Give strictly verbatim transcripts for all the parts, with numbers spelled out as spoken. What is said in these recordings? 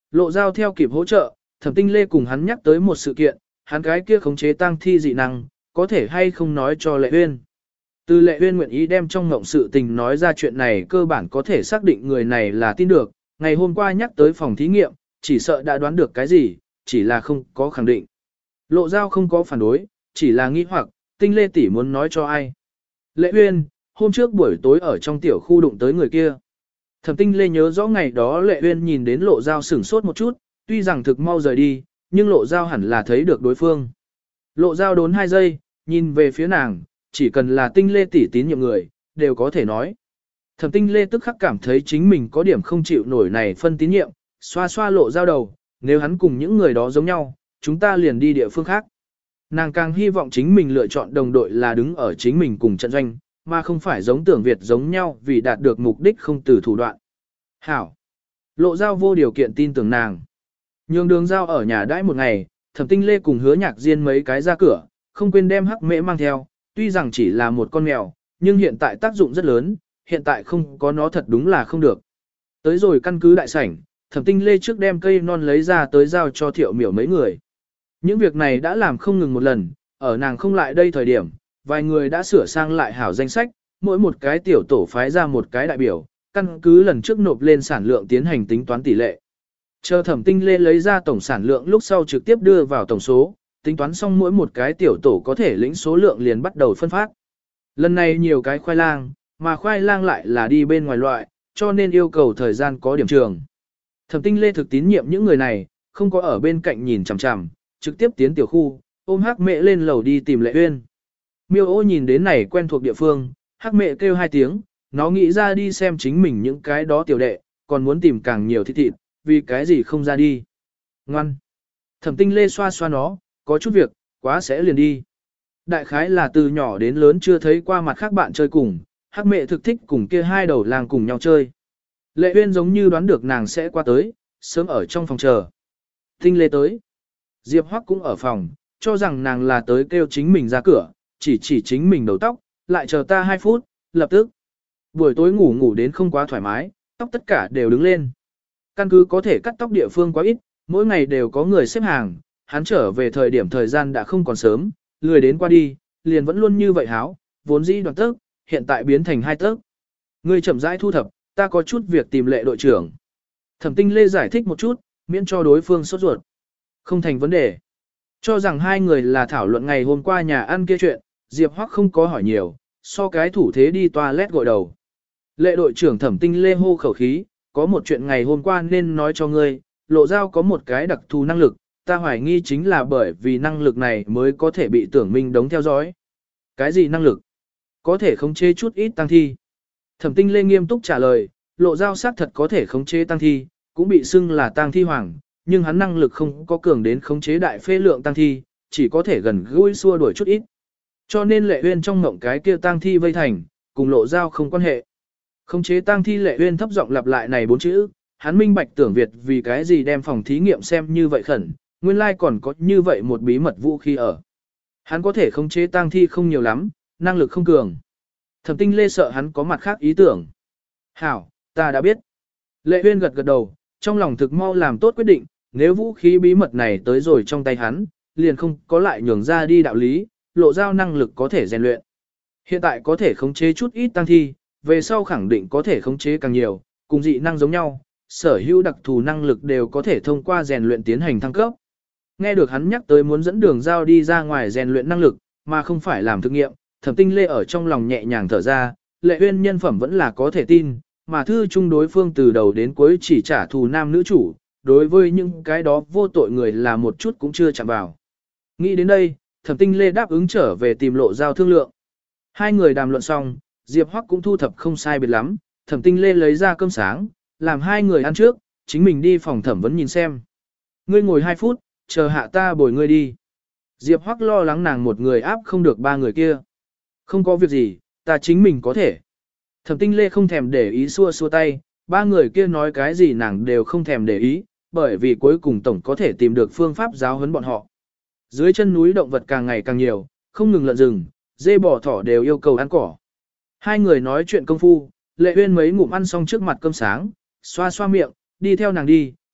Lộ Giao theo kịp hỗ trợ, Thẩm Tinh Lê cùng hắn nhắc tới một sự kiện, hắn cái kia khống chế tang thi dị năng, có thể hay không nói cho Lệ Uyên. Từ Lệ Uyên nguyện ý đem trong ngộng sự tình nói ra chuyện này cơ bản có thể xác định người này là tin được, ngày hôm qua nhắc tới phòng thí nghiệm, chỉ sợ đã đoán được cái gì, chỉ là không có khẳng định. Lộ Giao không có phản đối, chỉ là nghi hoặc, Tinh Lê tỷ muốn nói cho ai. Lệ Uyên, hôm trước buổi tối ở trong tiểu khu đụng tới người kia. Thẩm Tinh Lê nhớ rõ ngày đó Lệ Uyên nhìn đến Lộ Giao sửng sốt một chút, tuy rằng thực mau rời đi, nhưng Lộ Giao hẳn là thấy được đối phương. Lộ Giao đốn hai giây, nhìn về phía nàng, chỉ cần là Tinh Lê tỷ tín nhiệm người, đều có thể nói. Thẩm Tinh Lê tức khắc cảm thấy chính mình có điểm không chịu nổi này phân tín nhiệm, xoa xoa Lộ Giao đầu, nếu hắn cùng những người đó giống nhau, chúng ta liền đi địa phương khác. Nàng càng hy vọng chính mình lựa chọn đồng đội là đứng ở chính mình cùng trận doanh, mà không phải giống Tưởng Việt giống nhau vì đạt được mục đích không từ thủ đoạn. Hảo. Lộ Giao vô điều kiện tin tưởng nàng. Nhường Đường Giao ở nhà đãi một ngày, Thẩm Tinh Lê cùng Hứa Nhạc Diên mấy cái ra cửa, không quên đem Hắc Mễ mang theo, tuy rằng chỉ là một con mèo, nhưng hiện tại tác dụng rất lớn, hiện tại không có nó thật đúng là không được. Tới rồi căn cứ đại sảnh, Thẩm Tinh Lê trước đem cây non lấy ra tới giao cho Thiệu Miểu mấy người. Những việc này đã làm không ngừng một lần, ở nàng không lại đây thời điểm, vài người đã sửa sang lại hảo danh sách, mỗi một cái tiểu tổ phái ra một cái đại biểu, căn cứ lần trước nộp lên sản lượng tiến hành tính toán tỷ lệ. Chờ Thẩm Tinh Lê lấy ra tổng sản lượng lúc sau trực tiếp đưa vào tổng số, tính toán xong mỗi một cái tiểu tổ có thể lĩnh số lượng liền bắt đầu phân phát. Lần này nhiều cái khoai lang, mà khoai lang lại là đi bên ngoài loại, cho nên yêu cầu thời gian có điểm trường. Thẩm Tinh Lê thực tín nhiệm những người này, không có ở bên cạnh nhìn chằm chằm, trực tiếp tiến tiểu khu, ôm Hắc Mễ lên lầu đi tìm Lệ Uyên. Miêu Ô nhìn đến này quen thuộc địa phương, Hắc Mễ kêu hai tiếng, nó nghĩ ra đi xem chính mình những cái đó tiểu đệ, còn muốn tìm càng nhiều thịt thịt, vì cái gì không ra đi. Ngoan. Thẩm Tinh Lê xoa xoa nó, có chút việc, quá sẽ liền đi. Đại khái là từ nhỏ đến lớn chưa thấy qua mặt khác bạn chơi cùng, Hắc Mễ thực thích cùng kia hai đầu làng cùng nhau chơi. Lệ Uyên giống như đoán được nàng sẽ qua tới, sớm ở trong phòng chờ. Tinh Lê tới. Diệp Hoắc cũng ở phòng, cho rằng nàng là tới kêu chính mình ra cửa, chỉ chỉ chính mình đầu tóc, lại chờ ta hai phút, lập tức. Buổi tối ngủ ngủ đến không quá thoải mái, tóc tất cả đều đứng lên. Căn cứ có thể cắt tóc địa phương quá ít, mỗi ngày đều có người xếp hàng, hắn trở về thời điểm thời gian đã không còn sớm, lười đến qua đi, liền vẫn luôn như vậy háo, vốn dĩ đoạn tấc, hiện tại biến thành hai tấc. Ngươi chậm rãi thu thập, ta có chút việc tìm Lệ đội trưởng. Thẩm Tinh Lê giải thích một chút, miễn cho đối phương sốt ruột. Không thành vấn đề. Cho rằng hai người là thảo luận ngày hôm qua nhà ăn kia chuyện, Diệp Hoắc không có hỏi nhiều, so cái thủ thế đi toilet gội đầu. Lệ đội trưởng Thẩm Tinh Lê hô khẩu khí, có một chuyện ngày hôm qua nên nói cho ngươi, Lộ Giao có một cái đặc thù năng lực, ta hoài nghi chính là bởi vì năng lực này mới có thể bị Tưởng Minh đống theo dõi. Cái gì năng lực? Có thể khống chế chút ít tăng thi. Thẩm Tinh Lê nghiêm túc trả lời, Lộ Giao xác thật có thể khống chế tăng thi, cũng bị xưng là tăng thi hoàng, nhưng hắn năng lực không có cường đến khống chế đại phê lượng tăng thi, chỉ có thể gần gũi xua đuổi chút ít. Cho nên Lệ Uyên trong mộng cái kia tăng thi vây thành, cùng Lộ Giao không quan hệ. Khống chế tăng thi Lệ Uyên thấp giọng lặp lại này bốn chữ, hắn minh bạch Tưởng Việt vì cái gì đem phòng thí nghiệm xem như vậy khẩn, nguyên lai còn có như vậy một bí mật vũ khí ở. Hắn có thể khống chế tăng thi không nhiều lắm, năng lực không cường. Thẩm Tinh Lê sợ hắn có mặt khác ý tưởng. Hảo, ta đã biết. Lệ Uyên gật gật đầu, trong lòng thực mau làm tốt quyết định, nếu vũ khí bí mật này tới rồi trong tay hắn, liền không có lại nhường ra đi đạo lý, Lộ Giao năng lực có thể rèn luyện. Hiện tại có thể khống chế chút ít tăng thi, về sau khẳng định có thể khống chế càng nhiều, cùng dị năng giống nhau, sở hữu đặc thù năng lực đều có thể thông qua rèn luyện tiến hành thăng cấp. Nghe được hắn nhắc tới muốn dẫn Đường Giao đi ra ngoài rèn luyện năng lực, mà không phải làm thực nghiệm, Thẩm Tinh Lê ở trong lòng nhẹ nhàng thở ra, Lệ Uyên nhân phẩm vẫn là có thể tin, mà thư chung đối phương từ đầu đến cuối chỉ trả thù nam nữ chủ, đối với những cái đó vô tội người là một chút cũng chưa chạm vào. Nghĩ đến đây, Thẩm Tinh Lê đáp ứng trở về tìm Lộ Giao thương lượng. Hai người đàm luận xong, Diệp Hoắc cũng thu thập không sai biệt lắm, Thẩm Tinh Lê lấy ra cơm sáng, làm hai người ăn trước, chính mình đi phòng thẩm vấn nhìn xem. Ngươi ngồi hai phút, chờ hạ ta bồi ngươi đi. Diệp Hoắc lo lắng nàng một người áp không được ba người kia. Không có việc gì, ta chính mình có thể. Thẩm Tinh Lê không thèm để ý xua xua tay, ba người kia nói cái gì nàng đều không thèm để ý, bởi vì cuối cùng tổng có thể tìm được phương pháp giáo huấn bọn họ. Dưới chân núi động vật càng ngày càng nhiều, không ngừng lợn rừng, dê bò thỏ đều yêu cầu ăn cỏ. Hai người nói chuyện công phu, Lệ Uyên mấy ngụm ăn xong trước mặt cơm sáng, xoa xoa miệng, đi theo nàng đi,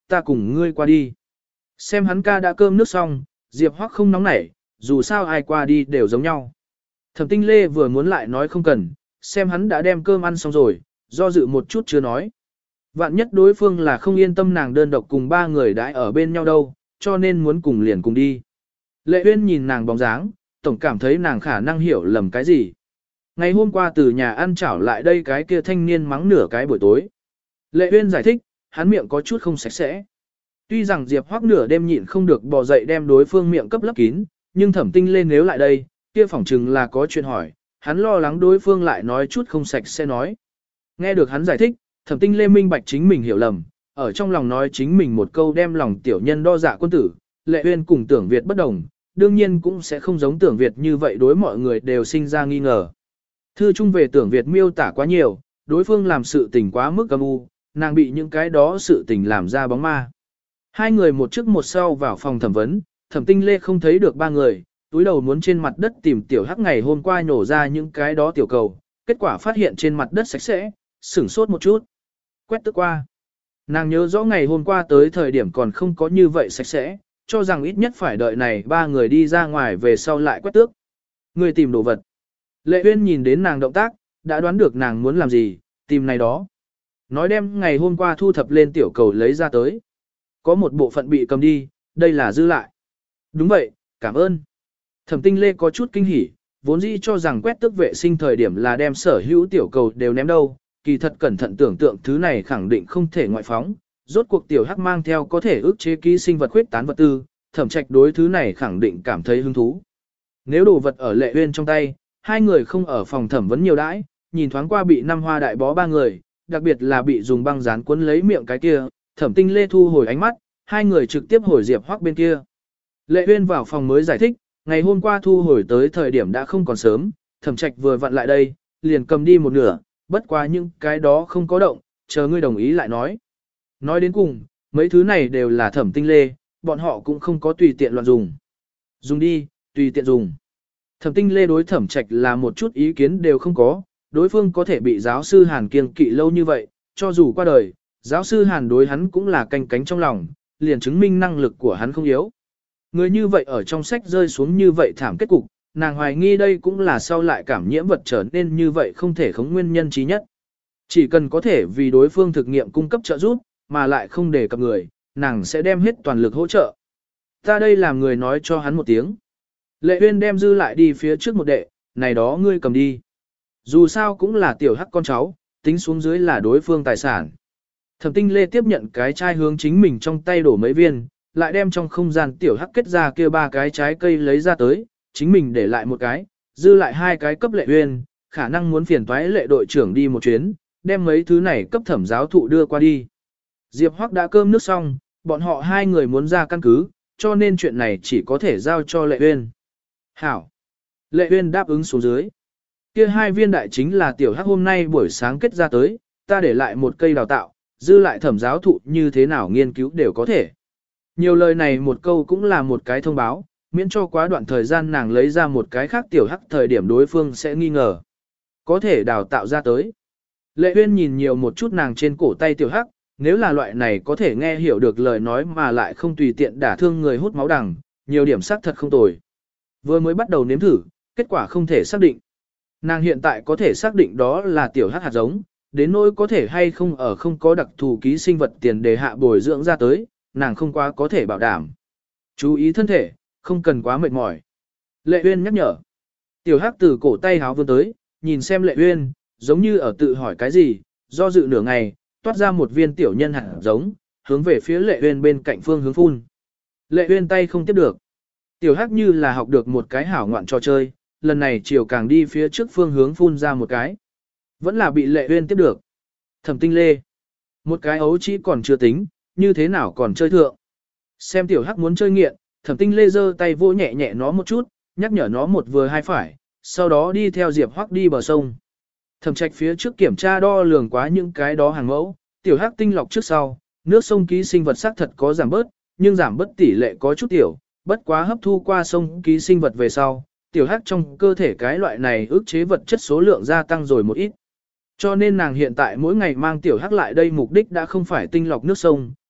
ta cùng ngươi qua đi. Xem hắn ca đã cơm nước xong, Diệp Hoắc không nóng nảy, dù sao ai qua đi đều giống nhau. Thẩm Tinh Lê vừa muốn lại nói không cần, xem hắn đã đem cơm ăn xong rồi, do dự một chút chưa nói. Vạn nhất đối phương là không yên tâm nàng đơn độc cùng ba người đãi ở bên nhau đâu, cho nên muốn cùng liền cùng đi. Lệ Uyên nhìn nàng bóng dáng, tổng cảm thấy nàng khả năng hiểu lầm cái gì. Ngày hôm qua từ nhà ăn chảo lại đây cái kia thanh niên mắng nửa cái buổi tối. Lệ Uyên giải thích, hắn miệng có chút không sạch sẽ. Tuy rằng Diệp Hoắc nửa đêm nhịn không được bò dậy đem đối phương miệng cấp lấp kín, nhưng Thẩm Tinh Lê nếu lại đây, kia phỏng chừng là có chuyện hỏi, hắn lo lắng đối phương lại nói chút không sạch sẽ nói. Nghe được hắn giải thích, Thẩm Tinh Lê minh bạch chính mình hiểu lầm, ở trong lòng nói chính mình một câu đem lòng tiểu nhân đo dạ quân tử, Lệ Uyên cùng Tưởng Việt bất đồng, đương nhiên cũng sẽ không giống Tưởng Việt như vậy đối mọi người đều sinh ra nghi ngờ. Thư chung về Tưởng Việt miêu tả quá nhiều, đối phương làm sự tình quá mức âm u, nàng bị những cái đó sự tình làm ra bóng ma. Hai người một trước một sau vào phòng thẩm vấn, Thẩm Tinh Lê không thấy được ba người, túi đầu muốn trên mặt đất tìm tiểu hắc ngày hôm qua nổ ra những cái đó tiểu cầu, kết quả phát hiện trên mặt đất sạch sẽ, sửng sốt một chút. Quét tức qua. Nàng nhớ rõ ngày hôm qua tới thời điểm còn không có như vậy sạch sẽ, cho rằng ít nhất phải đợi này ba người đi ra ngoài về sau lại quét tước. Người tìm đồ vật. Lệ Uyên nhìn đến nàng động tác, đã đoán được nàng muốn làm gì, tìm này đó. Nói đem ngày hôm qua thu thập lên tiểu cầu lấy ra tới. Có một bộ phận bị cầm đi, đây là dư lại. Đúng vậy, cảm ơn. Thẩm Tinh Lê có chút kinh hỉ, vốn dĩ cho rằng quét tước vệ sinh thời điểm là đem sở hữu tiểu cầu đều ném đâu, kỳ thật cẩn thận tưởng tượng thứ này khẳng định không thể ngoại phóng, rốt cuộc tiểu hắc mang theo có thể ức chế ký sinh vật khuyết tán vật tư, Thẩm Trạch đối thứ này khẳng định cảm thấy hứng thú. Nếu đồ vật ở Lệ Uyên trong tay, hai người không ở phòng thẩm vấn nhiều đãi, nhìn thoáng qua bị năm hoa đại bó ba người, đặc biệt là bị dùng băng dán cuốn lấy miệng cái kia, Thẩm Tinh Lê thu hồi ánh mắt, hai người trực tiếp hồi Diệp Hoắc bên kia. Lệ Uyên vào phòng mới giải thích, ngày hôm qua thu hồi tới thời điểm đã không còn sớm, Thẩm Trạch vừa vặn lại đây, liền cầm đi một nửa, bất quá những cái đó không có động, chờ ngươi đồng ý lại nói. Nói đến cùng, mấy thứ này đều là Thẩm Tinh Lê, bọn họ cũng không có tùy tiện loạn dùng. Dùng đi, tùy tiện dùng. Thẩm Tinh Lê đối Thẩm Trạch là một chút ý kiến đều không có, đối phương có thể bị giáo sư Hàn kiêng kỵ lâu như vậy, cho dù qua đời, giáo sư Hàn đối hắn cũng là canh cánh trong lòng, liền chứng minh năng lực của hắn không yếu. Người như vậy ở trong sách rơi xuống như vậy thảm kết cục, nàng hoài nghi đây cũng là sau lại cảm nhiễm vật trở nên như vậy không thể khống nguyên nhân trí nhất. Chỉ cần có thể vì đối phương thực nghiệm cung cấp trợ giúp, mà lại không để cập người, nàng sẽ đem hết toàn lực hỗ trợ. Ta đây làm người nói cho hắn một tiếng. Lệ Uyên đem dư lại đi phía trước một đệ, này đó ngươi cầm đi. Dù sao cũng là tiểu hắc con cháu, tính xuống dưới là đối phương tài sản. Thẩm Tinh Lê tiếp nhận cái chai hướng chính mình trong tay đổ mấy viên, lại đem trong không gian tiểu hắc kết ra kia ba cái trái cây lấy ra tới, chính mình để lại một cái, dư lại hai cái cấp Lệ Uyên, khả năng muốn phiền toái Lệ đội trưởng đi một chuyến, đem mấy thứ này cấp thẩm giáo thụ đưa qua đi. Diệp Hoắc đã cơm nước xong, bọn họ hai người muốn ra căn cứ, cho nên chuyện này chỉ có thể giao cho Lệ Uyên. Hảo. Lệ Uyên đáp ứng xuống dưới. Kia hai viên đại chính là tiểu hắc hôm nay buổi sáng kết ra tới, ta để lại một cây đào tạo, dư lại thẩm giáo thụ như thế nào nghiên cứu đều có thể. Nhiều lời này một câu cũng là một cái thông báo, miễn cho quá đoạn thời gian nàng lấy ra một cái khác tiểu hắc thời điểm đối phương sẽ nghi ngờ. Có thể đào tạo ra tới. Lệ Uyên nhìn nhiều một chút nàng trên cổ tay tiểu hắc, nếu là loại này có thể nghe hiểu được lời nói mà lại không tùy tiện đả thương người hút máu đằng, nhiều điểm xác thật không tồi. Vừa mới bắt đầu nếm thử, kết quả không thể xác định. Nàng hiện tại có thể xác định đó là tiểu hắc hạt giống, đến nỗi có thể hay không ở không có đặc thù ký sinh vật tiền đề hạ bồi dưỡng ra tới, nàng không quá có thể bảo đảm. Chú ý thân thể, không cần quá mệt mỏi. Lệ Uyên nhắc nhở. Tiểu hắc từ cổ tay háo vươn tới, nhìn xem Lệ Uyên, giống như ở tự hỏi cái gì, do dự nửa ngày, toát ra một viên tiểu nhân hạt giống, hướng về phía Lệ Uyên bên cạnh phương hướng phun. Lệ Uyên tay không tiếp được. Tiểu hắc như là học được một cái hảo ngoạn trò chơi, lần này chiều càng đi phía trước phương hướng phun ra một cái. Vẫn là bị Lệ Uyên tiếp được. Thẩm Tinh Lê. Một cái ấu chỉ còn chưa tính, như thế nào còn chơi thượng. Xem tiểu hắc muốn chơi nghiện, Thẩm Tinh Lê giơ tay vỗ nhẹ nhẹ nó một chút, nhắc nhở nó một vừa hai phải, sau đó đi theo Diệp Hoắc đi bờ sông. Thẩm Trạch phía trước kiểm tra đo lường quá những cái đó hàng mẫu, tiểu hắc tinh lọc trước sau, nước sông ký sinh vật xác thật có giảm bớt, nhưng giảm bớt tỷ lệ có chút tiểu, bất quá hấp thu qua sông ký sinh vật về sau, tiểu hắc trong cơ thể cái loại này ức chế vật chất số lượng gia tăng rồi một ít. Cho nên nàng hiện tại mỗi ngày mang tiểu hắc lại đây mục đích đã không phải tinh lọc nước sông,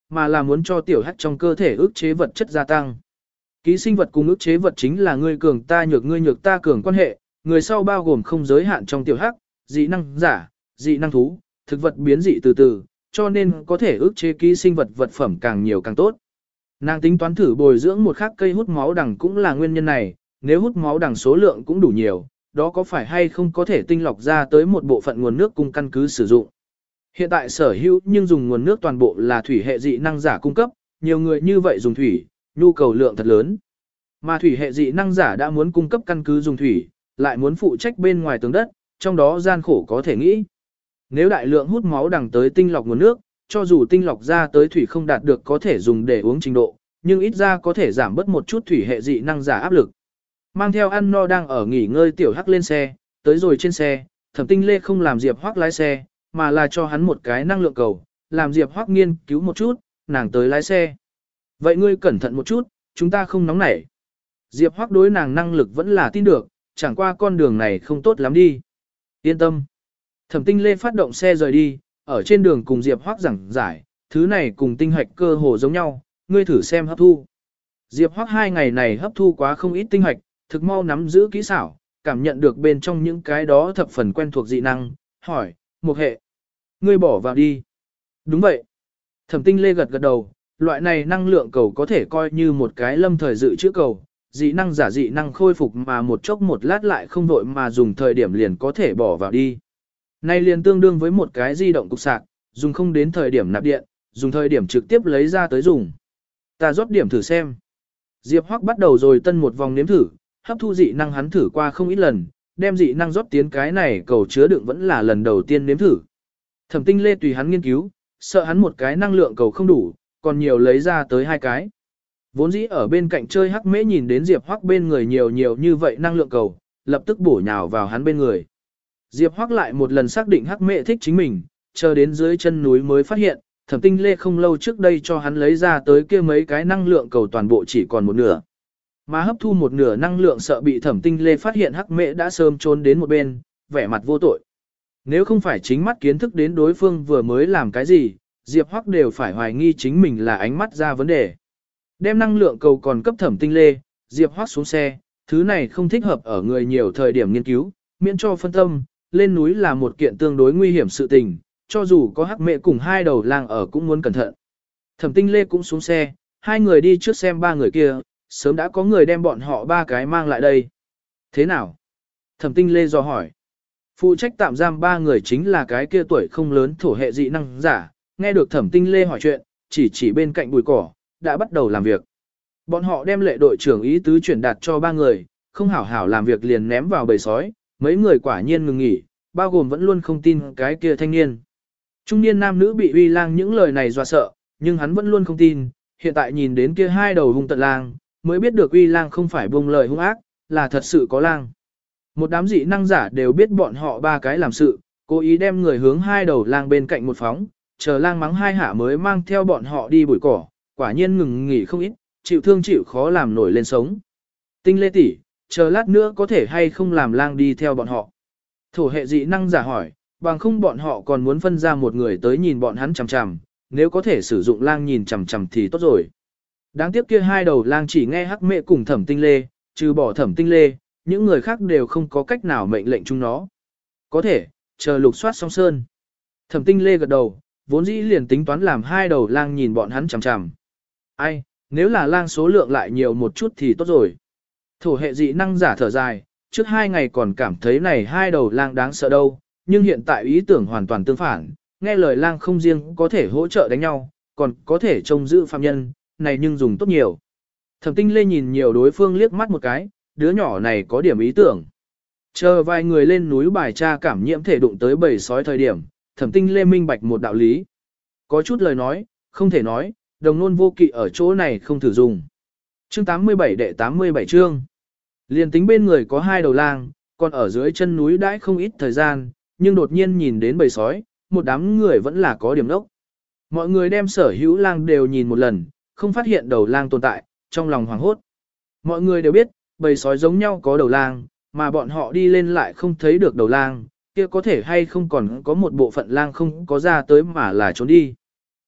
mà là muốn cho tiểu hắc trong cơ thể ức chế vật chất gia tăng. Ký sinh vật cùng ức chế vật chính là ngươi cường ta nhược ngươi nhược ta cường quan hệ, người sau bao gồm không giới hạn trong tiểu hắc, dị năng giả, dị năng thú, thực vật biến dị từ từ, cho nên có thể ức chế ký sinh vật vật phẩm càng nhiều càng tốt. Nàng tính toán thử bồi dưỡng một khắc cây hút máu đằng cũng là nguyên nhân này, nếu hút máu đằng số lượng cũng đủ nhiều, đó có phải hay không có thể tinh lọc ra tới một bộ phận nguồn nước cùng căn cứ sử dụng. Hiện tại sở hữu nhưng dùng nguồn nước toàn bộ là thủy hệ dị năng giả cung cấp, nhiều người như vậy dùng thủy, nhu cầu lượng thật lớn. Mà thủy hệ dị năng giả đã muốn cung cấp căn cứ dùng thủy, lại muốn phụ trách bên ngoài tường đất, trong đó gian khổ có thể nghĩ. Nếu đại lượng hút máu đằng tới tinh lọc nguồn nước, cho dù tinh lọc ra tới thủy không đạt được có thể dùng để uống trình độ, nhưng ít ra có thể giảm bớt một chút thủy hệ dị năng giả áp lực. Mang theo ăn no đang ở nghỉ ngơi tiểu hắc lên xe, tới rồi trên xe, Thẩm Tinh Lê không làm Diệp Hoắc lái xe, mà là cho hắn một cái năng lượng cầu, làm Diệp Hoắc nghiên cứu một chút, nàng tới lái xe. Vậy ngươi cẩn thận một chút, chúng ta không nóng nảy. Diệp Hoắc đối nàng năng lực vẫn là tin được, chẳng qua con đường này không tốt lắm đi. Yên tâm. Thẩm Tinh Lê phát động xe rời đi, ở trên đường cùng Diệp Hoắc giảng giải, thứ này cùng tinh hạch cơ hồ giống nhau, ngươi thử xem hấp thu. Diệp Hoắc hai ngày này hấp thu quá không ít tinh hạch, thực mau nắm giữ kỹ xảo, cảm nhận được bên trong những cái đó thập phần quen thuộc dị năng, hỏi, một hệ. Ngươi bỏ vào đi. Đúng vậy. Thẩm Tinh Lê gật gật đầu, loại này năng lượng cầu có thể coi như một cái lâm thời dự trữ cầu, dị năng giả dị năng khôi phục mà một chốc một lát lại không vội mà dùng thời điểm liền có thể bỏ vào đi. Này liền tương đương với một cái di động cục sạc, dùng không đến thời điểm nạp điện, dùng thời điểm trực tiếp lấy ra tới dùng. Ta rót điểm thử xem. Diệp Hoắc bắt đầu rồi tân một vòng nếm thử, hấp thu dị năng hắn thử qua không ít lần, đem dị năng rót tiến cái này cầu chứa đựng vẫn là lần đầu tiên nếm thử. Thẩm Tinh Lê tùy hắn nghiên cứu, sợ hắn một cái năng lượng cầu không đủ, còn nhiều lấy ra tới hai cái. Vốn dĩ ở bên cạnh chơi hắc mễ nhìn đến Diệp Hoắc bên người nhiều nhiều như vậy năng lượng cầu, lập tức bổ nhào vào hắn bên người. Diệp Hoắc lại một lần xác định hắc mễ thích chính mình, chờ đến dưới chân núi mới phát hiện, Thẩm Tinh Lê không lâu trước đây cho hắn lấy ra tới kia mấy cái năng lượng cầu toàn bộ chỉ còn một nửa. Mà hấp thu một nửa năng lượng sợ bị Thẩm Tinh Lê phát hiện hắc mễ đã sớm trốn đến một bên, vẻ mặt vô tội. Nếu không phải chính mắt kiến thức đến đối phương vừa mới làm cái gì, Diệp Hoắc đều phải hoài nghi chính mình là ánh mắt ra vấn đề. Đem năng lượng cầu còn cấp Thẩm Tinh Lê, Diệp Hoắc xuống xe, thứ này không thích hợp ở người nhiều thời điểm nghiên cứu, miễn cho phân tâm, lên núi là một kiện tương đối nguy hiểm sự tình, cho dù có hắc mẹ cùng hai đầu lang ở cũng muốn cẩn thận. Thẩm Tinh Lê cũng xuống xe, hai người đi trước xem ba người kia, sớm đã có người đem bọn họ ba cái mang lại đây. Thế nào? Thẩm Tinh Lê dò hỏi. Phụ trách tạm giam ba người chính là cái kia tuổi không lớn thổ hệ dị năng giả, nghe được Thẩm Tinh Lê hỏi chuyện, chỉ chỉ bên cạnh bụi cỏ, đã bắt đầu làm việc. Bọn họ đem lệ đội trưởng ý tứ chuyển đạt cho ba người, không hảo hảo làm việc liền ném vào bầy sói, mấy người quả nhiên ngừng nghỉ, bao gồm vẫn luôn không tin cái kia thanh niên. Trung niên nam nữ bị uy lang những lời này dọa sợ, nhưng hắn vẫn luôn không tin, hiện tại nhìn đến kia hai đầu hung tận lang, mới biết được uy lang không phải buông lời hung ác, là thật sự có lang. Một đám dị năng giả đều biết bọn họ ba cái làm sự, cố ý đem người hướng hai đầu lang bên cạnh một phóng, chờ lang mắng hai hạ mới mang theo bọn họ đi bụi cỏ, quả nhiên ngừng nghỉ không ít, chịu thương chịu khó làm nổi lên sống. Tinh Lê tỷ, chờ lát nữa có thể hay không làm lang đi theo bọn họ. Thổ hệ dị năng giả hỏi, bằng không bọn họ còn muốn phân ra một người tới nhìn bọn hắn chằm chằm, nếu có thể sử dụng lang nhìn chằm chằm thì tốt rồi. Đáng tiếc kia hai đầu lang chỉ nghe hắc mẹ cùng Thẩm Tinh Lê, trừ bỏ Thẩm Tinh Lê, những người khác đều không có cách nào mệnh lệnh chúng nó. Có thể, chờ lục soát xong sơn. Thẩm Tinh Lê gật đầu, vốn dĩ liền tính toán làm hai đầu lang nhìn bọn hắn chằm chằm. Ai, nếu là lang số lượng lại nhiều một chút thì tốt rồi. Thổ hệ dị năng giả thở dài, trước hai ngày còn cảm thấy này hai đầu lang đáng sợ đâu, nhưng hiện tại ý tưởng hoàn toàn tương phản, nghe lời lang không riêng có thể hỗ trợ đánh nhau, còn có thể trông giữ phạm nhân, này nhưng dùng tốt nhiều. Thẩm Tinh Lê nhìn nhiều đối phương liếc mắt một cái, đứa nhỏ này có điểm ý tưởng. Chờ vài người lên núi bài tra cảm nhiễm thể đụng tới bầy sói thời điểm, Thẩm Tinh Lê minh bạch một đạo lý. Có chút lời nói, không thể nói, đồng nôn vô kỵ ở chỗ này không thử dùng. Chương tám mươi bảy đệ tám mươi bảy chương. Liên tính bên người có hai đầu lang, còn ở dưới chân núi đãi không ít thời gian, nhưng đột nhiên nhìn đến bầy sói, một đám người vẫn là có điểm đốc. Mọi người đem sở hữu lang đều nhìn một lần, không phát hiện đầu lang tồn tại, trong lòng hoảng hốt. Mọi người đều biết, bầy sói giống nhau có đầu lang, mà bọn họ đi lên lại không thấy được đầu lang, kia có thể hay không còn có một bộ phận lang không có ra tới mà là trốn đi.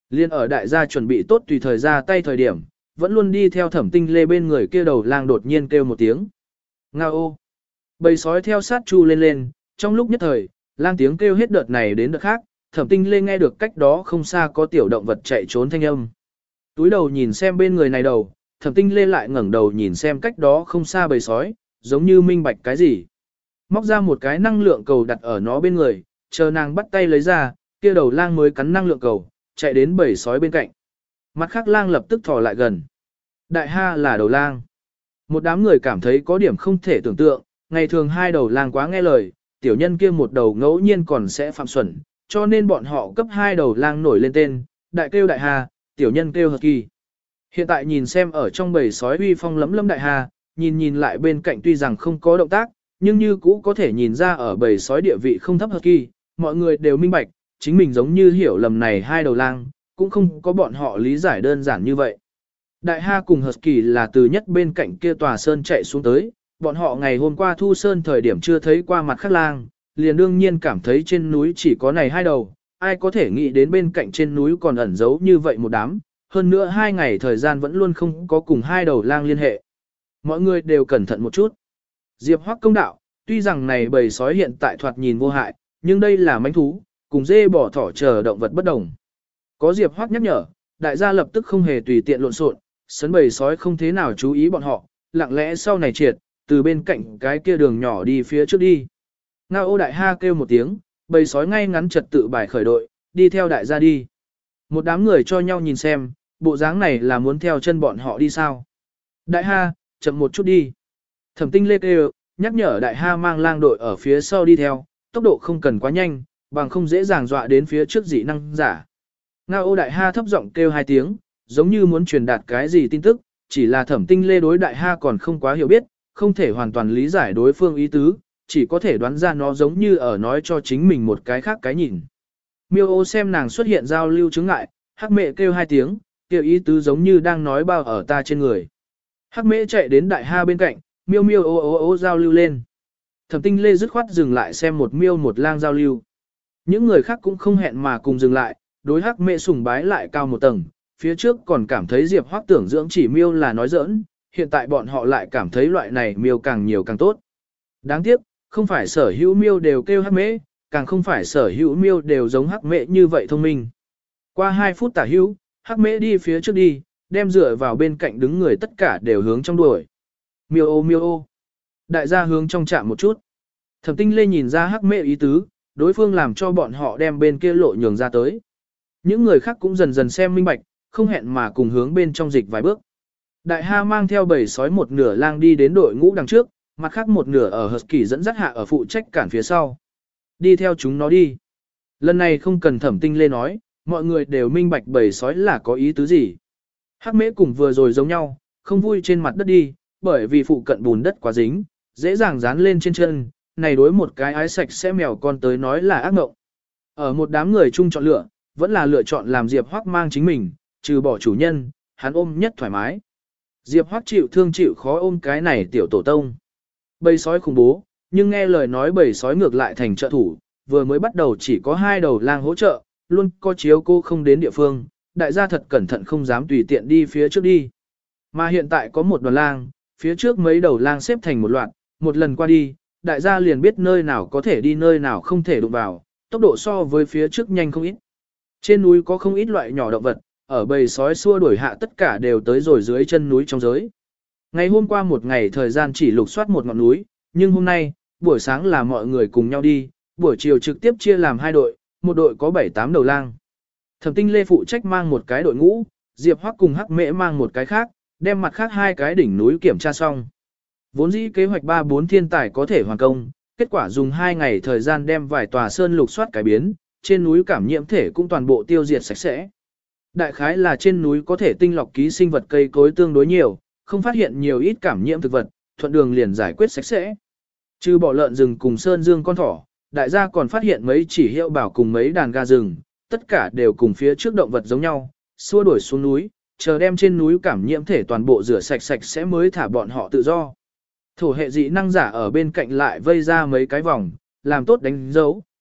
Liên ở đại gia chuẩn bị tốt tùy thời ra tay thời điểm, vẫn luôn đi theo Thẩm Tinh Lê bên người kia đầu lang đột nhiên kêu một tiếng. Ngao ô. Bầy sói theo sát chu lên lên, trong lúc nhất thời, lang tiếng kêu hết đợt này đến đợt khác, Thẩm Tinh Lê nghe được cách đó không xa có tiểu động vật chạy trốn thanh âm. Túi đầu nhìn xem bên người này đầu, Thẩm Tinh Lê lại ngẩng đầu nhìn xem cách đó không xa bầy sói, giống như minh bạch cái gì. Móc ra một cái năng lượng cầu đặt ở nó bên người, chờ nàng bắt tay lấy ra, kia đầu lang mới cắn năng lượng cầu, chạy đến bầy sói bên cạnh. Mặt khác lang lập tức thò lại gần. Đại ha là đầu lang. Một đám người cảm thấy có điểm không thể tưởng tượng, ngày thường hai đầu lang quá nghe lời, tiểu nhân kia một đầu ngẫu nhiên còn sẽ phạm xuẩn, cho nên bọn họ cấp hai đầu lang nổi lên tên, đại kêu đại ha, tiểu nhân kêu hợp kỳ. Hiện tại nhìn xem ở trong bầy sói uy phong lấm lấm đại ha, nhìn nhìn lại bên cạnh tuy rằng không có động tác, nhưng như cũ có thể nhìn ra ở bầy sói địa vị không thấp hợp kỳ, mọi người đều minh bạch, chính mình giống như hiểu lầm này hai đầu lang, cũng không có bọn họ lý giải đơn giản như vậy. Đại ha cùng Husky là từ nhất bên cạnh kia tòa sơn chạy xuống tới, bọn họ ngày hôm qua thu sơn thời điểm chưa thấy qua mặt khác lang, liền đương nhiên cảm thấy trên núi chỉ có này hai đầu, ai có thể nghĩ đến bên cạnh trên núi còn ẩn giấu như vậy một đám, hơn nữa hai ngày thời gian vẫn luôn không có cùng hai đầu lang liên hệ. Mọi người đều cẩn thận một chút. Diệp Hoắc công đạo, tuy rằng này bầy sói hiện tại thoạt nhìn vô hại, nhưng đây là mãnh thú, cùng dê bò thỏ chờ động vật bất đồng. Có Diệp Hoắc nhắc nhở, đại gia lập tức không hề tùy tiện lộn xộn, sấn bầy sói không thế nào chú ý bọn họ, lặng lẽ sau này triệt, từ bên cạnh cái kia đường nhỏ đi phía trước đi. Ngao ô đại ha kêu một tiếng, bầy sói ngay ngắn trật tự bài khởi đội, đi theo đại gia đi. Một đám người cho nhau nhìn xem, bộ dáng này là muốn theo chân bọn họ đi sao. Đại ha, chậm một chút đi. Thẩm Tinh Lê kêu, nhắc nhở đại ha mang lang đội ở phía sau đi theo, tốc độ không cần quá nhanh, bằng không dễ dàng dọa đến phía trước dị năng giả. Ngao ô đại ha thấp giọng kêu hai tiếng, giống như muốn truyền đạt cái gì tin tức, chỉ là Thẩm Tinh Lê đối đại ha còn không quá hiểu biết, không thể hoàn toàn lý giải đối phương ý tứ, chỉ có thể đoán ra nó giống như ở nói cho chính mình một cái khác cái nhìn. Miêu ô xem nàng xuất hiện giao lưu chứng ngại, hắc mẹ kêu hai tiếng, kêu ý tứ giống như đang nói bao ở ta trên người. Hắc mẹ chạy đến đại ha bên cạnh, miêu miêu ô ô ô giao lưu lên. Thẩm Tinh Lê dứt khoát dừng lại xem một miêu một lang giao lưu. Những người khác cũng không hẹn mà cùng dừng lại, đối hắc mẹ sùng bái lại cao một tầng, phía trước còn cảm thấy Diệp Hoắc tưởng dưỡng chỉ miêu là nói giỡn, hiện tại bọn họ lại cảm thấy loại này miêu càng nhiều càng tốt. Đáng tiếc, không phải sở hữu miêu đều kêu hắc mễ, càng không phải sở hữu miêu đều giống hắc mễ như vậy thông minh. Qua hai phút tả hữu, hắc mễ đi phía trước đi, đem dựa vào bên cạnh đứng người tất cả đều hướng trong đuổi. Miêu ô miêu ô. Đại gia hướng trong chạm một chút. Thẩm Tinh Lê nhìn ra hắc mễ ý tứ, đối phương làm cho bọn họ đem bên kia lộ nhường ra tới. Những người khác cũng dần dần xem minh bạch, không hẹn mà cùng hướng bên trong dịch vài bước. Đại ha mang theo bầy sói một nửa lang đi đến đội ngũ đằng trước, mặt khác một nửa ở Husky dẫn dắt hạ ở phụ trách cản phía sau. Đi theo chúng nó đi. Lần này không cần Thẩm Tinh Lê nói, mọi người đều minh bạch bầy sói là có ý tứ gì. Hắc mễ cùng vừa rồi giống nhau, không vui trên mặt đất đi, bởi vì phụ cận bùn đất quá dính, dễ dàng dán lên trên chân, này đối một cái ái sạch sẽ mèo con tới nói là ác mộng. Ở một đám người chung chọn lựa, vẫn là lựa chọn làm Diệp Hoắc mang chính mình, trừ bỏ chủ nhân, hắn ôm nhất thoải mái. Diệp Hoắc chịu thương chịu khó ôm cái này tiểu tổ tông. Bầy sói khủng bố, nhưng nghe lời nói bầy sói ngược lại thành trợ thủ, vừa mới bắt đầu chỉ có hai đầu lang hỗ trợ, luôn có chiếu cô không đến địa phương, đại gia thật cẩn thận không dám tùy tiện đi phía trước đi. Mà hiện tại có một đoàn lang, phía trước mấy đầu lang xếp thành một loạt, một lần qua đi, đại gia liền biết nơi nào có thể đi nơi nào không thể đụng vào, tốc độ so với phía trước nhanh không ít. Trên núi có không ít loại nhỏ động vật, ở bầy sói xua đuổi hạ tất cả đều tới rồi dưới chân núi trong giới. Ngày hôm qua một ngày thời gian chỉ lục soát một ngọn núi, nhưng hôm nay, buổi sáng là mọi người cùng nhau đi, buổi chiều trực tiếp chia làm hai đội, một đội có bảy tám đầu lang. Thẩm Tinh Lê phụ trách mang một cái đội ngũ, Diệp Hoắc cùng Hắc Mễ mang một cái khác, đem mặt khác hai cái đỉnh núi kiểm tra xong. Vốn dĩ kế hoạch ba bốn thiên tài có thể hoàn công, kết quả dùng hai ngày thời gian đem vài tòa sơn lục soát cải biến, trên núi cảm nhiễm thể cũng toàn bộ tiêu diệt sạch sẽ. Đại khái là trên núi có thể tinh lọc ký sinh vật cây cối tương đối nhiều, không phát hiện nhiều ít cảm nhiễm thực vật, thuận đường liền giải quyết sạch sẽ. Trừ bỏ lợn rừng cùng sơn dương con thỏ, đại gia còn phát hiện mấy chỉ hiệu bảo cùng mấy đàn gà rừng, tất cả đều cùng phía trước động vật giống nhau, xua đuổi xuống núi, chờ đem trên núi cảm nhiễm thể toàn bộ rửa sạch sạch sẽ mới thả bọn họ tự do. Thổ hệ dị năng giả ở bên cạnh lại vây ra mấy cái vòng, làm tốt đánh dấu,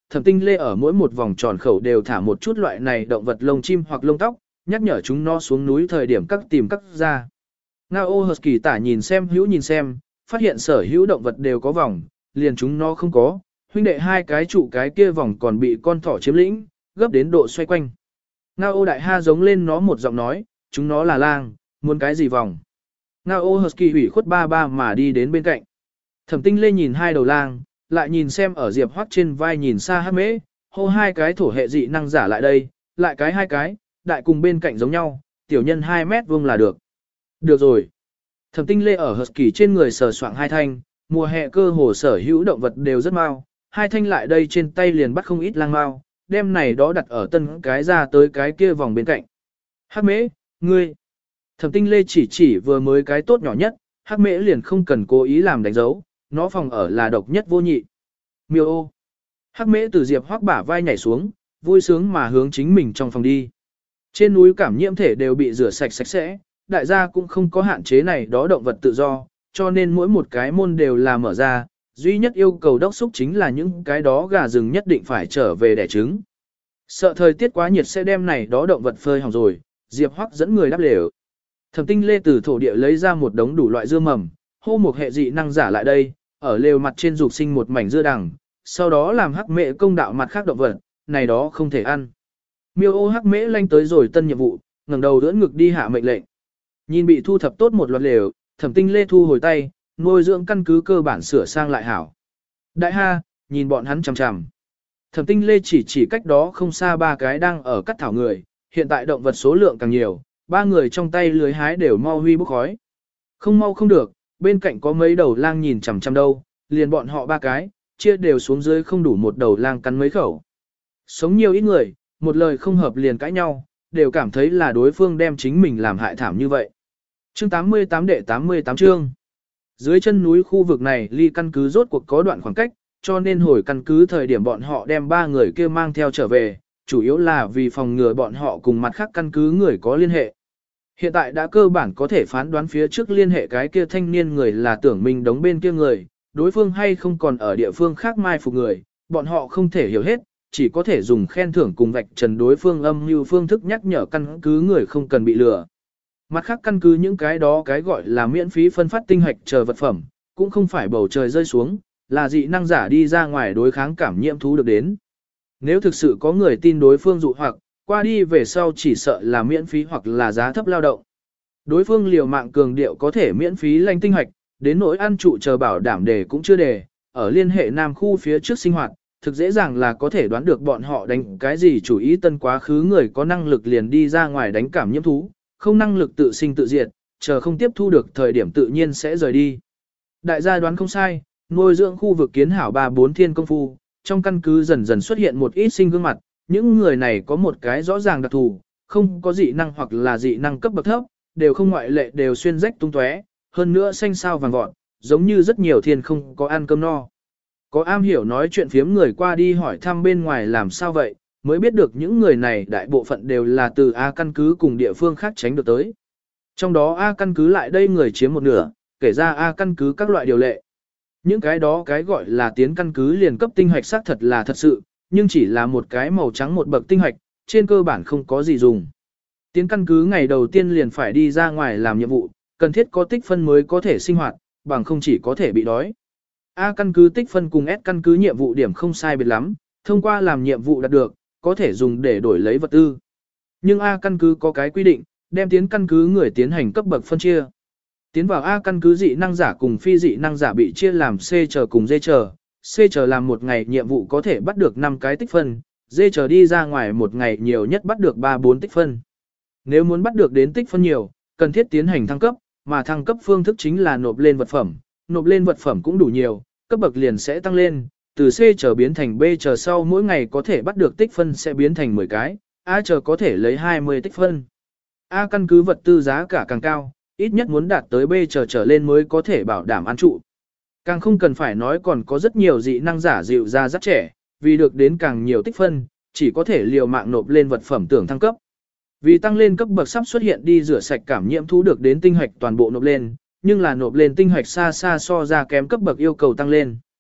Thẩm Tinh Lê ở mỗi một vòng tròn khẩu đều thả một chút loại này động vật lông chim hoặc lông tóc, nhắc nhở chúng nó xuống núi thời điểm cắt tìm cắt ra. Ngao Husky tả nhìn xem hữu nhìn xem, phát hiện sở hữu động vật đều có vòng, liền chúng nó không có, huynh đệ hai cái trụ cái kia vòng còn bị con thỏ chiếm lĩnh, gấp đến độ xoay quanh. Ngao đại ha giống lên nó một giọng nói, chúng nó là lang, muốn cái gì vòng. Ngao Husky hủy khuất ba ba mà đi đến bên cạnh. Thẩm Tinh Lê nhìn hai đầu lang, lại nhìn xem ở Diệp Hoắc trên vai nhìn xa Hắc Mễ, hô hai cái thổ hệ dị năng giả lại đây, lại cái hai cái, đại cùng bên cạnh giống nhau, tiểu nhân hai mét vuông là được. Được rồi. Thẩm Tinh Lê ở Husky trên người sờ soạng hai thanh, mùa hè cơ hồ sở hữu động vật đều rất mau, hai thanh lại đây trên tay liền bắt không ít lang mau, đem này đó đặt ở tân cái ra tới cái kia vòng bên cạnh. Hắc Mễ, ngươi. Thẩm Tinh Lê chỉ chỉ vừa mới cái tốt nhỏ nhất, Hắc Mễ liền không cần cố ý làm đánh dấu, nó phòng ở là độc nhất vô nhị. Miêu ô. Hắc Mễ từ Diệp Hoắc bả vai nhảy xuống, vui sướng mà hướng chính mình trong phòng đi. Trên núi cảm nhiễm thể đều bị rửa sạch sạch sẽ, đại gia cũng không có hạn chế này đó động vật tự do, cho nên mỗi một cái môn đều là mở ra, duy nhất yêu cầu đốc xúc chính là những cái đó gà rừng nhất định phải trở về đẻ trứng. Sợ thời tiết quá nhiệt sẽ đem này đó động vật phơi hỏng rồi, Diệp Hoắc dẫn người đắp lều. Thẩm Tinh Lê từ thổ địa lấy ra một đống đủ loại dưa mầm, hô một hệ dị năng giả lại đây, ở lều mặt trên dục sinh một mảnh dưa đằng, sau đó làm Hắc Mễ công đạo mặt khác động vật, này đó không thể ăn. Miêu ô Hắc Mễ lanh tới rồi tân nhiệm vụ, ngẩng đầu đỡ ngực đi hạ mệnh lệnh. Nhìn bị thu thập tốt một loạt lều, Thẩm Tinh Lê thu hồi tay, nuôi dưỡng căn cứ cơ bản sửa sang lại hảo. Đại ha, nhìn bọn hắn chằm chằm. Thẩm Tinh Lê chỉ chỉ cách đó không xa ba cái đang ở cắt thảo người, hiện tại động vật số lượng càng nhiều, ba người trong tay lưới hái đều mau huy bốc khói. Không mau không được, bên cạnh có mấy đầu lang nhìn chằm chằm đâu, liền bọn họ ba cái, chia đều xuống dưới không đủ một đầu lang cắn mấy khẩu. Sống nhiều ít người, một lời không hợp liền cãi nhau, đều cảm thấy là đối phương đem chính mình làm hại thảm như vậy. Chương tám mươi tám đệ tám mươi tám chương. Dưới chân núi khu vực này ly căn cứ rốt cuộc có đoạn khoảng cách, cho nên hồi căn cứ thời điểm bọn họ đem ba người kia mang theo trở về, chủ yếu là vì phòng ngừa bọn họ cùng mặt khác căn cứ người có liên hệ. Hiện tại đã cơ bản có thể phán đoán phía trước liên hệ cái kia thanh niên người là tưởng mình đóng bên kia người, đối phương hay không còn ở địa phương khác mai phục người, bọn họ không thể hiểu hết, chỉ có thể dùng khen thưởng cùng vạch trần đối phương âm mưu phương thức nhắc nhở căn cứ người không cần bị lừa. Mặt khác căn cứ những cái đó cái gọi là miễn phí phân phát tinh hoạch chờ vật phẩm, cũng không phải bầu trời rơi xuống, là dị năng giả đi ra ngoài đối kháng cảm nhiễm thú được đến. Nếu thực sự có người tin đối phương dụ hoặc, qua đi về sau chỉ sợ là miễn phí hoặc là giá thấp lao động. Đối phương liều mạng cường điệu có thể miễn phí lanh tinh hoạch, đến nỗi ăn trụ chờ bảo đảm đề cũng chưa đề, ở liên hệ nam khu phía trước sinh hoạt, thực dễ dàng là có thể đoán được bọn họ đánh cái gì chủ ý tân quá khứ người có năng lực liền đi ra ngoài đánh cảm nhiễm thú, không năng lực tự sinh tự diệt, chờ không tiếp thu được thời điểm tự nhiên sẽ rời đi. Đại gia đoán không sai, nuôi dưỡng khu vực kiến hảo ba bốn thiên công phu, trong căn cứ dần dần xuất hiện một ít sinh gương mặt, những người này có một cái rõ ràng đặc thù, không có dị năng hoặc là dị năng cấp bậc thấp, đều không ngoại lệ đều xuyên rách tung tóe, hơn nữa xanh sao vàng vọt, giống như rất nhiều thiên không có ăn cơm no. Có am hiểu nói chuyện phiếm người qua đi hỏi thăm bên ngoài làm sao vậy, mới biết được những người này đại bộ phận đều là từ A căn cứ cùng địa phương khác tránh được tới. Trong đó A căn cứ lại đây người chiếm một nửa, kể ra A căn cứ các loại điều lệ. Những cái đó cái gọi là tiến căn cứ liền cấp tinh hoạch xác thật là thật sự, nhưng chỉ là một cái màu trắng một bậc tinh hoạch, trên cơ bản không có gì dùng. Tiến căn cứ ngày đầu tiên liền phải đi ra ngoài làm nhiệm vụ, cần thiết có tích phân mới có thể sinh hoạt, bằng không chỉ có thể bị đói. A căn cứ tích phân cùng S căn cứ nhiệm vụ điểm không sai biệt lắm, thông qua làm nhiệm vụ đạt được, có thể dùng để đổi lấy vật tư. Nhưng A căn cứ có cái quy định, đem tiến căn cứ người tiến hành cấp bậc phân chia. Tiến vào A căn cứ dị năng giả cùng phi dị năng giả bị chia làm C chờ cùng D chờ. C chờ làm một ngày nhiệm vụ có thể bắt được năm cái tích phân, D chờ đi ra ngoài một ngày nhiều nhất bắt được ba bốn tích phân. Nếu muốn bắt được đến tích phân nhiều, cần thiết tiến hành thăng cấp, mà thăng cấp phương thức chính là nộp lên vật phẩm, nộp lên vật phẩm cũng đủ nhiều, cấp bậc liền sẽ tăng lên, từ C chờ biến thành B chờ sau mỗi ngày có thể bắt được tích phân sẽ biến thành mười cái, A chờ có thể lấy hai mươi tích phân. A căn cứ vật tư giá cả càng cao, ít nhất muốn đạt tới B chờ trở lên mới có thể bảo đảm ăn trụ. Càng không cần phải nói còn có rất nhiều dị năng giả dịu ra rất trẻ, vì được đến càng nhiều tích phân, chỉ có thể liều mạng nộp lên vật phẩm tưởng thăng cấp. Vì tăng lên cấp bậc sắp xuất hiện đi rửa sạch cảm nhiễm thú được đến tinh hoạch toàn bộ nộp lên, nhưng là nộp lên tinh hoạch xa xa so ra kém cấp bậc yêu cầu tăng lên.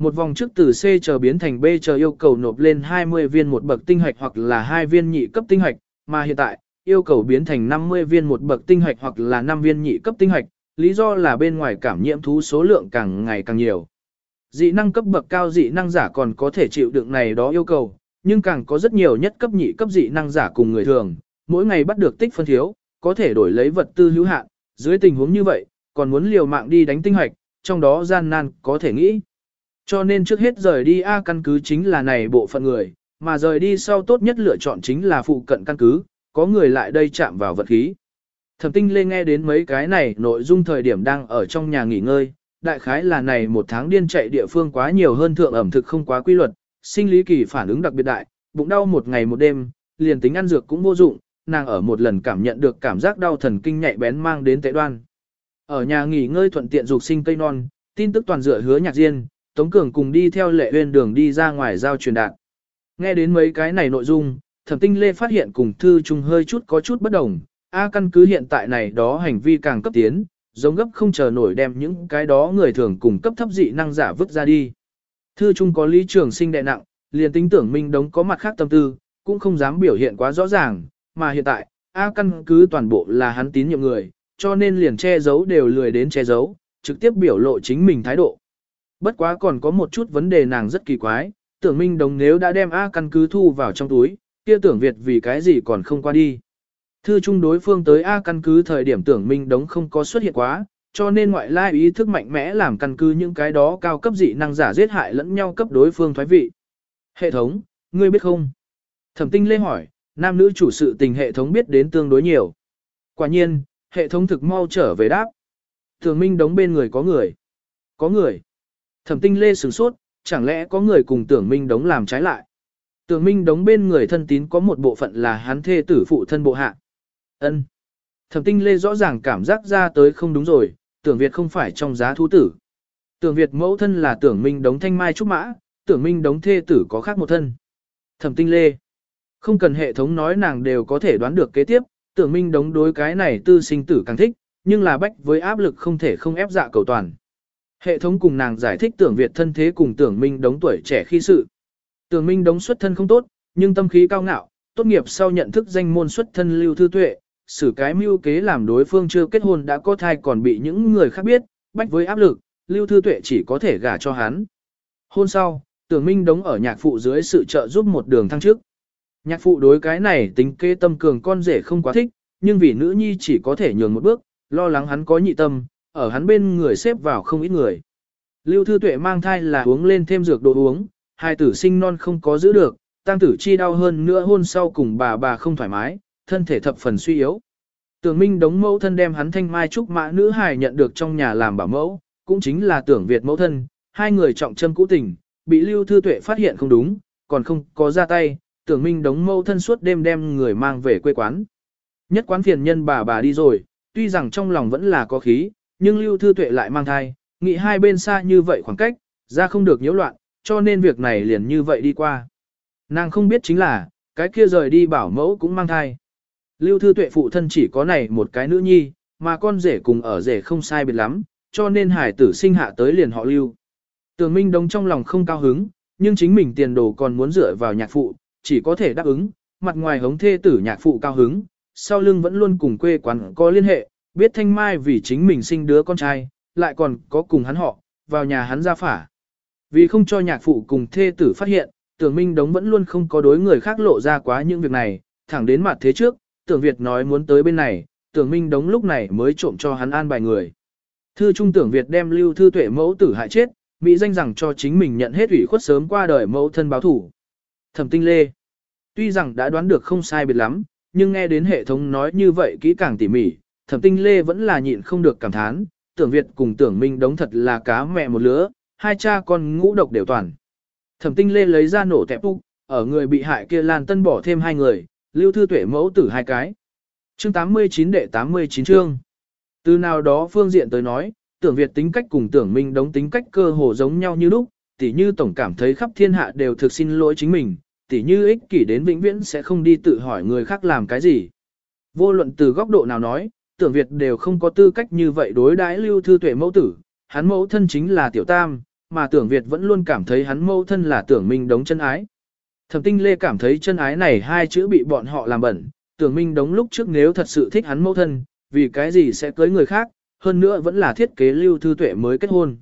Một vòng trước từ C chờ biến thành B chờ yêu cầu nộp lên hai mươi viên một bậc tinh hạch hoặc là hai viên nhị cấp tinh hạch, mà hiện tại, yêu cầu biến thành năm mươi viên một bậc tinh hạch hoặc là năm viên nhị cấp tinh hạch, lý do là bên ngoài cảm nhiễm thú số lượng càng ngày càng nhiều. Dị năng cấp bậc cao dị năng giả còn có thể chịu đựng này đó yêu cầu, nhưng càng có rất nhiều nhất cấp nhị cấp dị năng giả cùng người thường, mỗi ngày bắt được tích phân thiếu, có thể đổi lấy vật tư hữu hạn, dưới tình huống như vậy, còn muốn liều mạng đi đánh tinh hạch, trong đó gian nan có thể nghĩ. Cho nên trước hết rời đi A căn cứ chính là này bộ phận người, mà rời đi sau tốt nhất lựa chọn chính là phụ cận căn cứ, có người lại đây chạm vào vật khí. Thẩm Tinh Lê nghe đến mấy cái này nội dung thời điểm đang ở trong nhà nghỉ ngơi, đại khái là này một tháng điên chạy địa phương quá nhiều hơn thượng ẩm thực không quá quy luật, sinh lý kỳ phản ứng đặc biệt đại, bụng đau một ngày một đêm, liền tính ăn dược cũng vô dụng, nàng ở một lần cảm nhận được cảm giác đau thần kinh nhạy bén mang đến tệ đoan. Ở nhà nghỉ ngơi thuận tiện dục sinh cây non, tin tức toàn dựa Hứa Nhạc Diên, Tống Cường cùng đi theo Lệ Uyên đường đi ra ngoài giao truyền đạt. Nghe đến mấy cái này nội dung, Thẩm Tinh Lê phát hiện cùng thư trung hơi chút có chút bất đồng, A căn cứ hiện tại này đó hành vi càng cấp tiến, giống gấp không chờ nổi đem những cái đó người thường cùng cấp thấp dị năng giả vứt ra đi. Thư trung có Lý Trường Sinh đè nặng, liền tính tưởng Minh Đống có mặt khác tâm tư, cũng không dám biểu hiện quá rõ ràng, mà hiện tại, A căn cứ toàn bộ là hắn tín nhiệm người, cho nên liền che giấu đều lười đến che giấu, trực tiếp biểu lộ chính mình thái độ. Bất quá còn có một chút vấn đề nàng rất kỳ quái, tưởng Minh Đống nếu đã đem A căn cứ thu vào trong túi, kia tưởng Việt vì cái gì còn không qua đi. Thư trung đối phương tới A căn cứ thời điểm tưởng Minh Đống không có xuất hiện quá, cho nên ngoại lai ý thức mạnh mẽ làm căn cứ những cái đó cao cấp dị năng giả giết hại lẫn nhau cấp đối phương thoái vị. Hệ thống, ngươi biết không? Thẩm Tinh Lê hỏi, nam nữ chủ sự tình hệ thống biết đến tương đối nhiều. Quả nhiên, hệ thống thực mau trở về đáp. Tưởng Minh Đống bên người có người. Có người. Thẩm Tinh Lê sửng sốt, chẳng lẽ có người cùng tưởng Minh Đống làm trái lại. Tưởng Minh Đống bên người thân tín có một bộ phận là hắn thê tử phụ thân bộ hạ. Ân. Thẩm Tinh Lê rõ ràng cảm giác ra tới không đúng rồi, tưởng Việt không phải trong giá thú tử. Tưởng Việt mẫu thân là tưởng Minh Đống thanh mai trúc mã, tưởng Minh Đống thê tử có khác một thân. Thẩm Tinh Lê. Không cần hệ thống nói nàng đều có thể đoán được kế tiếp, tưởng Minh Đống đối cái này tư sinh tử càng thích, nhưng là bách với áp lực không thể không ép dạ cầu toàn. Hệ thống cùng nàng giải thích tưởng Việt thân thế cùng tưởng Minh Đống tuổi trẻ khi sự. Tưởng Minh Đống xuất thân không tốt, nhưng tâm khí cao ngạo, tốt nghiệp sau nhận thức danh môn xuất thân Lưu Thư Tuệ, xử cái mưu kế làm đối phương chưa kết hôn đã có thai còn bị những người khác biết, bách với áp lực, Lưu Thư Tuệ chỉ có thể gả cho hắn. Hôn sau, tưởng Minh Đống ở nhạc phụ dưới sự trợ giúp một đường thăng trước. Nhạc phụ đối cái này tính kế tâm cường con rể không quá thích, nhưng vì nữ nhi chỉ có thể nhường một bước, lo lắng hắn có nhị tâm, ở hắn bên người xếp vào không ít người. Lưu Thư Tuệ mang thai là uống lên thêm dược đồ uống, hai tử sinh non không có giữ được, tăng tử chi đau hơn nữa hôn sau cùng bà bà không thoải mái, thân thể thập phần suy yếu. Tưởng Minh Đống mẫu thân đem hắn thanh mai trúc mã nữ hài nhận được trong nhà làm bảo mẫu, cũng chính là tưởng Việt mẫu thân, hai người trọng châm cũ tình, bị Lưu Thư Tuệ phát hiện không đúng, còn không có ra tay, tưởng Minh Đống mẫu thân suốt đêm đem người mang về quê quán. Nhất quán phiền nhân bà bà đi rồi, tuy rằng trong lòng vẫn là có khí, nhưng Lưu Thư Tuệ lại mang thai, nghĩ hai bên xa như vậy khoảng cách, ra không được nhiễu loạn, cho nên việc này liền như vậy đi qua. Nàng không biết chính là, cái kia rời đi bảo mẫu cũng mang thai. Lưu Thư Tuệ phụ thân chỉ có này một cái nữ nhi, mà con rể cùng ở rể không sai biệt lắm, cho nên hải tử sinh hạ tới liền họ Lưu. Tưởng Minh Đống trong lòng không cao hứng, nhưng chính mình tiền đồ còn muốn dựa vào nhạc phụ, chỉ có thể đáp ứng, mặt ngoài hống thê tử nhạc phụ cao hứng, sau lưng vẫn luôn cùng quê quán có liên hệ, biết Thanh Mai vì chính mình sinh đứa con trai, lại còn có cùng hắn họ, vào nhà hắn ra phả. Vì không cho nhạc phụ cùng thê tử phát hiện, Tưởng Minh Đống vẫn luôn không có đối người khác lộ ra quá những việc này, thẳng đến mặt thế trước, Tưởng Việt nói muốn tới bên này, Tưởng Minh Đống lúc này mới trộm cho hắn an bài người. Thư trung Tưởng Việt đem Lưu Thư Tuệ mẫu tử hại chết, mỹ danh rằng cho chính mình nhận hết ủy khuất sớm qua đời mẫu thân báo thủ. Thẩm Tinh Lê, tuy rằng đã đoán được không sai biệt lắm, nhưng nghe đến hệ thống nói như vậy kỹ càng tỉ mỉ, Thẩm Tinh Lê vẫn là nhịn không được cảm thán, Tưởng Việt cùng Tưởng Minh Đống thật là cá mẹ một lứa, hai cha con ngũ độc đều toàn. Thẩm Tinh Lê lấy ra nổ tẹp úc, ở người bị hại kia Lan Tân bỏ thêm hai người, Lưu Thư Tuệ mẫu tử hai cái. Chương tám mươi chín đệ tám mươi chín chương. Từ nào đó phương diện tới nói, Tưởng Việt tính cách cùng Tưởng Minh Đống tính cách cơ hồ giống nhau như lúc, tỉ như tổng cảm thấy khắp thiên hạ đều thực xin lỗi chính mình, tỉ như ích kỷ đến vĩnh viễn sẽ không đi tự hỏi người khác làm cái gì. Vô luận từ góc độ nào nói, Tưởng Việt đều không có tư cách như vậy đối đãi Lưu Thư Tuệ mẫu tử, hắn mẫu thân chính là Tiểu Tam, mà Tưởng Việt vẫn luôn cảm thấy hắn mâu thân là Tưởng Minh Đống chân ái. Thẩm Tinh Lê cảm thấy chân ái này hai chữ bị bọn họ làm bẩn, Tưởng Minh Đống lúc trước nếu thật sự thích hắn mâu thân, vì cái gì sẽ cưới người khác, hơn nữa vẫn là thiết kế Lưu Thư Tuệ mới kết hôn.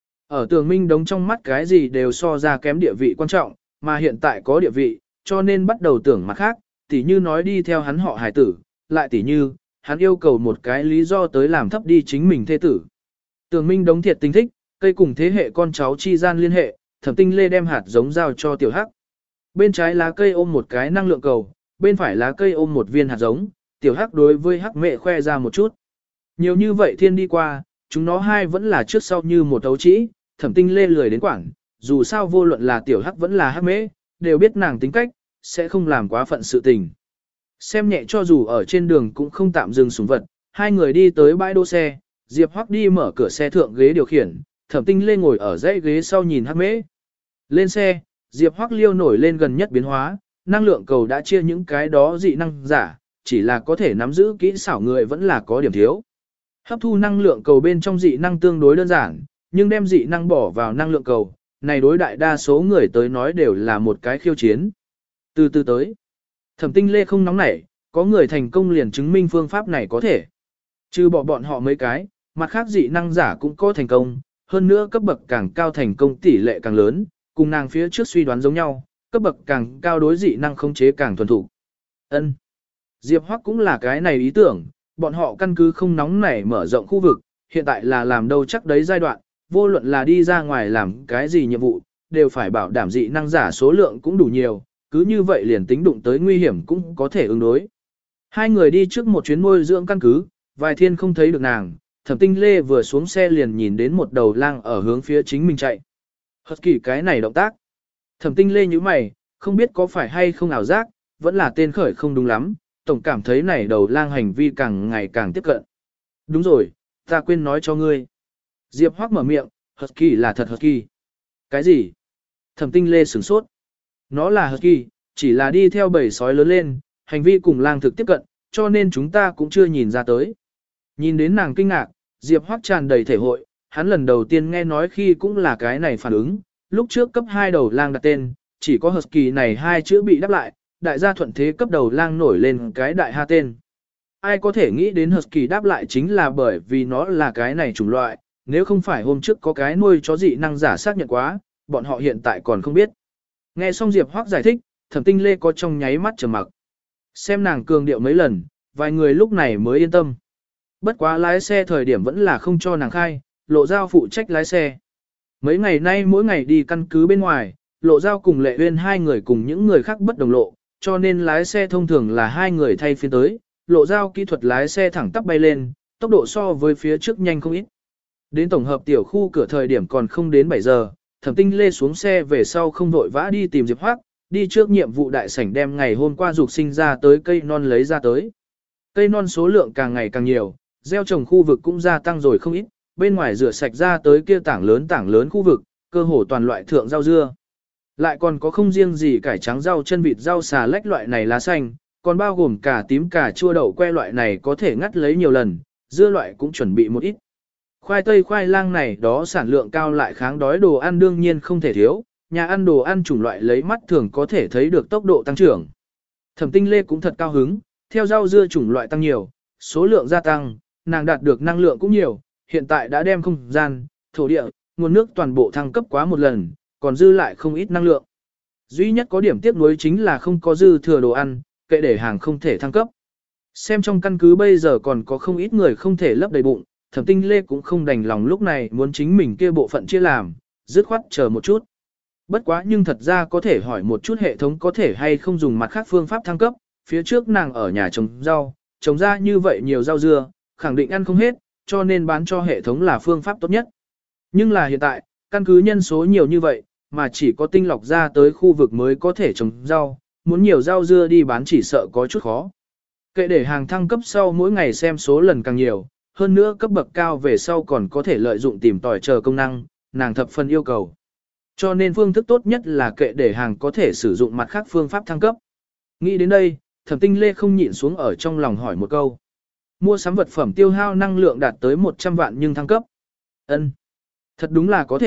Ở Tưởng Minh Đống trong mắt cái gì đều so ra kém địa vị quan trọng, mà hiện tại có địa vị, cho nên bắt đầu tưởng mặt khác, tỉ như nói đi theo hắn họ hải tử, lại tỉ như, hắn yêu cầu một cái lý do tới làm thấp đi chính mình thê tử. Tưởng Minh Đống thiệt tình thích, cây cùng thế hệ con cháu chi gian liên hệ, Thẩm Tinh Lê đem hạt giống giao cho Tiểu Hắc. Bên trái lá cây ôm một cái năng lượng cầu, bên phải lá cây ôm một viên hạt giống, Tiểu Hắc đối với Hắc mẹ khoe ra một chút. Nhiều như vậy thiên đi qua, chúng nó hai vẫn là trước sau như một đấu trĩ, Thẩm Tinh Lê lười đến quảng, dù sao vô luận là Tiểu Hắc vẫn là Hắc mẹ, đều biết nàng tính cách, sẽ không làm quá phận sự tình. Xem nhẹ cho dù ở trên đường cũng không tạm dừng súng vật, hai người đi tới bãi đỗ xe, Diệp Hoắc đi mở cửa xe thượng ghế điều khiển, Thẩm Tinh Lê ngồi ở dãy ghế sau nhìn Hắc mễ. Lên xe, Diệp Hoắc liêu nổi lên gần nhất biến hóa, năng lượng cầu đã chia những cái đó dị năng giả, chỉ là có thể nắm giữ kỹ xảo người vẫn là có điểm thiếu. Hấp thu năng lượng cầu bên trong dị năng tương đối đơn giản, nhưng đem dị năng bỏ vào năng lượng cầu, này đối đại đa số người tới nói đều là một cái khiêu chiến. Từ từ tới, Thẩm Tinh Lê không nóng nảy, có người thành công liền chứng minh phương pháp này có thể. Trừ bỏ bọn họ mấy cái, mặt khác dị năng giả cũng có thành công, hơn nữa cấp bậc càng cao thành công tỷ lệ càng lớn, cùng nàng phía trước suy đoán giống nhau, cấp bậc càng cao đối dị năng khống chế càng thuần thủ. Ân. Diệp Hoắc cũng là cái này ý tưởng, bọn họ căn cứ không nóng nảy mở rộng khu vực, hiện tại là làm đâu chắc đấy giai đoạn, vô luận là đi ra ngoài làm cái gì nhiệm vụ, đều phải bảo đảm dị năng giả số lượng cũng đủ nhiều, cứ như vậy liền tính đụng tới nguy hiểm cũng có thể ứng đối. Hai người đi trước một chuyến nuôi dưỡng căn cứ, vài thiên không thấy được nàng, Thẩm Tinh Lê vừa xuống xe liền nhìn đến một đầu lang ở hướng phía chính mình chạy. Hật kỳ cái này động tác. Thẩm Tinh Lê như mày, không biết có phải hay không ảo giác, vẫn là tên khởi không đúng lắm, tổng cảm thấy này đầu lang hành vi càng ngày càng tiếp cận. Đúng rồi, ta quên nói cho ngươi. Diệp Hoắc mở miệng, Hật kỳ là thật Hật kỳ. Cái gì? Thẩm Tinh Lê sửng sốt. Nó là Hật kỳ, chỉ là đi theo bầy sói lớn lên, hành vi cùng lang thực tiếp cận, cho nên chúng ta cũng chưa nhìn ra tới. Nhìn đến nàng kinh ngạc, Diệp Hoắc tràn đầy thể hội, hắn lần đầu tiên nghe nói khi cũng là cái này phản ứng, lúc trước cấp hai đầu lang đặt tên, chỉ có Husky này hai chữ bị đáp lại, đại gia thuận thế cấp đầu lang nổi lên cái đại ha tên. Ai có thể nghĩ đến Husky đáp lại chính là bởi vì nó là cái này chủng loại, nếu không phải hôm trước có cái nuôi chó dị năng giả xác nhận quá, bọn họ hiện tại còn không biết. Nghe xong Diệp Hoắc giải thích, Thẩm Tinh Lê có trong nháy mắt trầm mặc. Xem nàng cường điệu mấy lần, vài người lúc này mới yên tâm. Bất quá lái xe thời điểm vẫn là không cho nàng khai, Lộ Giao phụ trách lái xe. Mấy ngày nay mỗi ngày đi căn cứ bên ngoài, Lộ Giao cùng Lệ Uyên hai người cùng những người khác bất đồng lộ, cho nên lái xe thông thường là hai người thay phiên tới. Lộ Giao kỹ thuật lái xe thẳng tắp bay lên, tốc độ so với phía trước nhanh không ít. Đến tổng hợp tiểu khu cửa thời điểm còn không đến bảy giờ, Thẩm Tinh Lê xuống xe về sau không vội vã đi tìm Diệp Hoắc, đi trước nhiệm vụ đại sảnh đem ngày hôm qua dục sinh ra tới cây non lấy ra tới. Cây non số lượng càng ngày càng nhiều, gieo trồng khu vực cũng gia tăng rồi không ít, bên ngoài rửa sạch ra tới kia tảng lớn tảng lớn khu vực, cơ hồ toàn loại thượng rau dưa. Lại còn có không riêng gì cải trắng rau chân vịt rau xà lách loại này lá xanh, còn bao gồm cả tím cà chua đậu que loại này có thể ngắt lấy nhiều lần, dưa loại cũng chuẩn bị một ít. Khoai tây khoai lang này đó sản lượng cao lại kháng đói đồ ăn đương nhiên không thể thiếu, nhà ăn đồ ăn chủng loại lấy mắt thường có thể thấy được tốc độ tăng trưởng. Thẩm Tinh Lê cũng thật cao hứng, theo rau dưa chủng loại tăng nhiều, số lượng gia tăng, nàng đạt được năng lượng cũng nhiều, hiện tại đã đem không gian, thổ địa, nguồn nước toàn bộ thăng cấp quá một lần, còn dư lại không ít năng lượng. Duy nhất có điểm tiếc nuối chính là không có dư thừa đồ ăn, kệ để hàng không thể thăng cấp. Xem trong căn cứ bây giờ còn có không ít người không thể lấp đầy bụng, Thẩm Tinh Lê cũng không đành lòng lúc này muốn chính mình kia bộ phận chia làm, dứt khoát chờ một chút. Bất quá nhưng thật ra có thể hỏi một chút hệ thống có thể hay không dùng mặt khác phương pháp thăng cấp, phía trước nàng ở nhà trồng rau, trồng ra như vậy nhiều rau dưa, khẳng định ăn không hết, cho nên bán cho hệ thống là phương pháp tốt nhất. Nhưng là hiện tại, căn cứ nhân số nhiều như vậy, mà chỉ có tinh lọc ra tới khu vực mới có thể trồng rau, muốn nhiều rau dưa đi bán chỉ sợ có chút khó. Kệ để hàng thăng cấp sau mỗi ngày xem số lần càng nhiều, hơn nữa cấp bậc cao về sau còn có thể lợi dụng tìm tòi chờ công năng, nàng thập phần yêu cầu. Cho nên phương thức tốt nhất là kệ để hàng có thể sử dụng mặt khác phương pháp thăng cấp. Nghĩ đến đây, Thẩm Tinh Lê không nhịn xuống ở trong lòng hỏi một câu. Mua sắm vật phẩm tiêu hao năng lượng đạt tới một trăm vạn nhưng thăng cấp. Ân, thật đúng là có thể,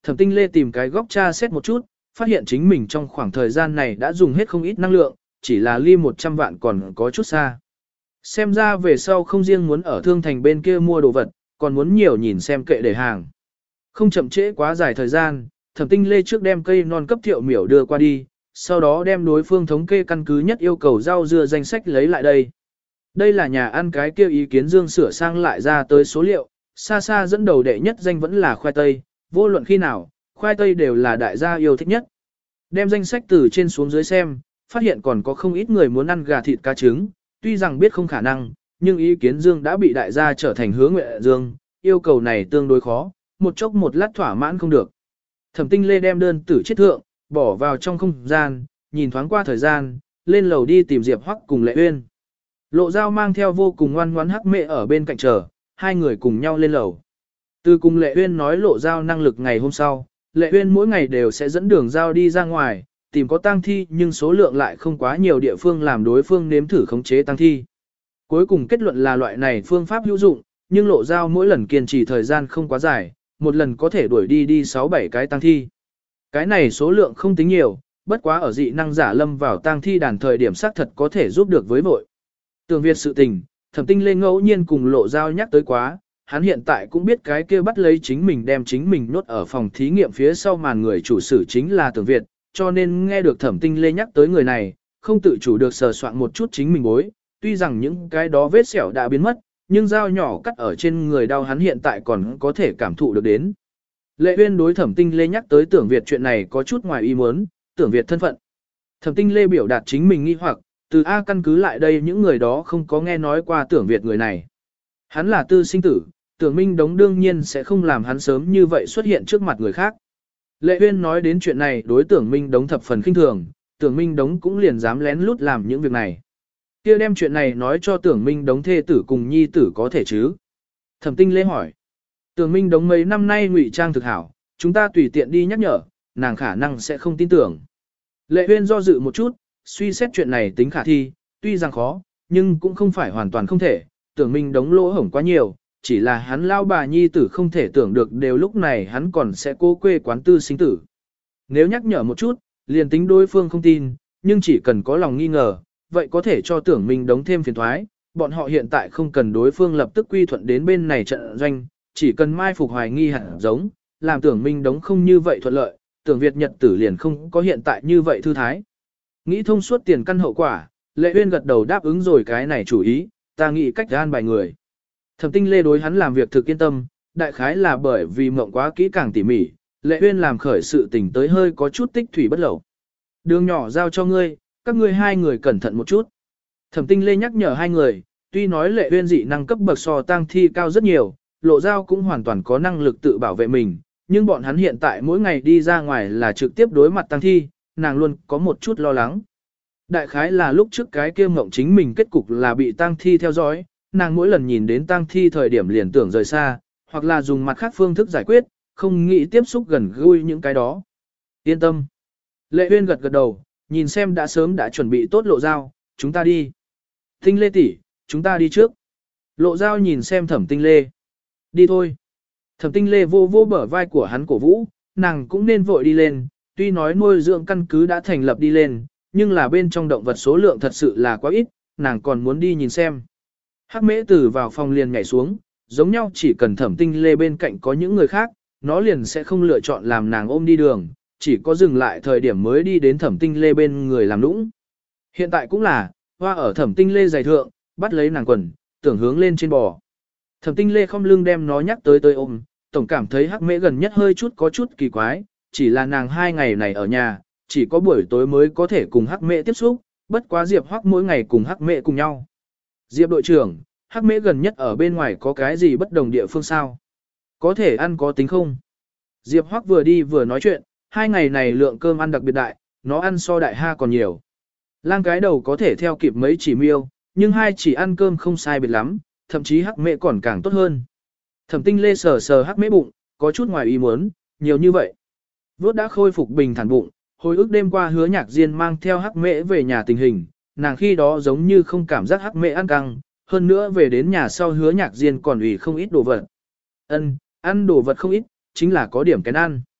Thẩm Tinh Lê tìm cái góc tra xét một chút, phát hiện chính mình trong khoảng thời gian này đã dùng hết không ít năng lượng, chỉ là ly một trăm vạn còn có chút xa. Xem ra về sau không riêng muốn ở thương thành bên kia mua đồ vật, còn muốn nhiều nhìn xem kệ để hàng. Không chậm trễ quá dài thời gian, Thẩm Tinh Lê trước đem cây non cấp Thiệu Miểu đưa qua đi, sau đó đem đối phương thống kê căn cứ nhất yêu cầu rau dưa danh sách lấy lại đây. Đây là nhà ăn cái kêu ý kiến Dương sửa sang lại ra tới số liệu, xa xa dẫn đầu đệ nhất danh vẫn là khoai tây, vô luận khi nào, khoai tây đều là đại gia yêu thích nhất. Đem danh sách từ trên xuống dưới xem, phát hiện còn có không ít người muốn ăn gà thịt cá trứng, tuy rằng biết không khả năng, nhưng ý kiến Dương đã bị đại gia trở thành hứa nguyện Dương, yêu cầu này tương đối khó, một chốc một lát thỏa mãn không được. Thẩm Tinh Lê đem đơn tử chết thượng, bỏ vào trong không gian, nhìn thoáng qua thời gian, lên lầu đi tìm Diệp Hoắc cùng Lệ Uyên. Lộ Dao mang theo vô cùng ngoan ngoãn Hắc Mẹ ở bên cạnh chờ, hai người cùng nhau lên lầu. Từ cùng Lệ Uyên nói Lộ Dao năng lực ngày hôm sau, Lệ Uyên mỗi ngày đều sẽ dẫn đường Dao đi ra ngoài, tìm có tang thi nhưng số lượng lại không quá nhiều địa phương làm đối phương nếm thử khống chế tang thi. Cuối cùng kết luận là loại này phương pháp hữu dụng, nhưng Lộ Dao mỗi lần kiên trì thời gian không quá dài, một lần có thể đuổi đi đi sáu bảy cái tang thi. Cái này số lượng không tính nhiều, bất quá ở dị năng giả lâm vào tang thi đàn thời điểm xác thật có thể giúp được với vội. Tưởng Việt sự tình, Thẩm Tinh Lê ngẫu nhiên cùng Lộ Dao nhắc tới quá, hắn hiện tại cũng biết cái kia bắt lấy chính mình đem chính mình nốt ở phòng thí nghiệm phía sau màn người chủ sử chính là Tưởng Việt, cho nên nghe được Thẩm Tinh Lê nhắc tới người này, không tự chủ được sờ soạn một chút chính mình bối, tuy rằng những cái đó vết sẹo đã biến mất, nhưng dao nhỏ cắt ở trên người đau hắn hiện tại còn có thể cảm thụ được đến. Lệ Uyên đối Thẩm Tinh Lê nhắc tới Tưởng Việt chuyện này có chút ngoài ý muốn, Tưởng Việt thân phận. Thẩm Tinh Lê biểu đạt chính mình nghi hoặc, từ A căn cứ lại đây những người đó không có nghe nói qua Tưởng Việt người này. Hắn là tư sinh tử, Tưởng Minh Đống đương nhiên sẽ không làm hắn sớm như vậy xuất hiện trước mặt người khác. Lệ Uyên nói đến chuyện này đối Tưởng Minh Đống thập phần khinh thường, Tưởng Minh Đống cũng liền dám lén lút làm những việc này. Kia đem chuyện này nói cho Tưởng Minh Đống thê tử cùng nhi tử có thể chứ? Thẩm Tinh Lê hỏi. Tưởng Minh Đống mấy năm nay ngụy trang thực hảo, chúng ta tùy tiện đi nhắc nhở, nàng khả năng sẽ không tin tưởng. Lệ Uyên do dự một chút, suy xét chuyện này tính khả thi, tuy rằng khó, nhưng cũng không phải hoàn toàn không thể. Tưởng Minh Đống lỗ hổng quá nhiều, chỉ là hắn lao bà nhi tử không thể tưởng được đều lúc này hắn còn sẽ cố quê quán tư sinh tử. Nếu nhắc nhở một chút, liền tính đối phương không tin, nhưng chỉ cần có lòng nghi ngờ, vậy có thể cho Tưởng Minh Đống thêm phiền thoái. Bọn họ hiện tại không cần đối phương lập tức quy thuận đến bên này trận doanh, chỉ cần mai phục hoài nghi hẳn giống, làm Tưởng Minh Đống không như vậy thuận lợi, Tưởng Việt nhật tử liền không có hiện tại như vậy thư thái. Nghĩ thông suốt tiền căn hậu quả, Lệ Uyên gật đầu đáp ứng rồi cái này chủ ý, ta nghĩ cách an bài người. Thẩm Tinh Lê đối hắn làm việc thực yên tâm, đại khái là bởi vì mộng quá kỹ càng tỉ mỉ, Lệ Uyên làm khởi sự tình tới hơi có chút tích thủy bất lẩu. Đường nhỏ giao cho ngươi, các ngươi hai người cẩn thận một chút. Thẩm Tinh Lê nhắc nhở hai người, tuy nói Lệ Uyên dị năng cấp bậc so tang thi cao rất nhiều, Lộ Dao cũng hoàn toàn có năng lực tự bảo vệ mình, nhưng bọn hắn hiện tại mỗi ngày đi ra ngoài là trực tiếp đối mặt tang thi, nàng luôn có một chút lo lắng. Đại khái là lúc trước cái kia mộng chính mình kết cục là bị tang thi theo dõi, nàng mỗi lần nhìn đến tang thi thời điểm liền tưởng rời xa, hoặc là dùng mặt khác phương thức giải quyết, không nghĩ tiếp xúc gần gũi những cái đó. Yên tâm. Lệ Uyên gật gật đầu, nhìn xem đã sớm đã chuẩn bị tốt Lộ Dao, chúng ta đi. Tinh Lê tỷ, chúng ta đi trước. Lộ Dao nhìn xem Thẩm Tinh Lê. Đi thôi. Thẩm Tinh Lê vô vô bờ vai của hắn cổ vũ, nàng cũng nên vội đi lên, tuy nói nuôi dưỡng căn cứ đã thành lập đi lên, nhưng là bên trong động vật số lượng thật sự là quá ít, nàng còn muốn đi nhìn xem. Hắc Mễ Tử vào phòng liền nhảy xuống, giống nhau chỉ cần Thẩm Tinh Lê bên cạnh có những người khác, nó liền sẽ không lựa chọn làm nàng ôm đi đường, chỉ có dừng lại thời điểm mới đi đến Thẩm Tinh Lê bên người làm nũng. Hiện tại cũng là, hoa ở Thẩm Tinh Lê giày thượng, bắt lấy nàng quần, tưởng hướng lên trên bò. Thẩm Tinh Lê không lưng đem nó nhắc tới tới ôm, tổng cảm thấy Hắc Mễ gần nhất hơi chút có chút kỳ quái, chỉ là nàng hai ngày này ở nhà, chỉ có buổi tối mới có thể cùng Hắc Mễ tiếp xúc, bất quá Diệp Hoắc mỗi ngày cùng Hắc Mễ cùng nhau. Diệp đội trưởng, Hắc Mễ gần nhất ở bên ngoài có cái gì bất đồng địa phương sao? Có thể ăn có tính không? Diệp Hoắc vừa đi vừa nói chuyện, hai ngày này lượng cơm ăn đặc biệt đại, nó ăn so đại ha còn nhiều. Lang cái đầu có thể theo kịp mấy chỉ miêu, nhưng hai chỉ ăn cơm không sai biệt lắm, thậm chí Hắc Mễ còn càng tốt hơn. Thẩm Tinh Lê sờ sờ Hắc Mễ bụng, có chút ngoài ý muốn, nhiều như vậy. Vốt đã khôi phục bình thản bụng, hồi ức đêm qua Hứa Nhạc Diên mang theo Hắc Mễ về nhà tình hình, nàng khi đó giống như không cảm giác Hắc Mễ ăn căng, hơn nữa về đến nhà sau Hứa Nhạc Diên còn ủy không ít đồ vật. Ân, ăn đồ vật không ít, chính là có điểm kén ăn.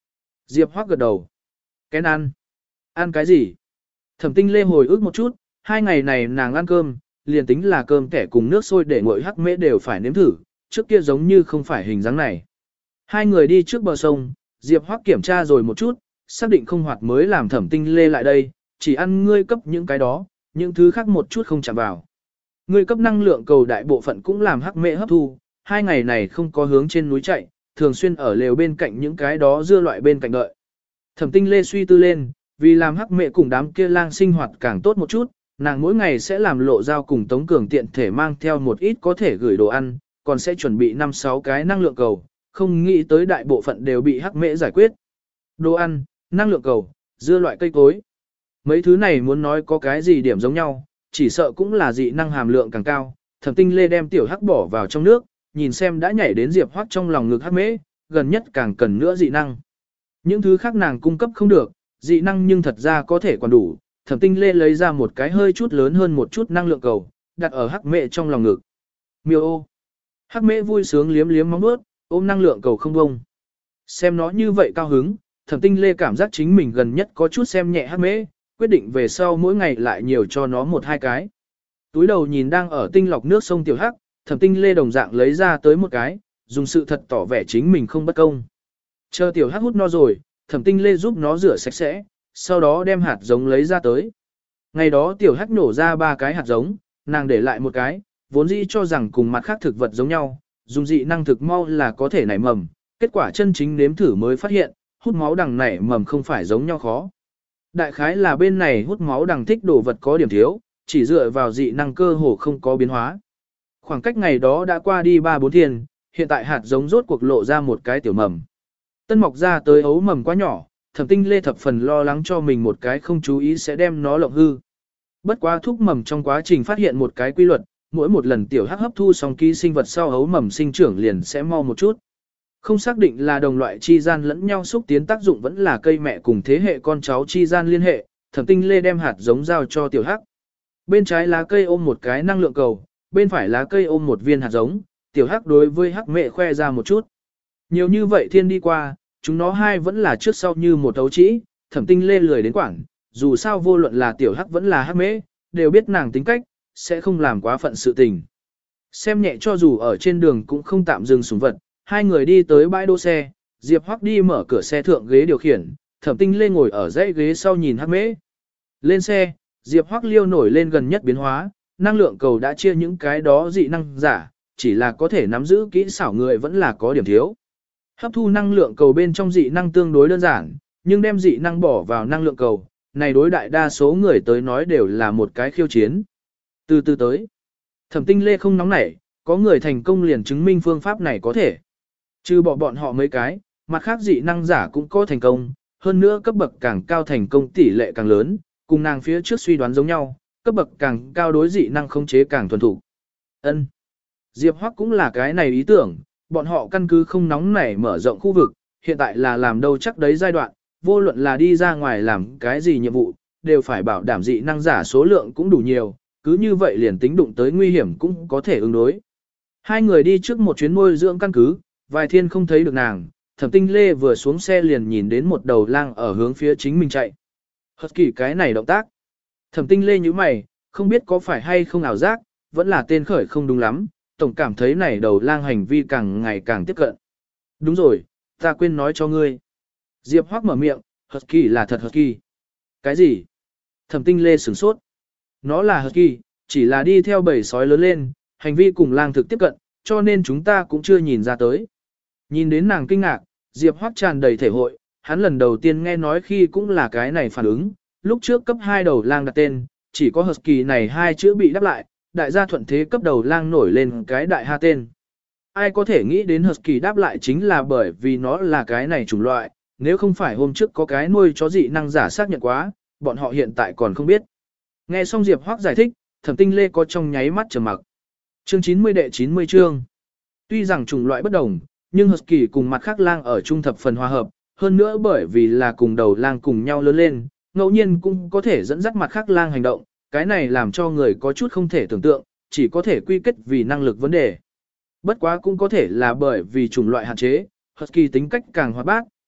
Diệp Hoắc gật đầu. Kén ăn. Ăn cái gì? Thẩm Tinh Lê hồi ức một chút, hai ngày này nàng ăn cơm, liền tính là cơm kẻ cùng nước sôi để nguội hắc mễ đều phải nếm thử, trước kia giống như không phải hình dáng này. Hai người đi trước bờ sông, Diệp Hoắc kiểm tra rồi một chút, xác định không hoạt mới làm Thẩm Tinh Lê lại đây, chỉ ăn ngươi cấp những cái đó, những thứ khác một chút không chạm vào. Ngươi cấp năng lượng cầu đại bộ phận cũng làm hắc mễ hấp thu, hai ngày này không có hướng trên núi chạy, thường xuyên ở lều bên cạnh những cái đó dưa loại bên cạnh đợi. Thẩm Tinh Lê suy tư lên, vì làm hắc mễ cùng đám kia lang sinh hoạt càng tốt một chút, nàng mỗi ngày sẽ làm lộ giao cùng Tống Cường tiện thể mang theo một ít có thể gửi đồ ăn, còn sẽ chuẩn bị năm sáu cái năng lượng cầu, không nghĩ tới đại bộ phận đều bị hắc mễ giải quyết. Đồ ăn, năng lượng cầu, dưa loại cây cối. Mấy thứ này muốn nói có cái gì điểm giống nhau, chỉ sợ cũng là dị năng hàm lượng càng cao. Thẩm Tinh Lê đem tiểu hắc bỏ vào trong nước, nhìn xem đã nhảy đến Diệp Hoắc trong lòng ngực hắc mễ, gần nhất càng cần nữa dị năng. Những thứ khác nàng cung cấp không được, dị năng nhưng thật ra có thể còn đủ. Thẩm Tinh Lê lấy ra một cái hơi chút lớn hơn một chút năng lượng cầu, đặt ở hắc mễ trong lòng ngực. Miêu ô. Hắc mễ vui sướng liếm liếm móng vuốt, ôm năng lượng cầu không bông. Xem nó như vậy cao hứng, Thẩm Tinh Lê cảm giác chính mình gần nhất có chút xem nhẹ hắc mễ, quyết định về sau mỗi ngày lại nhiều cho nó một hai cái. Túi đầu nhìn đang ở tinh lọc nước sông tiểu hắc, Thẩm Tinh Lê đồng dạng lấy ra tới một cái, dùng sự thật tỏ vẻ chính mình không bất công. Chờ tiểu hắc hút no rồi, Thẩm Tinh Lê giúp nó rửa sạch sẽ, sau đó đem hạt giống lấy ra tới. Ngày đó tiểu hắc nổ ra ba cái hạt giống, nàng để lại một cái, vốn dĩ cho rằng cùng mặt khác thực vật giống nhau, dùng dị năng thực mau là có thể nảy mầm, kết quả chân chính nếm thử mới phát hiện, hút máu đằng nảy mầm không phải giống nhau khó. Đại khái là bên này hút máu đằng thích đồ vật có điểm thiếu, chỉ dựa vào dị năng cơ hồ không có biến hóa. Khoảng cách ngày đó đã qua đi ba bốn thiên, hiện tại hạt giống rốt cuộc lộ ra một cái tiểu mầm. Tân mọc ra tới ấu mầm quá nhỏ, Thẩm Tinh Lê thập phần lo lắng cho mình một cái không chú ý sẽ đem nó lộng hư. Bất quá thúc mầm trong quá trình phát hiện một cái quy luật, mỗi một lần tiểu hắc hấp thu xong ký sinh vật sau ấu mầm sinh trưởng liền sẽ mau một chút. Không xác định là đồng loại chi gian lẫn nhau xúc tiến tác dụng vẫn là cây mẹ cùng thế hệ con cháu chi gian liên hệ, Thẩm Tinh Lê đem hạt giống giao cho tiểu hắc. Bên trái lá cây ôm một cái năng lượng cầu, bên phải lá cây ôm một viên hạt giống, tiểu hắc đối với hắc mẹ khoe ra một chút. Nhiều như vậy thiên đi qua, chúng nó hai vẫn là trước sau như một ấu trĩ, Thẩm Tinh Lê lười đến quảng, dù sao vô luận là tiểu hắc vẫn là hắc mễ, đều biết nàng tính cách, sẽ không làm quá phận sự tình. Xem nhẹ cho dù ở trên đường cũng không tạm dừng súng vật, hai người đi tới bãi đỗ xe, Diệp Hoắc đi mở cửa xe thượng ghế điều khiển, Thẩm Tinh Lê ngồi ở dãy ghế sau nhìn hắc mễ. Lên xe, Diệp Hoắc liêu nổi lên gần nhất biến hóa, năng lượng cầu đã chia những cái đó dị năng giả, chỉ là có thể nắm giữ kỹ xảo người vẫn là có điểm thiếu. Hấp thu năng lượng cầu bên trong dị năng tương đối đơn giản, nhưng đem dị năng bỏ vào năng lượng cầu, này đối đại đa số người tới nói đều là một cái khiêu chiến. Từ từ tới, Thẩm Tinh Lê không nóng nảy, có người thành công liền chứng minh phương pháp này có thể. Trừ bỏ bọn họ mấy cái, mặt khác dị năng giả cũng có thành công, hơn nữa cấp bậc càng cao thành công tỷ lệ càng lớn, cùng nàng phía trước suy đoán giống nhau, cấp bậc càng cao đối dị năng khống chế càng thuần thủ. Ân, Diệp Hoắc cũng là cái này ý tưởng, bọn họ căn cứ không nóng nảy mở rộng khu vực, hiện tại là làm đâu chắc đấy giai đoạn, vô luận là đi ra ngoài làm cái gì nhiệm vụ, đều phải bảo đảm dị năng giả số lượng cũng đủ nhiều, cứ như vậy liền tính đụng tới nguy hiểm cũng có thể ứng đối. Hai người đi trước một chuyến nuôi dưỡng căn cứ, vài thiên không thấy được nàng, Thẩm Tinh Lê vừa xuống xe liền nhìn đến một đầu lang ở hướng phía chính mình chạy. Hất kỳ cái này động tác. Thẩm Tinh Lê nhíu mày, không biết có phải hay không ảo giác, vẫn là tên khởi không đúng lắm, tổng cảm thấy này đầu lang hành vi càng ngày càng tiếp cận. Đúng rồi, ta quên nói cho ngươi. Diệp Hoắc mở miệng, Hất kỳ là thật Hất kỳ. Cái gì? Thẩm Tinh Lê sửng sốt. Nó là Hất kỳ, chỉ là đi theo bầy sói lớn lên, hành vi cùng lang thực tiếp cận, cho nên chúng ta cũng chưa nhìn ra tới. Nhìn đến nàng kinh ngạc, Diệp Hoắc tràn đầy thể hội, hắn lần đầu tiên nghe nói khi cũng là cái này phản ứng, lúc trước cấp hai đầu lang đặt tên, chỉ có Husky này hai chữ bị đáp lại, đại gia thuận thế cấp đầu lang nổi lên cái đại ha tên. Ai có thể nghĩ đến Husky đáp lại chính là bởi vì nó là cái này chủng loại, nếu không phải hôm trước có cái nuôi chó dị năng giả xác nhận quá, bọn họ hiện tại còn không biết. Nghe xong Diệp Hoắc giải thích, Thẩm Tinh Lê có trong nháy mắt trầm mặc. Chương chín mươi đệ chín mươi chương. Tuy rằng chủng loại bất đồng, nhưng Husky cùng mặt khác lang ở trung thập phần hòa hợp, hơn nữa bởi vì là cùng đầu lang cùng nhau lớn lên, ngẫu nhiên cũng có thể dẫn dắt mặt khác lang hành động, cái này làm cho người có chút không thể tưởng tượng, chỉ có thể quy kết vì năng lực vấn đề. Bất quá cũng có thể là bởi vì chủng loại hạn chế, Husky tính cách càng hoạt bát,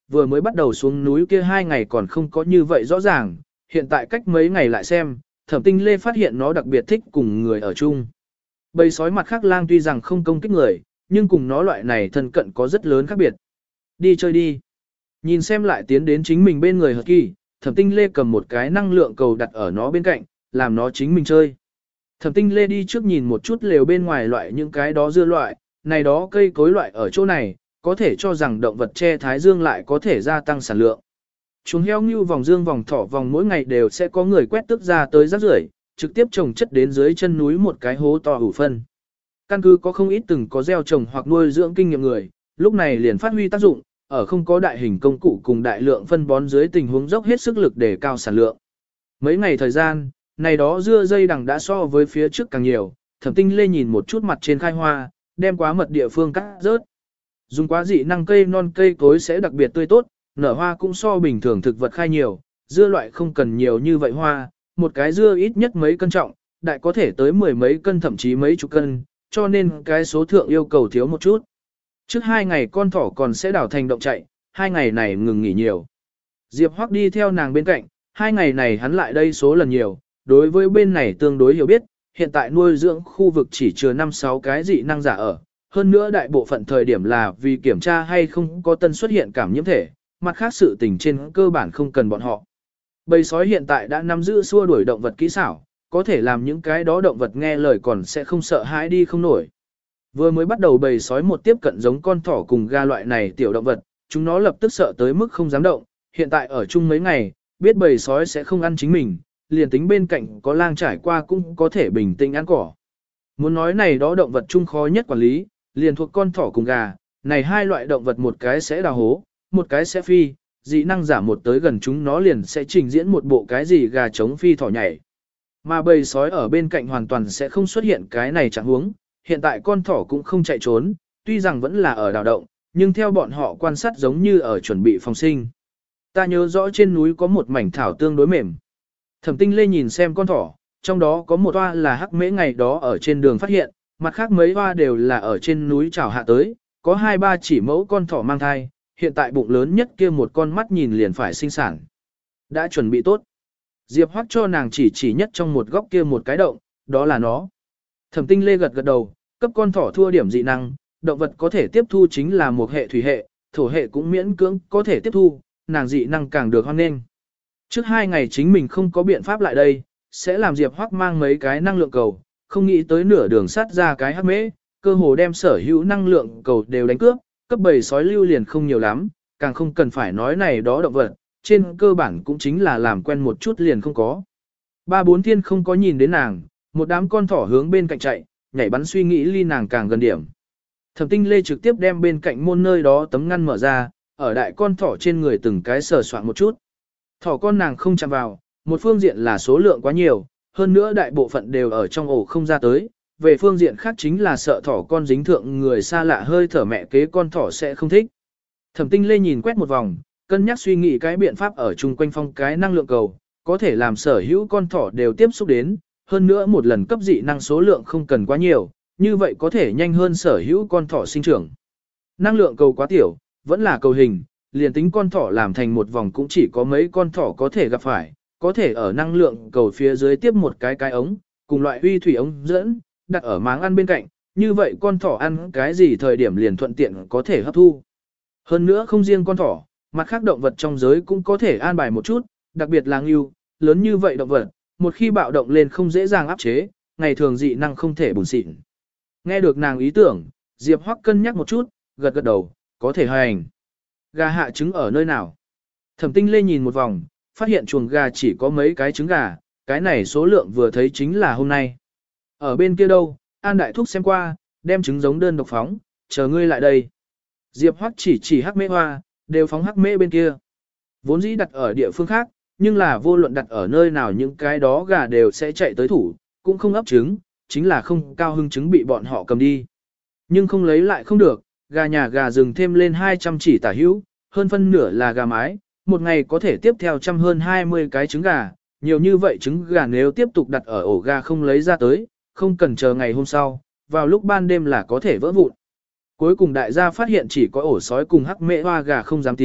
vừa mới bắt đầu xuống núi kia hai ngày còn không có như vậy rõ ràng, hiện tại cách mấy ngày lại xem, Thẩm Tinh Lê phát hiện nó đặc biệt thích cùng người ở chung. Bầy sói mặt khác lang tuy rằng không công kích người, nhưng cùng nó loại này thân cận có rất lớn khác biệt. Đi chơi đi. Nhìn xem lại tiến đến chính mình bên người Hợp Kỳ, Thẩm Tinh Lê cầm một cái năng lượng cầu đặt ở nó bên cạnh, làm nó chính mình chơi. Thẩm Tinh Lê đi trước nhìn một chút lều bên ngoài loại những cái đó dưa loại, này đó cây cối loại ở chỗ này, có thể cho rằng động vật che thái dương lại có thể gia tăng sản lượng. Chuồng heo như vòng dương vòng thỏ vòng mỗi ngày đều sẽ có người quét tước ra tới rác rưởi, trực tiếp trồng chất đến dưới chân núi một cái hố to ủ phân. Căn cứ có không ít từng có gieo trồng hoặc nuôi dưỡng kinh nghiệm người, lúc này liền phát huy tác dụng, ở không có đại hình công cụ cùng đại lượng phân bón dưới tình huống dốc hết sức lực để cao sản lượng. Mấy ngày thời gian, này đó dưa dây đằng đã so với phía trước càng nhiều, Thẩm Tinh Lê nhìn một chút mặt trên khai hoa, đem quá mật địa phương cắt rớt. Dùng quá dị năng cây non cây cối sẽ đặc biệt tươi tốt, nở hoa cũng so bình thường thực vật khai nhiều, dưa loại không cần nhiều như vậy hoa, một cái dưa ít nhất mấy cân trọng, đại có thể tới mười mấy cân thậm chí mấy chục cân, cho nên cái số thượng yêu cầu thiếu một chút. Trước hai ngày con thỏ còn sẽ đảo thành động chạy, hai ngày này ngừng nghỉ nhiều. Diệp Hoắc đi theo nàng bên cạnh, hai ngày này hắn lại đây số lần nhiều, đối với bên này tương đối hiểu biết, hiện tại nuôi dưỡng khu vực chỉ chứa năm sáu cái dị năng giả ở. Hơn nữa đại bộ phận thời điểm là vì kiểm tra hay không có tân xuất hiện cảm nhiễm thể, mặt khác sự tình trên cơ bản không cần bọn họ. Bầy sói hiện tại đã nắm giữ xua đuổi động vật kỹ xảo, có thể làm những cái đó động vật nghe lời còn sẽ không sợ hãi đi không nổi. Vừa mới bắt đầu bầy sói một tiếp cận giống con thỏ cùng ga loại này tiểu động vật, chúng nó lập tức sợ tới mức không dám động, hiện tại ở chung mấy ngày, biết bầy sói sẽ không ăn chính mình, liền tính bên cạnh có lang trải qua cũng có thể bình tĩnh ăn cỏ. Muốn nói này đó động vật chung khó nhất quản lý, liền thuộc con thỏ cùng gà, này hai loại động vật một cái sẽ đào hố, một cái sẽ phi, dị năng giả một tới gần chúng nó liền sẽ trình diễn một bộ cái gì gà trống phi thỏ nhảy. Mà bầy sói ở bên cạnh hoàn toàn sẽ không xuất hiện cái này chẳng huống, hiện tại con thỏ cũng không chạy trốn, tuy rằng vẫn là ở đào động, nhưng theo bọn họ quan sát giống như ở chuẩn bị phòng sinh. Ta nhớ rõ trên núi có một mảnh thảo tương đối mềm. Thẩm Tinh Lê nhìn xem con thỏ, trong đó có một toa là hắc mễ ngày đó ở trên đường phát hiện, mặt khác mấy hoa đều là ở trên núi trào hạ tới, có hai ba chỉ mẫu con thỏ mang thai, hiện tại bụng lớn nhất kia một con mắt nhìn liền phải sinh sản. Đã chuẩn bị tốt. Diệp Hoắc cho nàng chỉ chỉ nhất trong một góc kia một cái động, đó là nó. Thẩm Tinh Lê gật gật đầu, cấp con thỏ thua điểm dị năng, động vật có thể tiếp thu chính là một hệ thủy hệ, thổ hệ cũng miễn cưỡng có thể tiếp thu, nàng dị năng càng được hoan nghênh. Trước hai ngày chính mình không có biện pháp lại đây, sẽ làm Diệp Hoắc mang mấy cái năng lượng cầu, không nghĩ tới nửa đường sát ra cái hắc mễ, cơ hồ đem sở hữu năng lượng cầu đều đánh cướp, cấp bầy sói lưu liền không nhiều lắm, càng không cần phải nói này đó động vật, trên cơ bản cũng chính là làm quen một chút liền không có. Ba bốn thiên không có nhìn đến nàng, một đám con thỏ hướng bên cạnh chạy, nhảy bắn suy nghĩ ly nàng càng gần điểm. Thẩm Tinh Lê trực tiếp đem bên cạnh môn nơi đó tấm ngăn mở ra, ở đại con thỏ trên người từng cái sờ soạn một chút. Thỏ con nàng không chạm vào, một phương diện là số lượng quá nhiều, hơn nữa đại bộ phận đều ở trong ổ không ra tới, về phương diện khác chính là sợ thỏ con dính thượng người xa lạ hơi thở mẹ kế con thỏ sẽ không thích. Thẩm Tinh Lê nhìn quét một vòng, cân nhắc suy nghĩ cái biện pháp ở chung quanh phong cái năng lượng cầu, có thể làm sở hữu con thỏ đều tiếp xúc đến, hơn nữa một lần cấp dị năng số lượng không cần quá nhiều, như vậy có thể nhanh hơn sở hữu con thỏ sinh trưởng. Năng lượng cầu quá tiểu, vẫn là cầu hình, liền tính con thỏ làm thành một vòng cũng chỉ có mấy con thỏ có thể gặp phải, có thể ở năng lượng cầu phía dưới tiếp một cái cái ống, cùng loại huy thủy ống dẫn, đặt ở máng ăn bên cạnh, như vậy con thỏ ăn cái gì thời điểm liền thuận tiện có thể hấp thu. Hơn nữa không riêng con thỏ, mặt khác động vật trong giới cũng có thể an bài một chút, đặc biệt là ngưu, lớn như vậy động vật, một khi bạo động lên không dễ dàng áp chế, ngày thường dị năng không thể bùn xịn. Nghe được nàng ý tưởng, Diệp Hoắc cân nhắc một chút, gật gật đầu, có thể hành. Gà hạ trứng ở nơi nào? Thẩm Tinh Lê nhìn một vòng, phát hiện chuồng gà chỉ có mấy cái trứng gà, cái này số lượng vừa thấy chính là hôm nay. Ở bên kia đâu, An Đại Thúc xem qua, đem trứng giống đơn độc phóng, chờ ngươi lại đây. Diệp Hoắc chỉ chỉ hắc mễ hoa, đều phóng hắc mễ bên kia. Vốn dĩ đặt ở địa phương khác, nhưng là vô luận đặt ở nơi nào những cái đó gà đều sẽ chạy tới thủ, cũng không ấp trứng, chính là không cao hưng trứng bị bọn họ cầm đi. Nhưng không lấy lại không được, gà nhà gà rừng thêm lên hai trăm chỉ tả hữu, hơn phân nửa là gà mái, một ngày có thể tiếp theo trăm hơn hai mươi cái trứng gà, nhiều như vậy trứng gà nếu tiếp tục đặt ở ổ gà không lấy ra tới, không cần chờ ngày hôm sau, vào lúc ban đêm là có thể vỡ vụn. Cuối cùng đại gia phát hiện chỉ có ổ sói cùng hắc mễ hoa gà không dám tiến,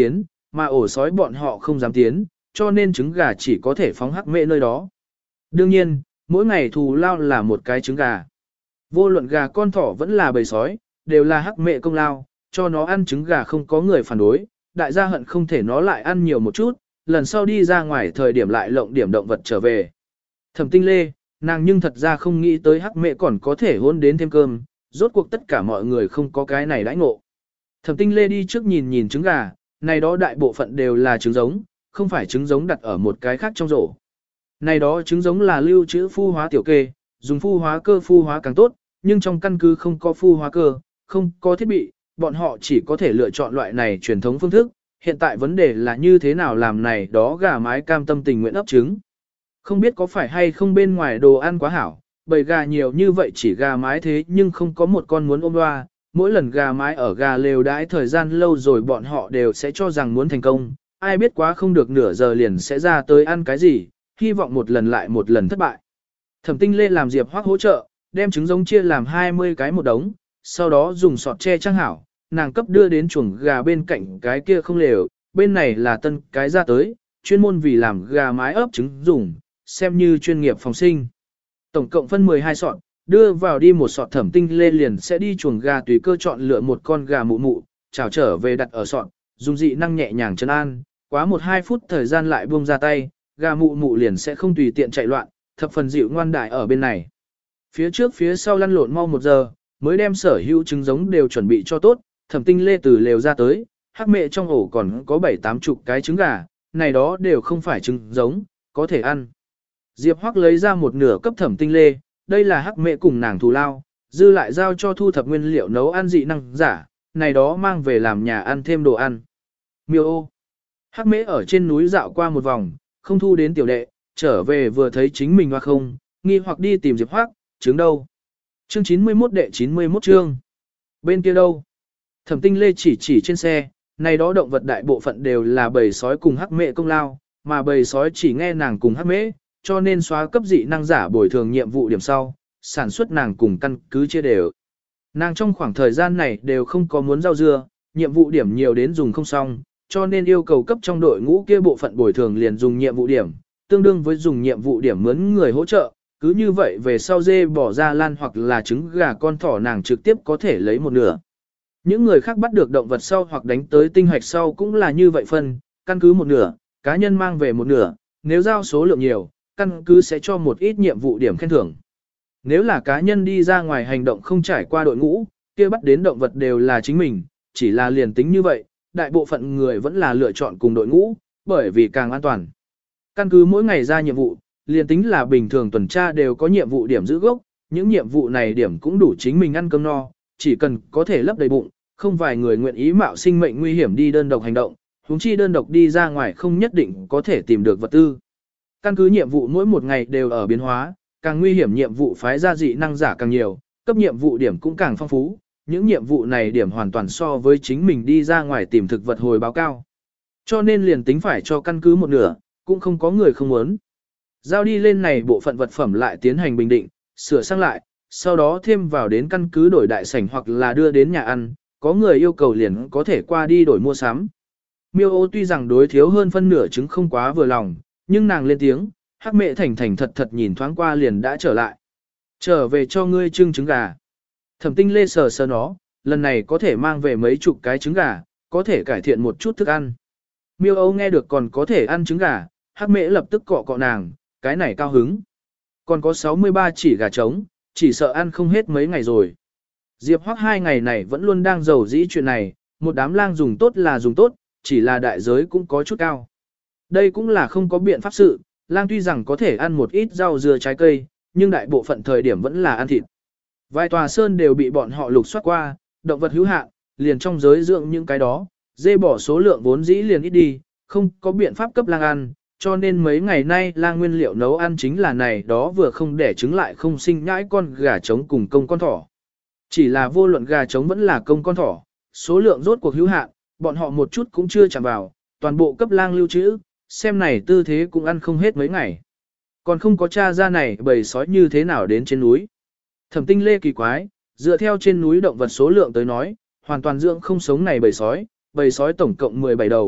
mà ổ sói bọn họ không dám tiến, cho nên trứng gà chỉ có thể phóng hắc mẹ nơi đó. Đương nhiên, mỗi ngày thù lao là một cái trứng gà. Vô luận gà con thỏ vẫn là bầy sói, đều là hắc mẹ công lao, cho nó ăn trứng gà không có người phản đối, đại gia hận không thể nó lại ăn nhiều một chút, lần sau đi ra ngoài thời điểm lại lộng điểm động vật trở về. Thẩm Tinh Lê, nàng nhưng thật ra không nghĩ tới hắc mẹ còn có thể hôn đến thêm cơm, rốt cuộc tất cả mọi người không có cái này đãi ngộ. Thẩm Tinh Lê đi trước nhìn nhìn trứng gà, này đó đại bộ phận đều là trứng giống, không phải trứng giống đặt ở một cái khác trong rổ. Này đó trứng giống là lưu trữ phu hóa tiểu kê, dùng phu hóa cơ phu hóa càng tốt, nhưng trong căn cứ không có phu hóa cơ, không có thiết bị, bọn họ chỉ có thể lựa chọn loại này truyền thống phương thức. Hiện tại vấn đề là như thế nào làm này đó gà mái cam tâm tình nguyện ấp trứng. Không biết có phải hay không bên ngoài đồ ăn quá hảo, bầy gà nhiều như vậy chỉ gà mái thế nhưng không có một con muốn ôm loa. Mỗi lần gà mái ở gà lều đãi thời gian lâu rồi bọn họ đều sẽ cho rằng muốn thành công, ai biết quá không được nửa giờ liền sẽ ra tới ăn cái gì, hy vọng một lần lại một lần thất bại. Thẩm Tinh Lê làm Diệp Hoắc hỗ trợ, đem trứng giống chia làm hai mươi cái một đống, sau đó dùng sọt tre trang hảo, nàng cấp đưa đến chuồng gà bên cạnh cái kia không lều, bên này là tân cái ra tới, chuyên môn vì làm gà mái ấp trứng dùng, xem như chuyên nghiệp phòng sinh. Tổng cộng phân mười hai sọt, đưa vào đi một sọt. Thẩm Tinh Lê liền sẽ đi chuồng gà tùy cơ chọn lựa một con gà mụ mụ, chào trở về đặt ở sọt, dùng dị năng nhẹ nhàng trấn an, quá một hai phút thời gian lại buông ra tay, gà mụ mụ liền sẽ không tùy tiện chạy loạn, thập phần dịu ngoan đại ở bên này. Phía trước phía sau lăn lộn mau một giờ, mới đem sở hữu trứng giống đều chuẩn bị cho tốt. Thẩm Tinh Lê từ lều ra tới, hắc mẹ trong ổ còn có bảy tám chục cái trứng gà, này đó đều không phải trứng giống, có thể ăn. Diệp Hoắc lấy ra một nửa cấp Thẩm Tinh Lê, đây là hắc mẹ cùng nàng thù lao, dư lại giao cho thu thập nguyên liệu nấu ăn dị năng giả, này đó mang về làm nhà ăn thêm đồ ăn. Miêu ô. Hắc mẹ ở trên núi dạo qua một vòng, không thu đến tiểu đệ, trở về vừa thấy chính mình hoa không, nghi hoặc đi tìm Diệp Hoắc, trứng đâu. Chương chín mươi mốt đệ chín mươi mốt chương. Bên kia đâu? Thẩm Tinh Lê chỉ chỉ trên xe, này đó động vật đại bộ phận đều là bầy sói cùng hắc mẹ công lao, mà bầy sói chỉ nghe nàng cùng hắc mẹ, cho nên xóa cấp dị năng giả bồi thường nhiệm vụ điểm sau, sản xuất nàng cùng căn cứ chia đều. Nàng trong khoảng thời gian này đều không có muốn rau dưa, nhiệm vụ điểm nhiều đến dùng không xong, cho nên yêu cầu cấp trong đội ngũ kia bộ phận bồi thường liền dùng nhiệm vụ điểm, tương đương với dùng nhiệm vụ điểm mướn người hỗ trợ, cứ như vậy về sau dê bỏ ra lan hoặc là trứng gà con thỏ nàng trực tiếp có thể lấy một nửa. Những người khác bắt được động vật sau hoặc đánh tới tinh hoạch sau cũng là như vậy phân, căn cứ một nửa, cá nhân mang về một nửa, nếu giao số lượng nhiều, căn cứ sẽ cho một ít nhiệm vụ điểm khen thưởng. Nếu là cá nhân đi ra ngoài hành động không trải qua đội ngũ, kia bắt đến động vật đều là chính mình, chỉ là liền tính như vậy, đại bộ phận người vẫn là lựa chọn cùng đội ngũ, bởi vì càng an toàn. Căn cứ mỗi ngày ra nhiệm vụ, liền tính là bình thường tuần tra đều có nhiệm vụ điểm giữ gốc, những nhiệm vụ này điểm cũng đủ chính mình ăn cơm no, chỉ cần có thể lấp đầy bụng, không vài người nguyện ý mạo sinh mệnh nguy hiểm đi đơn độc hành động, huống chi đơn độc đi ra ngoài không nhất định có thể tìm được vật tư. Căn cứ nhiệm vụ mỗi một ngày đều ở biến hóa, càng nguy hiểm nhiệm vụ phái ra dị năng giả càng nhiều, cấp nhiệm vụ điểm cũng càng phong phú, những nhiệm vụ này điểm hoàn toàn so với chính mình đi ra ngoài tìm thực vật hồi báo cao. Cho nên liền tính phải cho căn cứ một nửa, cũng không có người không muốn. Giao đi lên này bộ phận vật phẩm lại tiến hành bình định, sửa sang lại, sau đó thêm vào đến căn cứ đổi đại sảnh hoặc là đưa đến nhà ăn, có người yêu cầu liền có thể qua đi đổi mua sắm. Miêu ô tuy rằng đối thiếu hơn phân nửa trứng không quá vừa lòng, nhưng nàng lên tiếng, hắc mẹ thành thành thật thật nhìn thoáng qua liền đã trở lại. Trở về cho ngươi trưng trứng gà. Thẩm Tinh Lê sờ sờ nó, lần này có thể mang về mấy chục cái trứng gà, có thể cải thiện một chút thức ăn. Miêu Âu nghe được còn có thể ăn trứng gà, hắc mẹ lập tức cọ cọ nàng, cái này cao hứng. Còn có sáu mươi ba chỉ gà trống, chỉ sợ ăn không hết mấy ngày rồi. Diệp Hoắc hai ngày này vẫn luôn đang giàu dĩ chuyện này, một đám lang dùng tốt là dùng tốt, chỉ là đại giới cũng có chút cao. Đây cũng là không có biện pháp sự, lang tuy rằng có thể ăn một ít rau dưa trái cây, nhưng đại bộ phận thời điểm vẫn là ăn thịt. Vài tòa sơn đều bị bọn họ lục soát qua, động vật hữu hạn, liền trong giới dưỡng những cái đó, dê bỏ số lượng vốn dĩ liền ít đi, không có biện pháp cấp lang ăn, cho nên mấy ngày nay lang nguyên liệu nấu ăn chính là này đó vừa không đẻ trứng lại không sinh nhãi con gà trống cùng công con thỏ. Chỉ là vô luận gà trống vẫn là công con thỏ, số lượng rốt cuộc hữu hạn, bọn họ một chút cũng chưa chạm vào, toàn bộ cấp lang lưu trữ, xem này tư thế cũng ăn không hết mấy ngày. Còn không có tra ra này bầy sói như thế nào đến trên núi. Thẩm Tinh Lê kỳ quái, dựa theo trên núi động vật số lượng tới nói, hoàn toàn dưỡng không sống này bầy sói, bầy sói tổng cộng mười bảy đầu,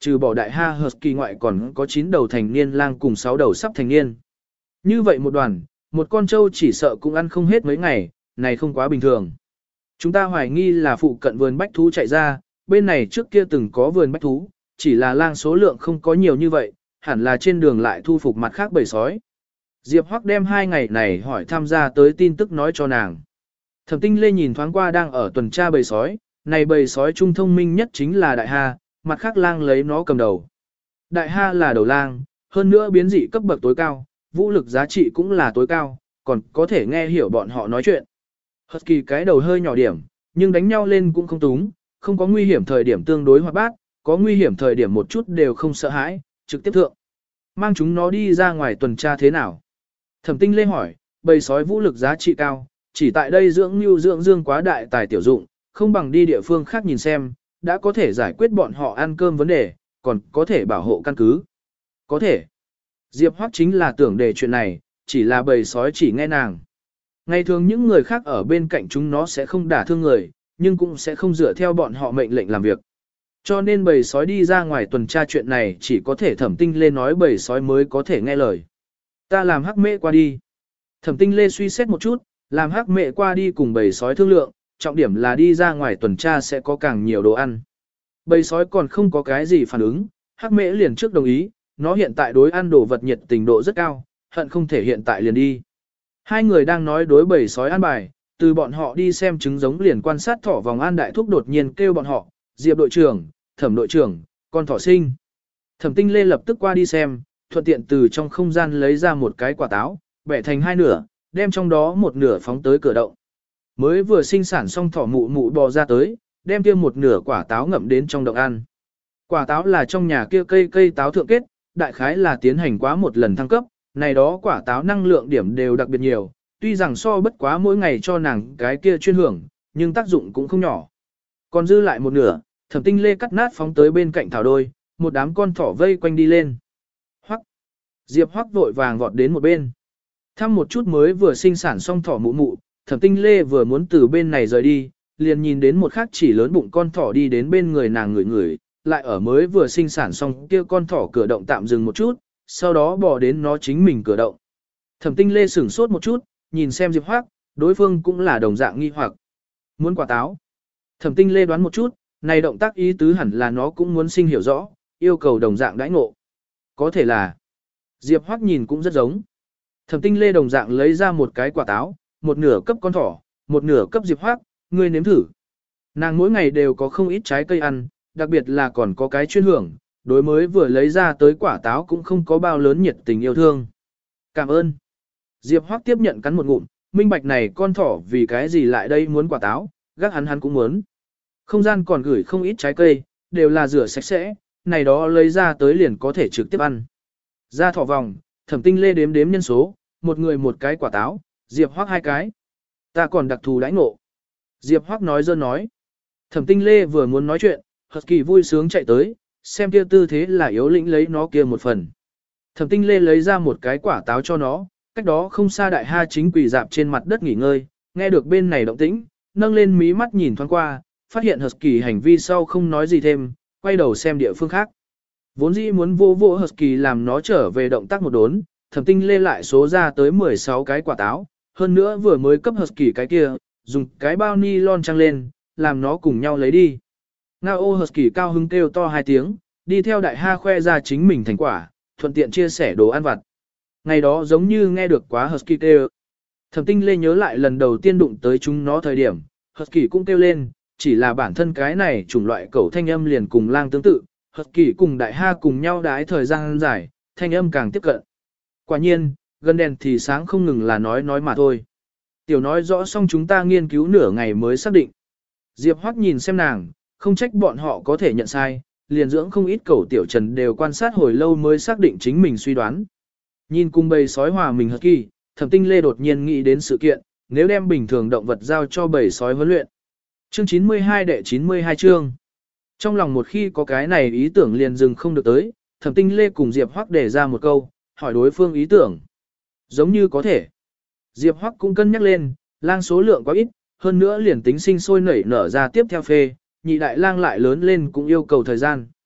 trừ bỏ đại ha husky ngoại còn có chín đầu thành niên lang cùng sáu đầu sắp thành niên. Như vậy một đoàn, một con trâu chỉ sợ cũng ăn không hết mấy ngày, này không quá bình thường. Chúng ta hoài nghi là phụ cận vườn bách thú chạy ra, bên này trước kia từng có vườn bách thú, chỉ là lang số lượng không có nhiều như vậy, hẳn là trên đường lại thu phục mặt khác bầy sói. Diệp Hoắc đem hai ngày này hỏi tham gia tới tin tức nói cho nàng. Thẩm Tinh Lê nhìn thoáng qua đang ở tuần tra bầy sói, này bầy sói trung thông minh nhất chính là Đại Ha, mặt khác lang lấy nó cầm đầu. Đại Ha là đầu lang, hơn nữa biến dị cấp bậc tối cao, vũ lực giá trị cũng là tối cao, còn có thể nghe hiểu bọn họ nói chuyện. Husky cái đầu hơi nhỏ điểm, nhưng đánh nhau lên cũng không túng, không có nguy hiểm thời điểm tương đối hoạt bát, có nguy hiểm thời điểm một chút đều không sợ hãi, trực tiếp thượng. Mang chúng nó đi ra ngoài tuần tra thế nào? Thẩm Tinh Lê hỏi, bầy sói vũ lực giá trị cao, chỉ tại đây dưỡng lưu dưỡng dương quá đại tài tiểu dụng, không bằng đi địa phương khác nhìn xem, đã có thể giải quyết bọn họ ăn cơm vấn đề, còn có thể bảo hộ căn cứ. Có thể. Diệp Hoắc chính là tưởng đề chuyện này, chỉ là bầy sói chỉ nghe nàng. Ngày thường những người khác ở bên cạnh chúng nó sẽ không đả thương người, nhưng cũng sẽ không dựa theo bọn họ mệnh lệnh làm việc. Cho nên bầy sói đi ra ngoài tuần tra chuyện này chỉ có thể Thẩm Tinh Lê nói bầy sói mới có thể nghe lời. Ta làm hắc mễ qua đi. Thẩm Tinh Lê suy xét một chút, làm hắc mễ qua đi cùng bầy sói thương lượng, trọng điểm là đi ra ngoài tuần tra sẽ có càng nhiều đồ ăn. Bầy sói còn không có cái gì phản ứng, hắc mễ liền trước đồng ý, nó hiện tại đối ăn đồ vật nhiệt tình độ rất cao, hận không thể hiện tại liền đi. Hai người đang nói đối bầy sói ăn bài, từ bọn họ đi xem trứng giống liền quan sát thỏ vòng an đại thúc đột nhiên kêu bọn họ, Diệp đội trưởng, Thẩm đội trưởng, con thỏ sinh. Thẩm Tinh Lê lập tức qua đi xem, thuận tiện từ trong không gian lấy ra một cái quả táo, bẻ thành hai nửa, đem trong đó một nửa phóng tới cửa động. Mới vừa sinh sản xong thỏ mụ mụ bò ra tới, đem kia một nửa quả táo ngậm đến trong động ăn. Quả táo là trong nhà kia cây cây táo thượng kết, đại khái là tiến hành quá một lần thăng cấp, này đó quả táo năng lượng điểm đều đặc biệt nhiều, tuy rằng so bất quá mỗi ngày cho nàng cái kia chuyên hưởng, nhưng tác dụng cũng không nhỏ. Còn dư lại một nửa, Thẩm Tinh Lê cắt nát phóng tới bên cạnh thảo đôi, một đám con thỏ vây quanh đi lên. Hoắc. Diệp Hoắc vội vàng vọt đến một bên. Thăm một chút mới vừa sinh sản xong thỏ mụ mụ, Thẩm Tinh Lê vừa muốn từ bên này rời đi, liền nhìn đến một khác chỉ lớn bụng con thỏ đi đến bên người nàng ngửi ngửi, lại ở mới vừa sinh sản xong kia con thỏ cửa động tạm dừng một chút, sau đó bỏ đến nó chính mình cửa động. Thẩm Tinh Lê sửng sốt một chút, nhìn xem Diệp Hoắc, đối phương cũng là đồng dạng nghi hoặc. Muốn quả táo. Thẩm Tinh Lê đoán một chút, này động tác ý tứ hẳn là nó cũng muốn sinh hiểu rõ, yêu cầu đồng dạng đãi ngộ. Có thể là Diệp Hoắc nhìn cũng rất giống. Thẩm Tinh Lê đồng dạng lấy ra một cái quả táo, một nửa cấp con thỏ, một nửa cấp Diệp Hoắc, ngươi nếm thử. Nàng mỗi ngày đều có không ít trái cây ăn, đặc biệt là còn có cái chuyên hưởng, đối mới vừa lấy ra tới quả táo cũng không có bao lớn nhiệt tình yêu thương. Cảm ơn. Diệp Hoắc tiếp nhận cắn một ngụm, minh bạch này con thỏ vì cái gì lại đây muốn quả táo, gác hắn hắn cũng muốn. Không gian còn gửi không ít trái cây, đều là rửa sạch sẽ, này đó lấy ra tới liền có thể trực tiếp ăn. Ra thỏ vòng, Thẩm Tinh Lê đếm đếm nhân số, một người một cái quả táo, Diệp Hoắc hai cái. Ta còn đặc thù đãi ngộ. Diệp Hoắc nói dơ nói. Thẩm Tinh Lê vừa muốn nói chuyện, Husky vui sướng chạy tới, xem kia tư thế là yếu lĩnh lấy nó kia một phần. Thẩm Tinh Lê lấy ra một cái quả táo cho nó, cách đó không xa Đại Ha chính quỳ dạp trên mặt đất nghỉ ngơi, nghe được bên này động tĩnh, nâng lên mí mắt nhìn thoáng qua, phát hiện Husky hành vi sau không nói gì thêm, quay đầu xem địa phương khác. Vốn dĩ muốn vô vô Husky làm nó trở về động tác một đốn, Thẩm Tinh Lê lại số ra tới mười sáu cái quả táo, hơn nữa vừa mới cấp Husky cái kia, dùng cái bao ni lon trăng lên, làm nó cùng nhau lấy đi. Ngao ô Husky cao hứng kêu to hai tiếng, đi theo Đại Ha khoe ra chính mình thành quả, thuận tiện chia sẻ đồ ăn vặt. Ngày đó giống như nghe được quá Husky kêu. Thẩm Tinh Lê nhớ lại lần đầu tiên đụng tới chúng nó thời điểm, Husky cũng kêu lên, chỉ là bản thân cái này chủng loại cẩu thanh âm liền cùng lang tương tự, Husky cùng Đại Ha cùng nhau đái thời gian dài, thanh âm càng tiếp cận. Quả nhiên, gần đèn thì sáng không ngừng là nói nói mà thôi. Tiểu nói rõ xong chúng ta nghiên cứu nửa ngày mới xác định. Diệp Hoắc nhìn xem nàng, không trách bọn họ có thể nhận sai, liền dưỡng không ít cẩu tiểu trần đều quan sát hồi lâu mới xác định chính mình suy đoán. Nhìn cùng bầy sói hòa mình Husky, Thẩm Tinh Lê đột nhiên nghĩ đến sự kiện, nếu đem bình thường động vật giao cho bầy sói huấn luyện. Chương chín mươi hai đệ chín mươi hai chương. Trong lòng một khi có cái này ý tưởng liền dừng không được tới, Thẩm Tinh Lê cùng Diệp Hoắc đề ra một câu, hỏi đối phương ý tưởng. Giống như có thể. Diệp Hoắc cũng cân nhắc lên, lang số lượng quá ít, hơn nữa liền tính sinh sôi nảy nở ra tiếp theo phê, nhị đại lang lại lớn lên cũng yêu cầu thời gian.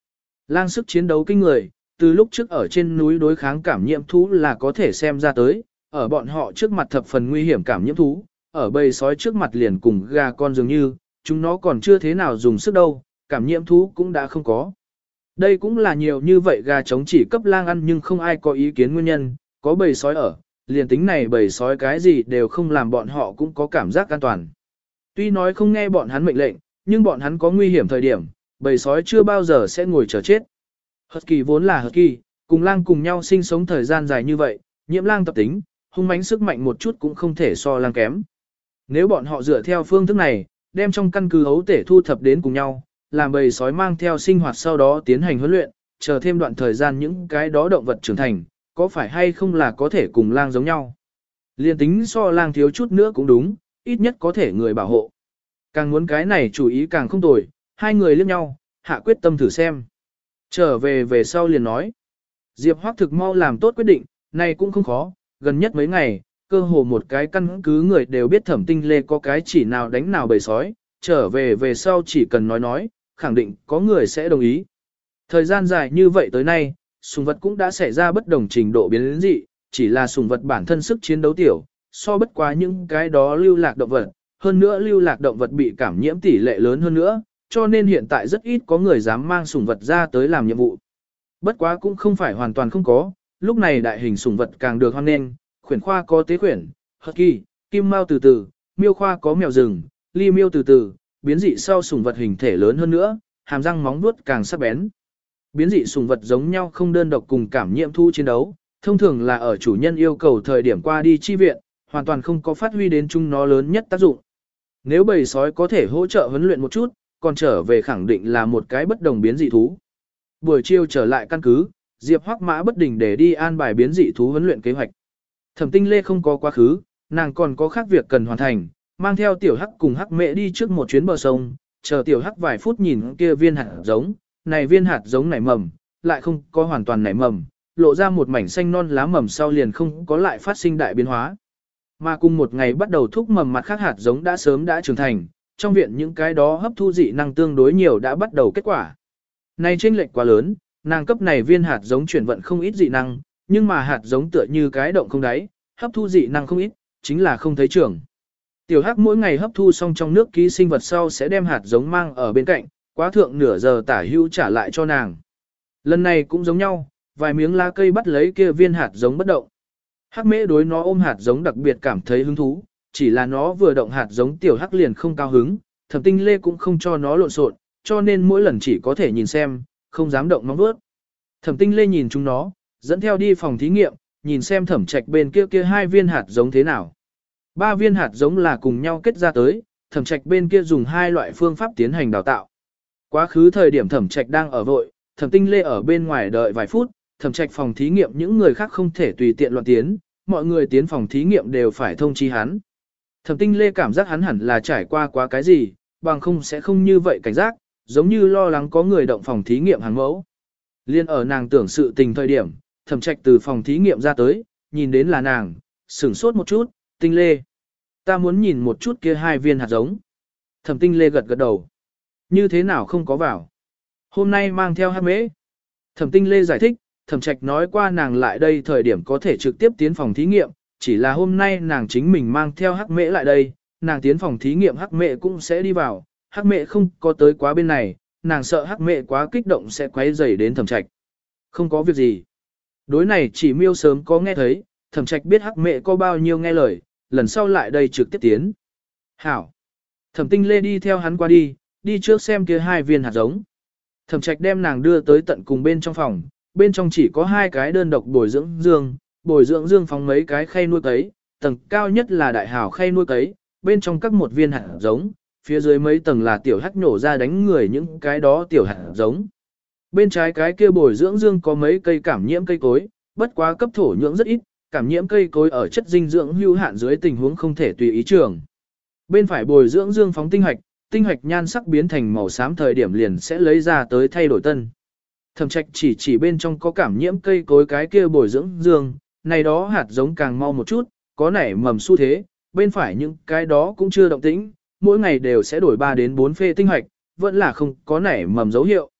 Lang sức chiến đấu kinh người, từ lúc trước ở trên núi đối kháng cảm nhiễm thú là có thể xem ra tới, ở bọn họ trước mặt thập phần nguy hiểm cảm nhiễm thú, ở bầy sói trước mặt liền cùng gà con dường như, chúng nó còn chưa thế nào dùng sức đâu, cảm nhiễm thú cũng đã không có. Đây cũng là nhiều như vậy gà trống chỉ cấp lang ăn nhưng không ai có ý kiến nguyên nhân, có bầy sói ở, liền tính này bầy sói cái gì đều không làm bọn họ cũng có cảm giác an toàn. Tuy nói không nghe bọn hắn mệnh lệnh, nhưng bọn hắn có nguy hiểm thời điểm, bầy sói chưa bao giờ sẽ ngồi chờ chết. Husky vốn là Husky, cùng lang cùng nhau sinh sống thời gian dài như vậy, nhiễm lang tập tính, hung mãnh sức mạnh một chút cũng không thể so lang kém. Nếu bọn họ dựa theo phương thức này, đem trong căn cứ ấu tể thu thập đến cùng nhau, làm bầy sói mang theo sinh hoạt sau đó tiến hành huấn luyện, chờ thêm đoạn thời gian những cái đó động vật trưởng thành, có phải hay không là có thể cùng lang giống nhau. Liên tính so lang thiếu chút nữa cũng đúng, ít nhất có thể người bảo hộ. Càng muốn cái này chủ ý càng không tồi, hai người liếc nhau, hạ quyết tâm thử xem. Trở về về sau liền nói. Diệp Hoắc thực mau làm tốt quyết định, này cũng không khó, gần nhất mấy ngày, cơ hồ một cái căn cứ người đều biết Thẩm Tinh Lê có cái chỉ nào đánh nào bầy sói, trở về về sau chỉ cần nói nói, khẳng định có người sẽ đồng ý. Thời gian dài như vậy tới nay, sùng vật cũng đã xảy ra bất đồng trình độ biến dị, chỉ là sùng vật bản thân sức chiến đấu tiểu, so bất quá những cái đó lưu lạc động vật, hơn nữa lưu lạc động vật bị cảm nhiễm tỷ lệ lớn hơn nữa, cho nên hiện tại rất ít có người dám mang sùng vật ra tới làm nhiệm vụ. Bất quá cũng không phải hoàn toàn không có, lúc này đại hình sùng vật càng được hoan nghênh, khuyển khoa có tế khuyển, husky, kim mao từ từ, miêu khoa có mèo rừng, ly miêu từ từ, biến dị sau sùng vật hình thể lớn hơn nữa, hàm răng móng vuốt càng sắc bén. Biến dị sùng vật giống nhau không đơn độc cùng cảm nhiễm thu chiến đấu, thông thường là ở chủ nhân yêu cầu thời điểm qua đi chi viện, hoàn toàn không có phát huy đến chúng nó lớn nhất tác dụng. Nếu bầy sói có thể hỗ trợ huấn luyện một chút, còn trở về khẳng định là một cái bất đồng biến dị thú. Buổi chiều trở lại căn cứ, Diệp Hoắc mã bất đình để đi an bài biến dị thú huấn luyện kế hoạch. Thẩm Tinh Lê không có quá khứ, nàng còn có khác việc cần hoàn thành, mang theo tiểu Hắc cùng Hắc Mẹ đi trước một chuyến bờ sông, chờ tiểu Hắc vài phút nhìn kia viên hạt giống, này viên hạt giống nảy mầm, lại không có hoàn toàn nảy mầm, lộ ra một mảnh xanh non lá mầm sau liền không có lại phát sinh đại biến hóa. Mà cùng một ngày bắt đầu thúc mầm mặt khác hạt giống đã sớm đã trưởng thành, trong viện những cái đó hấp thu dị năng tương đối nhiều đã bắt đầu kết quả. Này chênh lệch quá lớn, nàng cấp này viên hạt giống chuyển vận không ít dị năng, nhưng mà hạt giống tựa như cái động không đáy, hấp thu dị năng không ít, chính là không thấy trưởng. Tiểu Hắc mỗi ngày hấp thu xong trong nước ký sinh vật sau sẽ đem hạt giống mang ở bên cạnh, quá thượng nửa giờ tả hữu trả lại cho nàng. Lần này cũng giống nhau, vài miếng lá cây bắt lấy kia viên hạt giống bất động. Hắc Mễ đối nó ôm hạt giống đặc biệt cảm thấy hứng thú, chỉ là nó vừa động hạt giống tiểu Hắc liền không cao hứng, Thẩm Tinh Lê cũng không cho nó lộn xộn, cho nên mỗi lần chỉ có thể nhìn xem, không dám động móng vuốt. Thẩm Tinh Lê nhìn chúng nó, dẫn theo đi phòng thí nghiệm, nhìn xem Thẩm Trạch bên kia kia hai viên hạt giống thế nào. Ba viên hạt giống là cùng nhau kết ra tới, Thẩm Trạch bên kia dùng hai loại phương pháp tiến hành đào tạo. Quá khứ thời điểm Thẩm Trạch đang ở vội, Thẩm Tinh Lê ở bên ngoài đợi vài phút, Thẩm Trạch phòng thí nghiệm những người khác không thể tùy tiện loạn tiến, mọi người tiến phòng thí nghiệm đều phải thông chi hắn. Thẩm Tinh Lê cảm giác hắn hẳn là trải qua quá cái gì, bằng không sẽ không như vậy cảnh giác, giống như lo lắng có người động phòng thí nghiệm hàng mẫu. Liên ở nàng tưởng sự tình thời điểm, Thẩm Trạch từ phòng thí nghiệm ra tới, nhìn đến là nàng, sửng sốt một chút, Tinh Lê. Ta muốn nhìn một chút kia hai viên hạt giống. Thẩm Tinh Lê gật gật đầu. Như thế nào không có vào? Hôm nay mang theo Hắc Mễ. Thẩm Tinh Lê giải thích, Thẩm Trạch nói qua nàng lại đây thời điểm có thể trực tiếp tiến phòng thí nghiệm, chỉ là hôm nay nàng chính mình mang theo Hắc Mễ lại đây, nàng tiến phòng thí nghiệm Hắc Mễ cũng sẽ đi vào, Hắc Mễ không có tới quá bên này, nàng sợ Hắc Mễ quá kích động sẽ quấy rầy đến Thẩm Trạch. Không có việc gì. Đối này chỉ miêu sớm có nghe thấy, Thẩm Trạch biết Hắc Mễ có bao nhiêu nghe lời, lần sau lại đây trực tiếp tiến. Hảo. Thẩm Tinh Lê đi theo hắn qua đi, đi trước xem kia hai viên hạt giống. Thẩm Trạch đem nàng đưa tới tận cùng bên trong phòng, bên trong chỉ có hai cái đơn độc bồi dưỡng dương, bồi dưỡng dương phóng mấy cái khay nuôi cấy, tầng cao nhất là đại hào khay nuôi cấy, bên trong các một viên hạt giống, phía dưới mấy tầng là tiểu hắc nổ ra đánh người những cái đó tiểu hạt giống. Bên trái cái kia bồi dưỡng dương có mấy cây cảm nhiễm cây cối, bất quá cấp thổ nhưỡng rất ít, cảm nhiễm cây cối ở chất dinh dưỡng hữu hạn dưới tình huống không thể tùy ý trưởng. Bên phải bồi dưỡng dương phóng tinh hạch, tinh hạch nhan sắc biến thành màu xám thời điểm liền sẽ lấy ra tới thay đổi tân. Thẩm Trạch chỉ chỉ bên trong có cảm nhiễm cây cối cái kia bồi dưỡng dương, này đó hạt giống càng mau một chút, có nảy mầm xu thế, bên phải những cái đó cũng chưa động tĩnh, mỗi ngày đều sẽ đổi ba đến bốn phê tinh hạch, vẫn là không có nảy mầm dấu hiệu.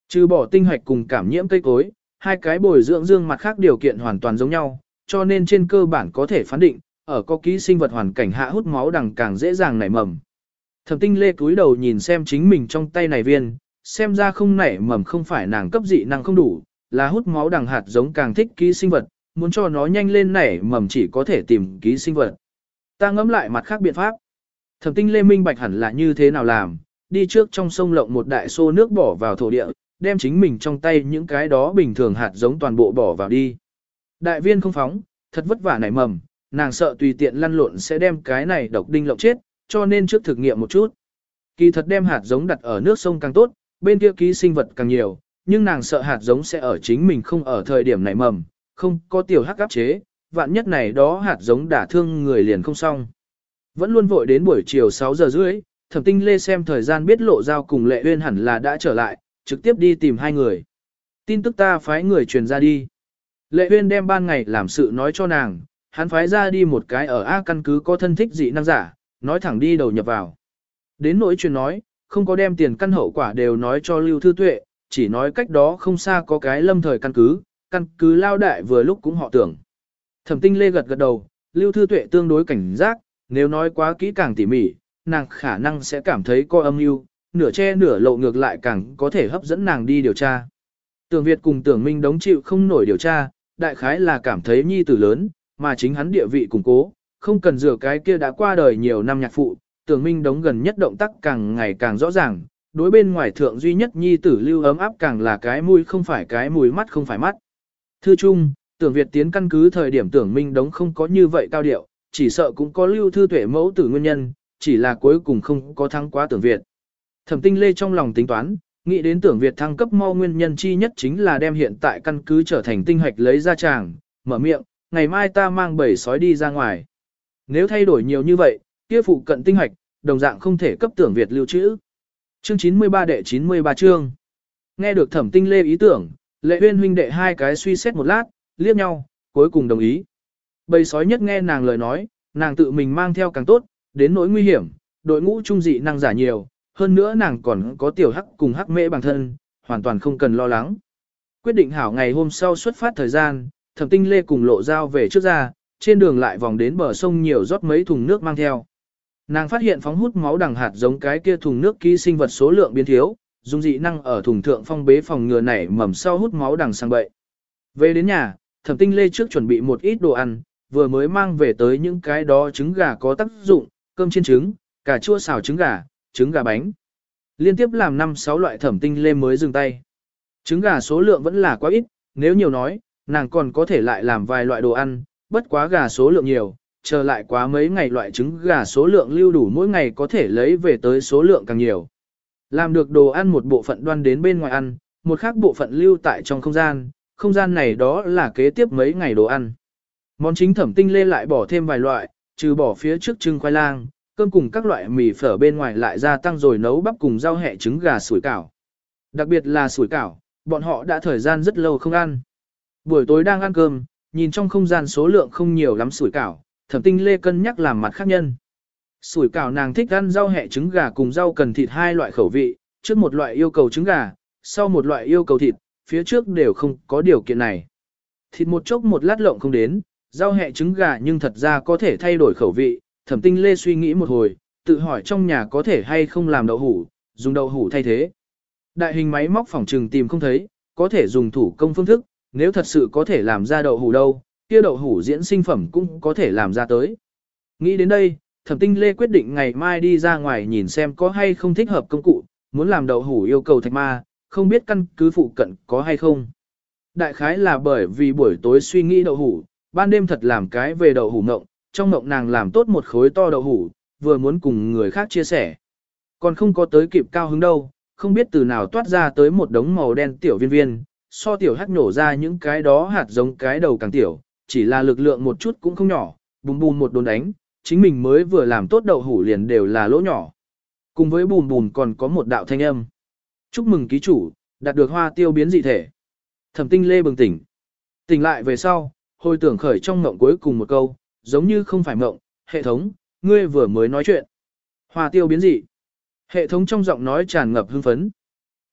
Trừ bỏ tinh hoạch cùng cảm nhiễm cây cối, hai cái bồi dưỡng dương mặt khác điều kiện hoàn toàn giống nhau, cho nên trên cơ bản có thể phán định, ở có ký sinh vật hoàn cảnh hạ hút máu đằng càng dễ dàng nảy mầm. Thẩm Tinh Lê cúi đầu nhìn xem chính mình trong tay này viên, xem ra không nảy mầm không phải nàng cấp dị năng không đủ, là hút máu đằng hạt giống càng thích ký sinh vật, muốn cho nó nhanh lên nảy mầm chỉ có thể tìm ký sinh vật. Ta ngẫm lại mặt khác biện pháp. Thẩm Tinh Lê minh bạch hẳn là như thế nào làm, đi trước trong sông lộng một đại xô nước bỏ vào thổ địa, đem chính mình trong tay những cái đó bình thường hạt giống toàn bộ bỏ vào đi. Đại viên không phóng, thật vất vả nảy mầm, nàng sợ tùy tiện lăn lộn sẽ đem cái này độc đinh lộng chết, cho nên trước thực nghiệm một chút. Kỳ thật đem hạt giống đặt ở nước sông càng tốt, bên kia ký sinh vật càng nhiều, nhưng nàng sợ hạt giống sẽ ở chính mình không ở thời điểm nảy mầm, không có tiểu hắc áp chế, vạn nhất này đó hạt giống đả thương người liền không xong. Vẫn luôn vội đến buổi chiều sáu giờ rưỡi, Thẩm Tinh Lê xem thời gian biết Lộ Giao cùng Lệ Uyên hẳn là đã trở lại, trực tiếp đi tìm hai người. Tin tức ta phái người truyền ra đi. Lệ Uyên đem ban ngày làm sự nói cho nàng, hắn phái ra đi một cái ở A căn cứ có thân thích dị năng giả, nói thẳng đi đầu nhập vào. Đến nỗi truyền nói, không có đem tiền căn hậu quả đều nói cho Lưu Thư Tuệ, chỉ nói cách đó không xa có cái lâm thời căn cứ, căn cứ lao đại vừa lúc cũng họ tưởng. Thẩm Tinh Lê gật gật đầu, Lưu Thư Tuệ tương đối cảnh giác, nếu nói quá kỹ càng tỉ mỉ, nàng khả năng sẽ cảm thấy có âm mưu, nửa che nửa lộ ngược lại càng có thể hấp dẫn nàng đi điều tra. Tưởng Việt cùng Tưởng Minh đống chịu không nổi điều tra, đại khái là cảm thấy nhi tử lớn, mà chính hắn địa vị củng cố, không cần rửa cái kia đã qua đời nhiều năm nhạc phụ, Tưởng Minh đống gần nhất động tác càng ngày càng rõ ràng, đối bên ngoài thượng duy nhất nhi tử lưu ấm áp càng là cái mũi không phải cái mũi mắt không phải mắt. Thư chung, Tưởng Việt tiến căn cứ thời điểm Tưởng Minh đống không có như vậy cao điệu, chỉ sợ cũng có Lưu Thư Tuệ mẫu tử nguyên nhân, chỉ là cuối cùng không có thắng quá Tưởng Việt. Thẩm Tinh Lê trong lòng tính toán, nghĩ đến Tưởng Việt thăng cấp mau nguyên nhân chi nhất chính là đem hiện tại căn cứ trở thành tinh hạch lấy ra tràng, mở miệng, ngày mai ta mang bầy sói đi ra ngoài. Nếu thay đổi nhiều như vậy, kia phụ cận tinh hạch, đồng dạng không thể cấp Tưởng Việt lưu trữ. Chương chín mươi ba đệ chín mươi ba chương. Nghe được Thẩm Tinh Lê ý tưởng, Lệ Uyên huynh đệ hai cái suy xét một lát, liếc nhau, cuối cùng đồng ý. Bầy sói nhất nghe nàng lời nói, nàng tự mình mang theo càng tốt, đến nỗi nguy hiểm, đội ngũ trung dị năng giả nhiều, hơn nữa nàng còn có tiểu hắc cùng hắc mễ bằng thân, hoàn toàn không cần lo lắng. Quyết định hảo ngày hôm sau xuất phát thời gian, Thẩm Tinh Lê cùng Lộ Giao về trước ra, trên đường lại vòng đến bờ sông nhiều rót mấy thùng nước mang theo. Nàng phát hiện phóng hút máu đằng hạt giống cái kia thùng nước ký sinh vật số lượng biến thiếu, dùng dị năng ở thùng thượng phong bế phòng ngừa nảy mầm sau hút máu đằng sang bậy. Về đến nhà, Thẩm Tinh Lê trước chuẩn bị một ít đồ ăn, vừa mới mang về tới những cái đó trứng gà có tác dụng, cơm chiên trứng, cà chua xào trứng gà, trứng gà bánh. Liên tiếp làm năm sáu loại Thẩm Tinh Lê mới dừng tay. Trứng gà số lượng vẫn là quá ít, nếu nhiều nói, nàng còn có thể lại làm vài loại đồ ăn, bất quá gà số lượng nhiều, chờ lại quá mấy ngày loại trứng gà số lượng lưu đủ mỗi ngày có thể lấy về tới số lượng càng nhiều. Làm được đồ ăn một bộ phận đoan đến bên ngoài ăn, một khác bộ phận lưu tại trong không gian, không gian này đó là kế tiếp mấy ngày đồ ăn. Món chính Thẩm Tinh Lê lại bỏ thêm vài loại, trừ bỏ phía trước trưng khoai lang, cơm cùng các loại mì phở bên ngoài lại gia tăng rồi nấu bắp cùng rau hẹ trứng gà sủi cảo. Đặc biệt là sủi cảo, bọn họ đã thời gian rất lâu không ăn. Buổi tối đang ăn cơm, nhìn trong không gian số lượng không nhiều lắm sủi cảo, Thẩm Tinh Lê cân nhắc làm mặt khác nhân. Sủi cảo nàng thích ăn rau hẹ trứng gà cùng rau cần thịt hai loại khẩu vị, trước một loại yêu cầu trứng gà, sau một loại yêu cầu thịt, phía trước đều không có điều kiện này. Thịt một chốc một lát lộng không đến, rau hẹ trứng gà nhưng thật ra có thể thay đổi khẩu vị, Thẩm Tinh Lê suy nghĩ một hồi, tự hỏi trong nhà có thể hay không làm đậu hủ, dùng đậu hủ thay thế. Đại hình máy móc phòng trừng tìm không thấy, có thể dùng thủ công phương thức, nếu thật sự có thể làm ra đậu hủ đâu, kia đậu hủ diễn sinh phẩm cũng có thể làm ra tới. Nghĩ đến đây, Thẩm Tinh Lê quyết định ngày mai đi ra ngoài nhìn xem có hay không thích hợp công cụ, muốn làm đậu hủ yêu cầu thạch ma, không biết căn cứ phụ cận có hay không. Đại khái là bởi vì buổi tối suy nghĩ đậu hủ, ban đêm thật làm cái về đậu hủ ngộng, trong ngộng nàng làm tốt một khối to đậu hủ, vừa muốn cùng người khác chia sẻ. Còn không có tới kịp cao hứng đâu, không biết từ nào toát ra tới một đống màu đen tiểu viên viên, so tiểu hắc nổ ra những cái đó hạt giống cái đầu càng tiểu, chỉ là lực lượng một chút cũng không nhỏ, bùm bùm một đồn đánh, chính mình mới vừa làm tốt đậu hủ liền đều là lỗ nhỏ. Cùng với bùm bùm còn có một đạo thanh âm. Chúc mừng ký chủ, đạt được hoa tiêu biến dị thể. Thẩm Tinh Lê bừng tỉnh. Tỉnh lại về sau, hồi tưởng khởi trong mộng cuối cùng một câu, giống như không phải mộng, hệ thống, ngươi vừa mới nói chuyện. Hoa tiêu biến dị. Hệ thống trong giọng nói tràn ngập hưng phấn.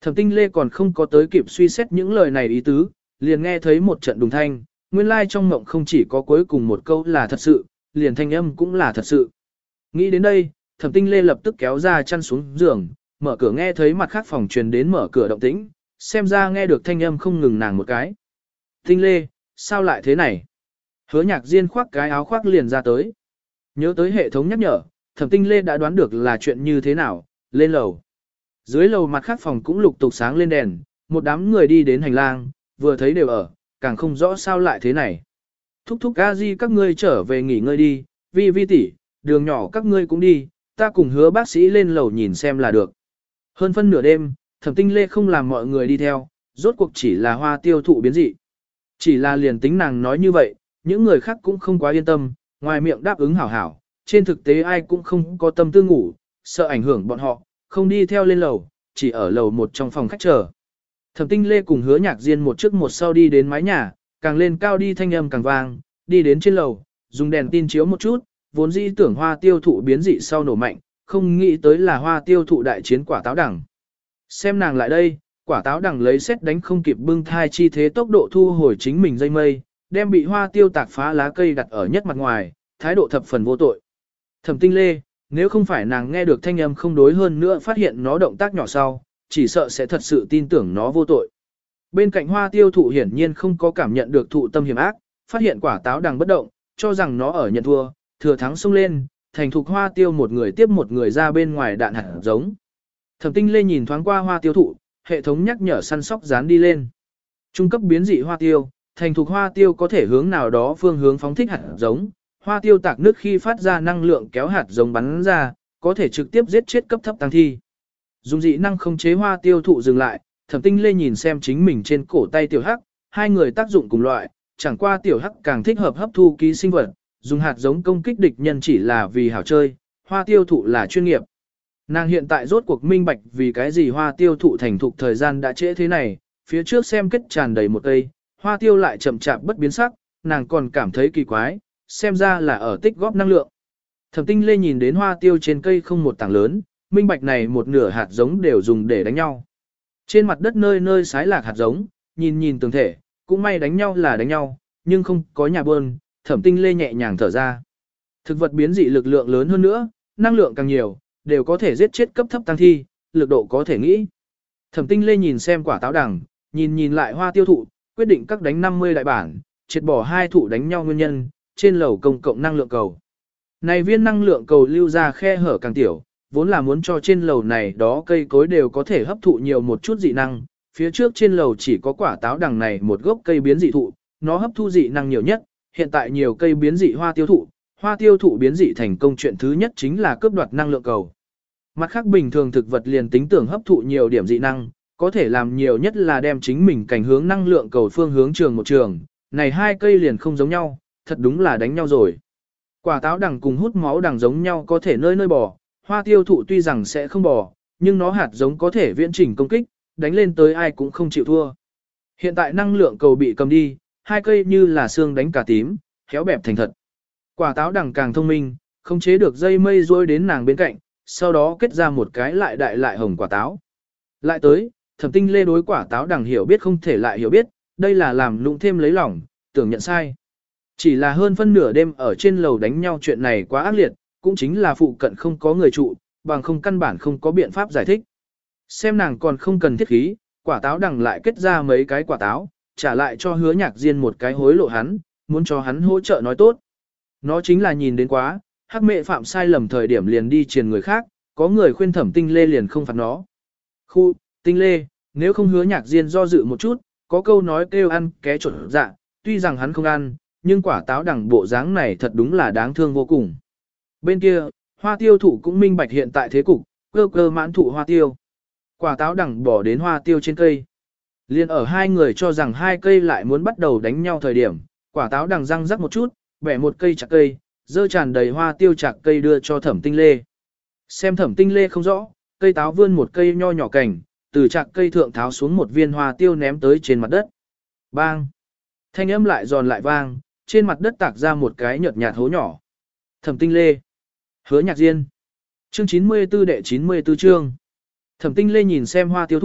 Thẩm Tinh Lê còn không có tới kịp suy xét những lời này ý tứ, liền nghe thấy một trận đùng thanh, nguyên lai trong mộng không chỉ có cuối cùng một câu là thật sự, liền thanh âm cũng là thật sự. Nghĩ đến đây, Thẩm Tinh Lê lập tức kéo ra chăn xuống giường, mở cửa nghe thấy mặt khác phòng truyền đến mở cửa động tĩnh, xem ra nghe được thanh âm không ngừng nàng một cái. Tinh Lê, sao lại thế này? Hứa Nhạc Diên khoác cái áo khoác liền ra tới. Nhớ tới hệ thống nhắc nhở, Thẩm Tinh Lê đã đoán được là chuyện như thế nào, lên lầu. Dưới lầu mặt khác phòng cũng lục tục sáng lên đèn, một đám người đi đến hành lang, vừa thấy đều ở, càng không rõ sao lại thế này. Thúc thúc a di các ngươi trở về nghỉ ngơi đi, vi vi tỷ, đường nhỏ các ngươi cũng đi, ta cùng hứa bác sĩ lên lầu nhìn xem là được. Hơn phân nửa đêm, Thẩm Tinh Lê không làm mọi người đi theo, rốt cuộc chỉ là hoa tiêu thụ biến dị. Chỉ là liền tính nàng nói như vậy, những người khác cũng không quá yên tâm, ngoài miệng đáp ứng hảo hảo, trên thực tế ai cũng không có tâm tư ngủ, sợ ảnh hưởng bọn họ, không đi theo lên lầu, chỉ ở lầu một trong phòng khách chờ. Thẩm Tinh Lê cùng Hứa Nhạc Diên một trước một sau đi đến mái nhà, càng lên cao đi thanh âm càng vang, đi đến trên lầu, dùng đèn tin chiếu một chút, vốn dĩ tưởng hoa tiêu thụ biến dị sau nổ mạnh, không nghĩ tới là hoa tiêu thụ đại chiến quả táo đẳng. Xem nàng lại đây, quả táo đẳng lấy xét đánh không kịp bưng thai chi thế tốc độ thu hồi chính mình dây mây, đem bị hoa tiêu tạc phá lá cây đặt ở nhất mặt ngoài, thái độ thập phần vô tội. Thẩm Tinh Lê, nếu không phải nàng nghe được thanh âm không đối hơn nữa phát hiện nó động tác nhỏ sau, chỉ sợ sẽ thật sự tin tưởng nó vô tội. Bên cạnh hoa tiêu thụ hiển nhiên không có cảm nhận được thụ tâm hiểm ác, phát hiện quả táo đằng bất động, cho rằng nó ở nhận thua, thừa thắng xông lên, thành thục hoa tiêu một người tiếp một người ra bên ngoài đạn hạt giống. Thẩm Tinh Lê nhìn thoáng qua hoa tiêu thụ, hệ thống nhắc nhở săn sóc dán đi lên. Trung cấp biến dị hoa tiêu, thành thục hoa tiêu có thể hướng nào đó phương hướng phóng thích hạt giống, hoa tiêu tạc nước khi phát ra năng lượng kéo hạt giống bắn ra, có thể trực tiếp giết chết cấp thấp tăng thi. Dùng dị năng khống chế hoa tiêu thụ dừng lại, Thẩm Tinh Lê nhìn xem chính mình trên cổ tay tiểu hắc, hai người tác dụng cùng loại, chẳng qua tiểu hắc càng thích hợp hấp thu ký sinh vật, dùng hạt giống công kích địch nhân chỉ là vì hảo chơi, hoa tiêu thụ là chuyên nghiệp. Nàng hiện tại rốt cuộc minh bạch vì cái gì hoa tiêu thụ thành thục thời gian đã trễ thế này, phía trước xem kết tràn đầy một cây, hoa tiêu lại chậm chạp bất biến sắc, nàng còn cảm thấy kỳ quái, xem ra là ở tích góp năng lượng. Thẩm Tinh Lê nhìn đến hoa tiêu trên cây không một tảng lớn, minh bạch này một nửa hạt giống đều dùng để đánh nhau. Trên mặt đất nơi nơi sái lạc hạt giống, nhìn nhìn tường thể, cũng may đánh nhau là đánh nhau, nhưng không có nhà bơn, Thẩm Tinh Lê nhẹ nhàng thở ra. Thực vật biến dị lực lượng lớn hơn nữa, năng lượng càng nhiều, đều có thể giết chết cấp thấp tăng thi, lực độ có thể nghĩ. Thẩm Tinh Lê nhìn xem quả táo đằng, nhìn nhìn lại hoa tiêu thụ, quyết định các đánh năm mươi đại bản, triệt bỏ hai thụ đánh nhau nguyên nhân, trên lầu công cộng năng lượng cầu. Này viên năng lượng cầu lưu ra khe hở càng tiểu, vốn là muốn cho trên lầu này đó cây cối đều có thể hấp thụ nhiều một chút dị năng, phía trước trên lầu chỉ có quả táo đằng này một gốc cây biến dị thụ, nó hấp thu dị năng nhiều nhất, hiện tại nhiều cây biến dị hoa tiêu thụ, hoa tiêu thụ biến dị thành công chuyện thứ nhất chính là cướp đoạt năng lượng cầu. Mặt khác bình thường thực vật liền tính tưởng hấp thụ nhiều điểm dị năng, có thể làm nhiều nhất là đem chính mình cảnh hướng năng lượng cầu phương hướng trường một trường, này hai cây liền không giống nhau, thật đúng là đánh nhau rồi. Quả táo đằng cùng hút máu đằng giống nhau có thể nơi nơi bò, hoa tiêu thụ tuy rằng sẽ không bò, nhưng nó hạt giống có thể viễn trình công kích, đánh lên tới ai cũng không chịu thua. Hiện tại năng lượng cầu bị cầm đi, hai cây như là xương đánh cả tím, khéo bẹp thành thật. Quả táo đằng càng thông minh, không chế được dây mây rối đến nàng bên cạnh, sau đó kết ra một cái lại đại lại hồng quả táo. Lại tới, Thẩm Tinh Lê đối quả táo đằng hiểu biết không thể lại hiểu biết, đây là làm lụng thêm lấy lòng, tưởng nhận sai. Chỉ là hơn phân nửa đêm ở trên lầu đánh nhau chuyện này quá ác liệt, cũng chính là phụ cận không có người trụ, bằng không căn bản không có biện pháp giải thích. Xem nàng còn không cần thiết khí, quả táo đằng lại kết ra mấy cái quả táo, trả lại cho Hứa Nhạc Diên một cái hối lộ hắn, muốn cho hắn hỗ trợ nói tốt. Nó chính là nhìn đến quá, hắc mẹ phạm sai lầm thời điểm liền đi truyền người khác, có người khuyên Thẩm Tinh Lê liền không phạt nó. Khu, Tinh Lê, nếu không Hứa Nhạc Diên do dự một chút, có câu nói kêu ăn ké trộn dạ, tuy rằng hắn không ăn, nhưng quả táo đằng bộ dáng này thật đúng là đáng thương vô cùng. Bên kia, hoa tiêu thụ cũng minh bạch hiện tại thế cục, cơ cơ mãn thụ hoa tiêu. Quả táo đằng bỏ đến hoa tiêu trên cây. Liên ở hai người cho rằng hai cây lại muốn bắt đầu đánh nhau thời điểm, quả táo đằng răng rắc một chút, bẻ một cây chặt cây, dơ tràn đầy hoa tiêu chặt cây đưa cho Thẩm Tinh Lê. Xem Thẩm Tinh Lê không rõ, cây táo vươn một cây nho nhỏ cành, từ chặt cây thượng tháo xuống một viên hoa tiêu ném tới trên mặt đất. Bang! Thanh âm lại giòn lại vang, trên mặt đất tạc ra một cái nhợt nhạt hố nhỏ. Thẩm Tinh Lê. Hứa Nhạc Diên. Chương chín mươi tư đệ chín mươi tư chương. Thẩm Tinh Lê nhìn xem hoa tiêu thụ,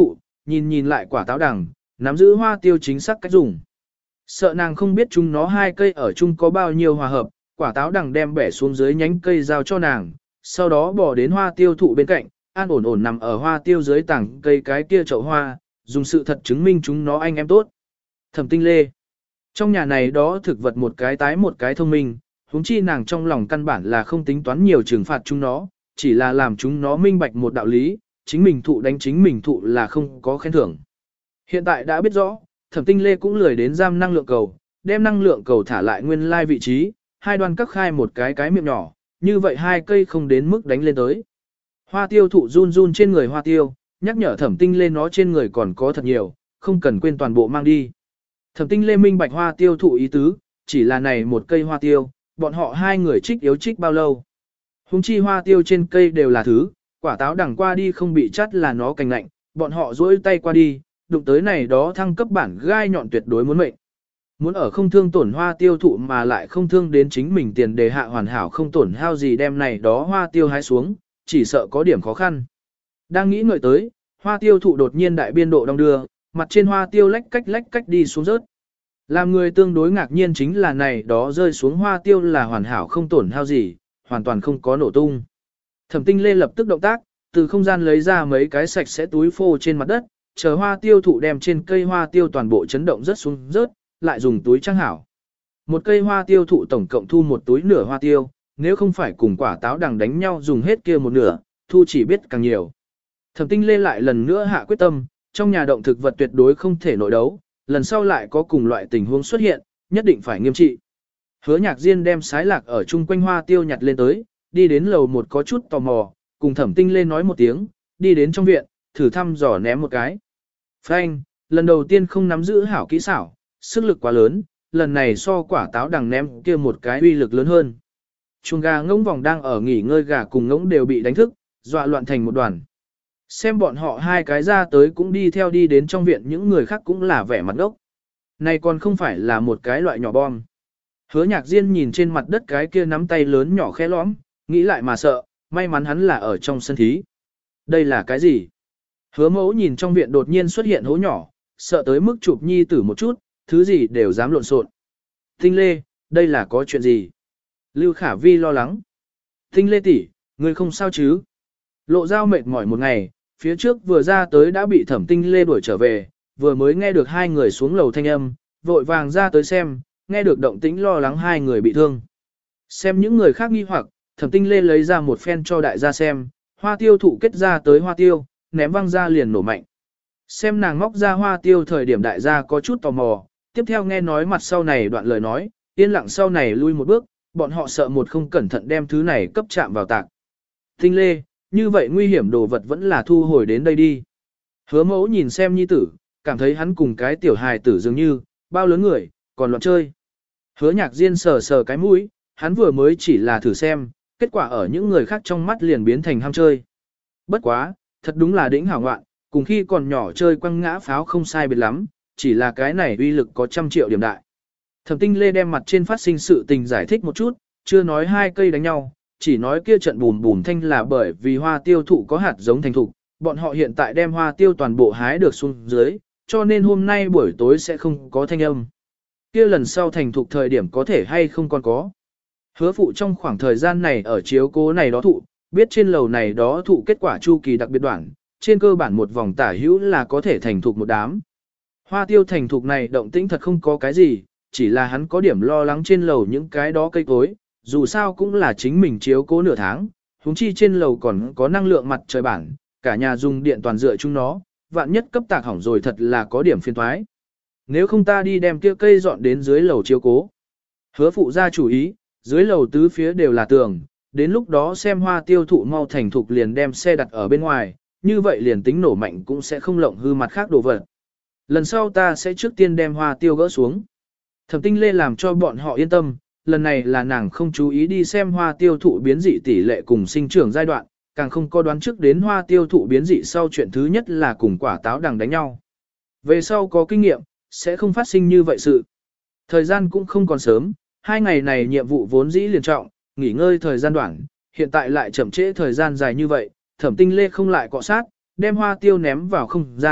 nhìn nhìn lại quả táo đằng, nắm giữ hoa tiêu chính xác cách dùng. Sợ nàng không biết chúng nó hai cây ở chung có bao nhiêu hòa hợp, quả táo đằng đem bẻ xuống dưới nhánh cây giao cho nàng, sau đó bỏ đến hoa tiêu thụ bên cạnh, an ổn ổn nằm ở hoa tiêu dưới tảng cây cái kia chậu hoa, dùng sự thật chứng minh chúng nó anh em tốt. Thẩm Tinh Lê. Trong nhà này đó thực vật một cái tái một cái thông minh, huống chi nàng trong lòng căn bản là không tính toán nhiều trừng phạt chúng nó, chỉ là làm chúng nó minh bạch một đạo lý, chính mình thụ đánh chính mình thụ là không có khen thưởng. Hiện tại đã biết rõ, Thẩm Tinh Lê cũng lười đến giam năng lượng cầu, đem năng lượng cầu thả lại nguyên lai vị trí, hai đoan cắt khai một cái cái miệng nhỏ, như vậy hai cây không đến mức đánh lên tới. Hoa tiêu thụ run run trên người hoa tiêu, nhắc nhở Thẩm Tinh Lê nó trên người còn có thật nhiều, không cần quên toàn bộ mang đi. Thẩm Tinh Lê minh bạch hoa tiêu thụ ý tứ, chỉ là này một cây hoa tiêu, bọn họ hai người trích yếu trích bao lâu. Hùng chi hoa tiêu trên cây đều là thứ, quả táo đằng qua đi không bị chắt là nó cành lạnh, bọn họ duỗi tay qua đi, đụng tới này đó thăng cấp bản gai nhọn tuyệt đối muốn mệnh. Muốn ở không thương tổn hoa tiêu thụ mà lại không thương đến chính mình tiền đề hạ hoàn hảo không tổn hao gì đem này đó hoa tiêu hái xuống, chỉ sợ có điểm khó khăn. Đang nghĩ ngợi tới, hoa tiêu thụ đột nhiên đại biên độ đong đưa, mặt trên hoa tiêu lách cách lách cách đi xuống rớt. Làm người tương đối ngạc nhiên chính là này đó rơi xuống hoa tiêu là hoàn hảo không tổn hao gì, hoàn toàn không có nổ tung. Thẩm Tinh Lê lập tức động tác, từ không gian lấy ra mấy cái sạch sẽ túi phô trên mặt đất, chờ hoa tiêu thụ đem trên cây hoa tiêu toàn bộ chấn động rớt xuống rớt, lại dùng túi trang hảo. Một cây hoa tiêu thụ tổng cộng thu một túi nửa hoa tiêu, nếu không phải cùng quả táo đằng đánh nhau dùng hết kia một nửa, thu chỉ biết càng nhiều. Thẩm Tinh Lê lại lần nữa hạ quyết tâm, trong nhà động thực vật tuyệt đối không thể nội đấu, lần sau lại có cùng loại tình huống xuất hiện, nhất định phải nghiêm trị. Hứa Nhạc Diên đem sái lạc ở chung quanh hoa tiêu nhặt lên tới, đi đến lầu một có chút tò mò, cùng Thẩm Tinh Lê nói một tiếng, đi đến trong viện, thử thăm dò ném một cái. Phanh, lần đầu tiên không nắm giữ hảo kỹ xảo, sức lực quá lớn, lần này so quả táo đằng ném kia một cái uy lực lớn hơn. Chuồng gà ngỗng vòng đang ở nghỉ ngơi gà cùng ngỗng đều bị đánh thức, dọa loạn thành một đoàn. Xem bọn họ hai cái ra tới cũng đi theo đi đến trong viện những người khác cũng là vẻ mặt đốc. Này còn không phải là một cái loại nhỏ bom. Hứa Nhạc Diên nhìn trên mặt đất cái kia nắm tay lớn nhỏ khẽ lõm, nghĩ lại mà sợ, may mắn hắn là ở trong sân thí. Đây là cái gì? Hứa mẫu nhìn trong viện đột nhiên xuất hiện hố nhỏ, sợ tới mức chụp nhi tử một chút, thứ gì đều dám lộn xộn. Tinh Lê, đây là có chuyện gì? Lưu Khả Vi lo lắng. Tinh Lê tỷ, ngươi không sao chứ? Lộ Giao mệt mỏi một ngày, phía trước vừa ra tới đã bị Thẩm Tinh Lê đuổi trở về, vừa mới nghe được hai người xuống lầu thanh âm, vội vàng ra tới xem, nghe được động tĩnh lo lắng hai người bị thương. Xem những người khác nghi hoặc, Thẩm Tinh Lê lấy ra một phen cho đại gia xem, hoa tiêu thụ kết ra tới hoa tiêu, ném văng ra liền nổ mạnh. Xem nàng móc ra hoa tiêu thời điểm đại gia có chút tò mò, tiếp theo nghe nói mặt sau này đoạn lời nói, yên lặng sau này lui một bước, bọn họ sợ một không cẩn thận đem thứ này cấp chạm vào tạc. Tinh Lê, như vậy nguy hiểm đồ vật vẫn là thu hồi đến đây đi. Hứa mẫu nhìn xem nhi tử, cảm thấy hắn cùng cái tiểu hài tử dường như, bao lớn người, còn loạn chơi. Hứa Nhạc Diên sờ sờ cái mũi, hắn vừa mới chỉ là thử xem, kết quả ở những người khác trong mắt liền biến thành ham chơi. Bất quá, thật đúng là đỉnh hảo ngoạn, cùng khi còn nhỏ chơi quăng ngã pháo không sai biệt lắm, chỉ là cái này uy lực có trăm triệu điểm đại. Thẩm Tinh Lê đem mặt trên phát sinh sự tình giải thích một chút, chưa nói hai cây đánh nhau, chỉ nói kia trận bùm bùm thanh là bởi vì hoa tiêu thụ có hạt giống thành thục, bọn họ hiện tại đem hoa tiêu toàn bộ hái được xuống dưới, cho nên hôm nay buổi tối sẽ không có thanh âm. Kia lần sau thành thục thời điểm có thể hay không còn có. Hứa phụ trong khoảng thời gian này ở chiếu cố này đó thụ, biết trên lầu này đó thụ kết quả chu kỳ đặc biệt đoạn, trên cơ bản một vòng tả hữu là có thể thành thục một đám. Hoa tiêu thành thục này động tĩnh thật không có cái gì, chỉ là hắn có điểm lo lắng trên lầu những cái đó cây cối, dù sao cũng là chính mình chiếu cố nửa tháng, huống chi trên lầu còn có năng lượng mặt trời bản, cả nhà dùng điện toàn dựa chung nó, vạn nhất cấp tạc hỏng rồi thật là có điểm phiền toái. Nếu không ta đi đem kia cây dọn đến dưới lầu chiếu cố. Hứa phụ ra chủ ý, dưới lầu tứ phía đều là tường, đến lúc đó xem hoa tiêu thụ mau thành thục liền đem xe đặt ở bên ngoài, như vậy liền tính nổ mạnh cũng sẽ không lộng hư mặt khác đồ vật. Lần sau ta sẽ trước tiên đem hoa tiêu gỡ xuống. Thẩm Tinh Lê làm cho bọn họ yên tâm, lần này là nàng không chú ý đi xem hoa tiêu thụ biến dị tỷ lệ cùng sinh trưởng giai đoạn, càng không có đoán trước đến hoa tiêu thụ biến dị sau chuyện thứ nhất là cùng quả táo đằng đánh nhau. Về sau có kinh nghiệm, sẽ không phát sinh như vậy sự. Thời gian cũng không còn sớm, hai ngày này nhiệm vụ vốn dĩ liền trọng, nghỉ ngơi thời gian đoạn, hiện tại lại chậm trễ thời gian dài như vậy, Thẩm Tinh Lê không lại cọ sát, đem hoa tiêu ném vào không gian,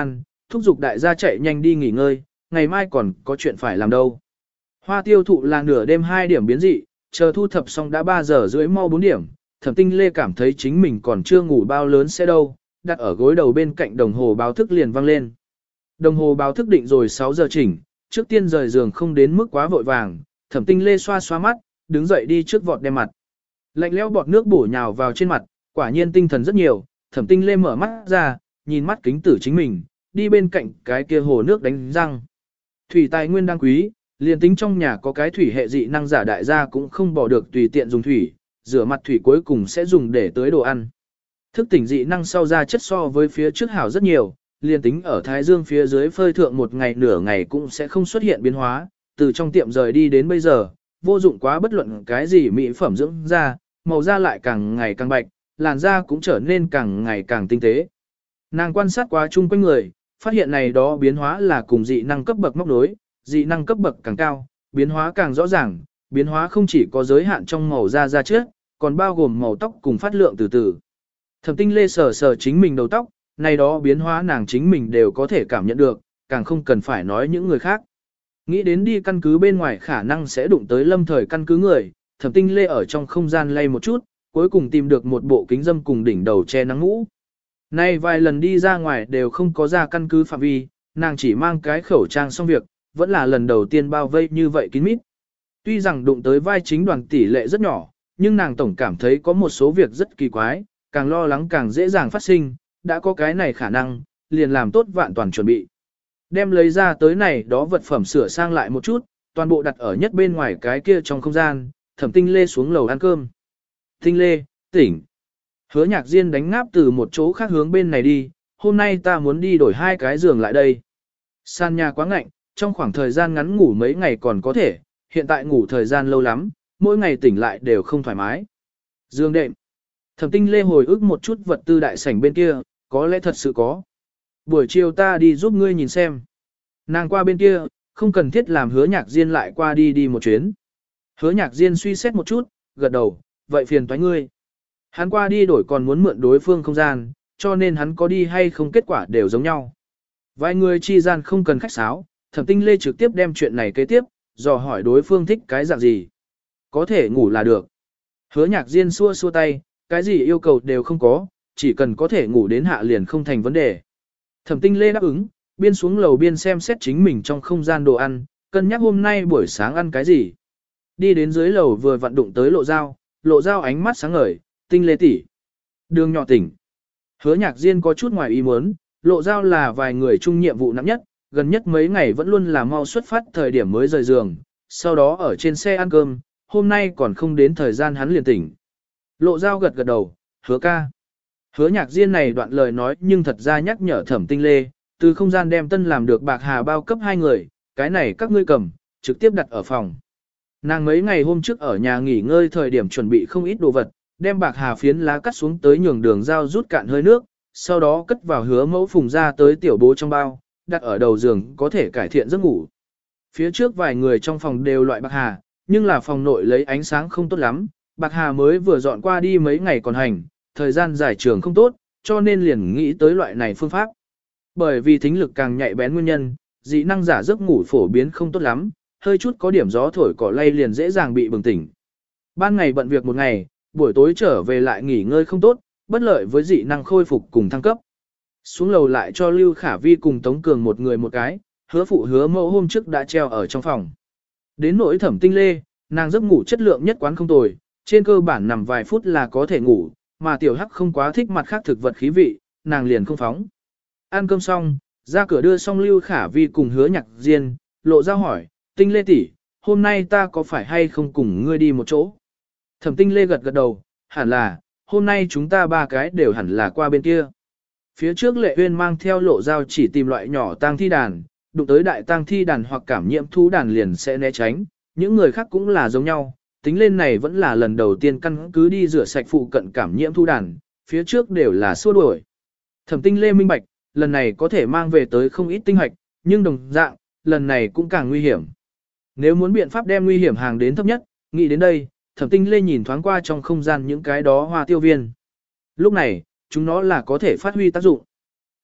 thúc giục đại gia chạy nhanh đi nghỉ ngơi, ngày mai còn có chuyện phải làm đâu. Hoa tiêu thụ là nửa đêm hai điểm biến dị, chờ thu thập xong đã ba giờ rưỡi mau bốn điểm, Thẩm Tinh Lê cảm thấy chính mình còn chưa ngủ bao lớn sẽ đâu, đặt ở gối đầu bên cạnh đồng hồ báo thức liền vang lên. Đồng hồ báo thức định rồi sáu giờ chỉnh, trước tiên rời giường không đến mức quá vội vàng, Thẩm Tinh Lê xoa xoa mắt, đứng dậy đi trước vọt đem mặt. Lạnh lẽo bọt nước bổ nhào vào trên mặt, quả nhiên tinh thần rất nhiều, Thẩm Tinh Lê mở mắt ra, nhìn mắt kính tử chính mình, đi bên cạnh cái kia hồ nước đánh răng. Thủy tài nguyên đang quý, liền tính trong nhà có cái thủy hệ dị năng giả đại gia cũng không bỏ được tùy tiện dùng thủy, rửa mặt thủy cuối cùng sẽ dùng để tới đồ ăn. Thức tỉnh dị năng sau ra chất so với phía trước hảo rất nhiều, liền tính ở Thái Dương phía dưới phơi thượng một ngày nửa ngày cũng sẽ không xuất hiện biến hóa, từ trong tiệm rời đi đến bây giờ, vô dụng quá bất luận cái gì mỹ phẩm dưỡng da, màu da lại càng ngày càng bạch, làn da cũng trở nên càng ngày càng tinh tế. Nàng quan sát quá chung quanh người, phát hiện này đó biến hóa là cùng dị năng cấp bậc móc nối, dị năng cấp bậc càng cao, biến hóa càng rõ ràng, biến hóa không chỉ có giới hạn trong màu da da trước, còn bao gồm màu tóc cùng phát lượng từ từ. Thẩm Tinh Lê sờ sờ chính mình đầu tóc, này đó biến hóa nàng chính mình đều có thể cảm nhận được, càng không cần phải nói những người khác. Nghĩ đến đi căn cứ bên ngoài khả năng sẽ đụng tới lâm thời căn cứ người, Thẩm Tinh Lê ở trong không gian lay một chút, cuối cùng tìm được một bộ kính dâm cùng đỉnh đầu che nắng mũ. Nay vài lần đi ra ngoài đều không có ra căn cứ phạm vi, nàng chỉ mang cái khẩu trang xong việc, vẫn là lần đầu tiên bao vây như vậy kín mít. Tuy rằng đụng tới vai chính đoàn tỷ lệ rất nhỏ, nhưng nàng tổng cảm thấy có một số việc rất kỳ quái, càng lo lắng càng dễ dàng phát sinh, đã có cái này khả năng, liền làm tốt vạn toàn chuẩn bị. Đem lấy ra tới này đó vật phẩm sửa sang lại một chút, toàn bộ đặt ở nhất bên ngoài cái kia trong không gian, Thẩm Tinh Lê xuống lầu ăn cơm. Tinh Lê, tỉnh. Hứa Nhạc Diên đánh ngáp từ một chỗ khác hướng bên này đi, hôm nay ta muốn đi đổi hai cái giường lại đây. Sàn nhà quá ngạnh, trong khoảng thời gian ngắn ngủ mấy ngày còn có thể, hiện tại ngủ thời gian lâu lắm, mỗi ngày tỉnh lại đều không thoải mái. Dương đệm. Thẩm Tinh Lê hồi ức một chút vật tư đại sảnh bên kia, có lẽ thật sự có. Buổi chiều ta đi giúp ngươi nhìn xem. Nàng qua bên kia, không cần thiết làm Hứa Nhạc Diên lại qua đi đi một chuyến. Hứa Nhạc Diên suy xét một chút, gật đầu, vậy phiền toái ngươi. Hắn qua đi đổi còn muốn mượn đối phương không gian, cho nên hắn có đi hay không kết quả đều giống nhau. Vài người chi gian không cần khách sáo, Thẩm Tinh Lê trực tiếp đem chuyện này kế tiếp, dò hỏi đối phương thích cái dạng gì. Có thể ngủ là được. Hứa Nhạc Diên xua xua tay, cái gì yêu cầu đều không có, chỉ cần có thể ngủ đến hạ liền không thành vấn đề. Thẩm Tinh Lê đáp ứng, biên xuống lầu biên xem xét chính mình trong không gian đồ ăn, cân nhắc hôm nay buổi sáng ăn cái gì. Đi đến dưới lầu vừa vặn đụng tới Lộ Dao, Lộ Dao ánh mắt sáng ngời, Tinh Lê tỷ, đường nhỏ tỉnh. Hứa Nhạc Diên có chút ngoài ý muốn, Lộ Dao là vài người chung nhiệm vụ nặng nhất, gần nhất mấy ngày vẫn luôn là mau xuất phát thời điểm mới rời giường, sau đó ở trên xe ăn cơm, hôm nay còn không đến thời gian hắn liền tỉnh. Lộ Dao gật gật đầu, Hứa ca. Hứa Nhạc Diên này đoạn lời nói nhưng thật ra nhắc nhở Thẩm Tinh Lê, từ không gian đem tân làm được bạc hà bao cấp hai người, cái này các ngươi cầm, trực tiếp đặt ở phòng. Nàng mấy ngày hôm trước ở nhà nghỉ ngơi thời điểm chuẩn bị không ít đồ vật, đem bạc hà phiến lá cắt xuống tới nhường đường dao rút cạn hơi nước, sau đó cất vào hứa mẫu phùng ra tới tiểu bố trong bao, đặt ở đầu giường có thể cải thiện giấc ngủ. Phía trước vài người trong phòng đều loại bạc hà, nhưng là phòng nội lấy ánh sáng không tốt lắm, bạc hà mới vừa dọn qua đi mấy ngày còn hành, thời gian giải trường không tốt, cho nên liền nghĩ tới loại này phương pháp. Bởi vì thính lực càng nhạy bén nguyên nhân, dị năng giả giấc ngủ phổ biến không tốt lắm, hơi chút có điểm gió thổi cỏ lay liền dễ dàng bị bừng tỉnh. Ban ngày bận việc một ngày, buổi tối trở về lại nghỉ ngơi không tốt, bất lợi với dị năng khôi phục cùng thăng cấp. Xuống lầu lại cho Lưu Khả Vi cùng Tống Cường một người một cái, hứa phụ hứa mẫu hôm trước đã treo ở trong phòng. Đến nỗi Thẩm Tinh Lê, nàng giấc ngủ chất lượng nhất quán không tồi, trên cơ bản nằm vài phút là có thể ngủ, mà tiểu hắc không quá thích mặt khác thực vật khí vị, nàng liền không phóng. Ăn cơm xong, ra cửa đưa xong Lưu Khả Vi cùng Hứa Nhạc Diên, Lộ Dao hỏi, Tinh Lê tỷ, hôm nay ta có phải hay không cùng ngươi đi một chỗ? Thẩm Tinh Lê gật gật đầu, hẳn là, hôm nay chúng ta ba cái đều hẳn là qua bên kia. Phía trước Lệ Uyên mang theo Lộ Dao chỉ tìm loại nhỏ tang thi đàn, đụng tới đại tang thi đàn hoặc cảm nhiễm thú đàn liền sẽ né tránh, những người khác cũng là giống nhau, tính lên này vẫn là lần đầu tiên căn cứ đi rửa sạch phụ cận cảm nhiễm thú đàn, phía trước đều là xua đuổi. Thẩm Tinh Lê minh bạch, lần này có thể mang về tới không ít tinh hạch, nhưng đồng dạng, lần này cũng càng nguy hiểm. Nếu muốn biện pháp đem nguy hiểm hàng đến thấp nhất, nghĩ đến đây, Thẩm Tinh Lê nhìn thoáng qua trong không gian những cái đó hoa tiêu viên. Lúc này, chúng nó là có thể phát huy tác dụng.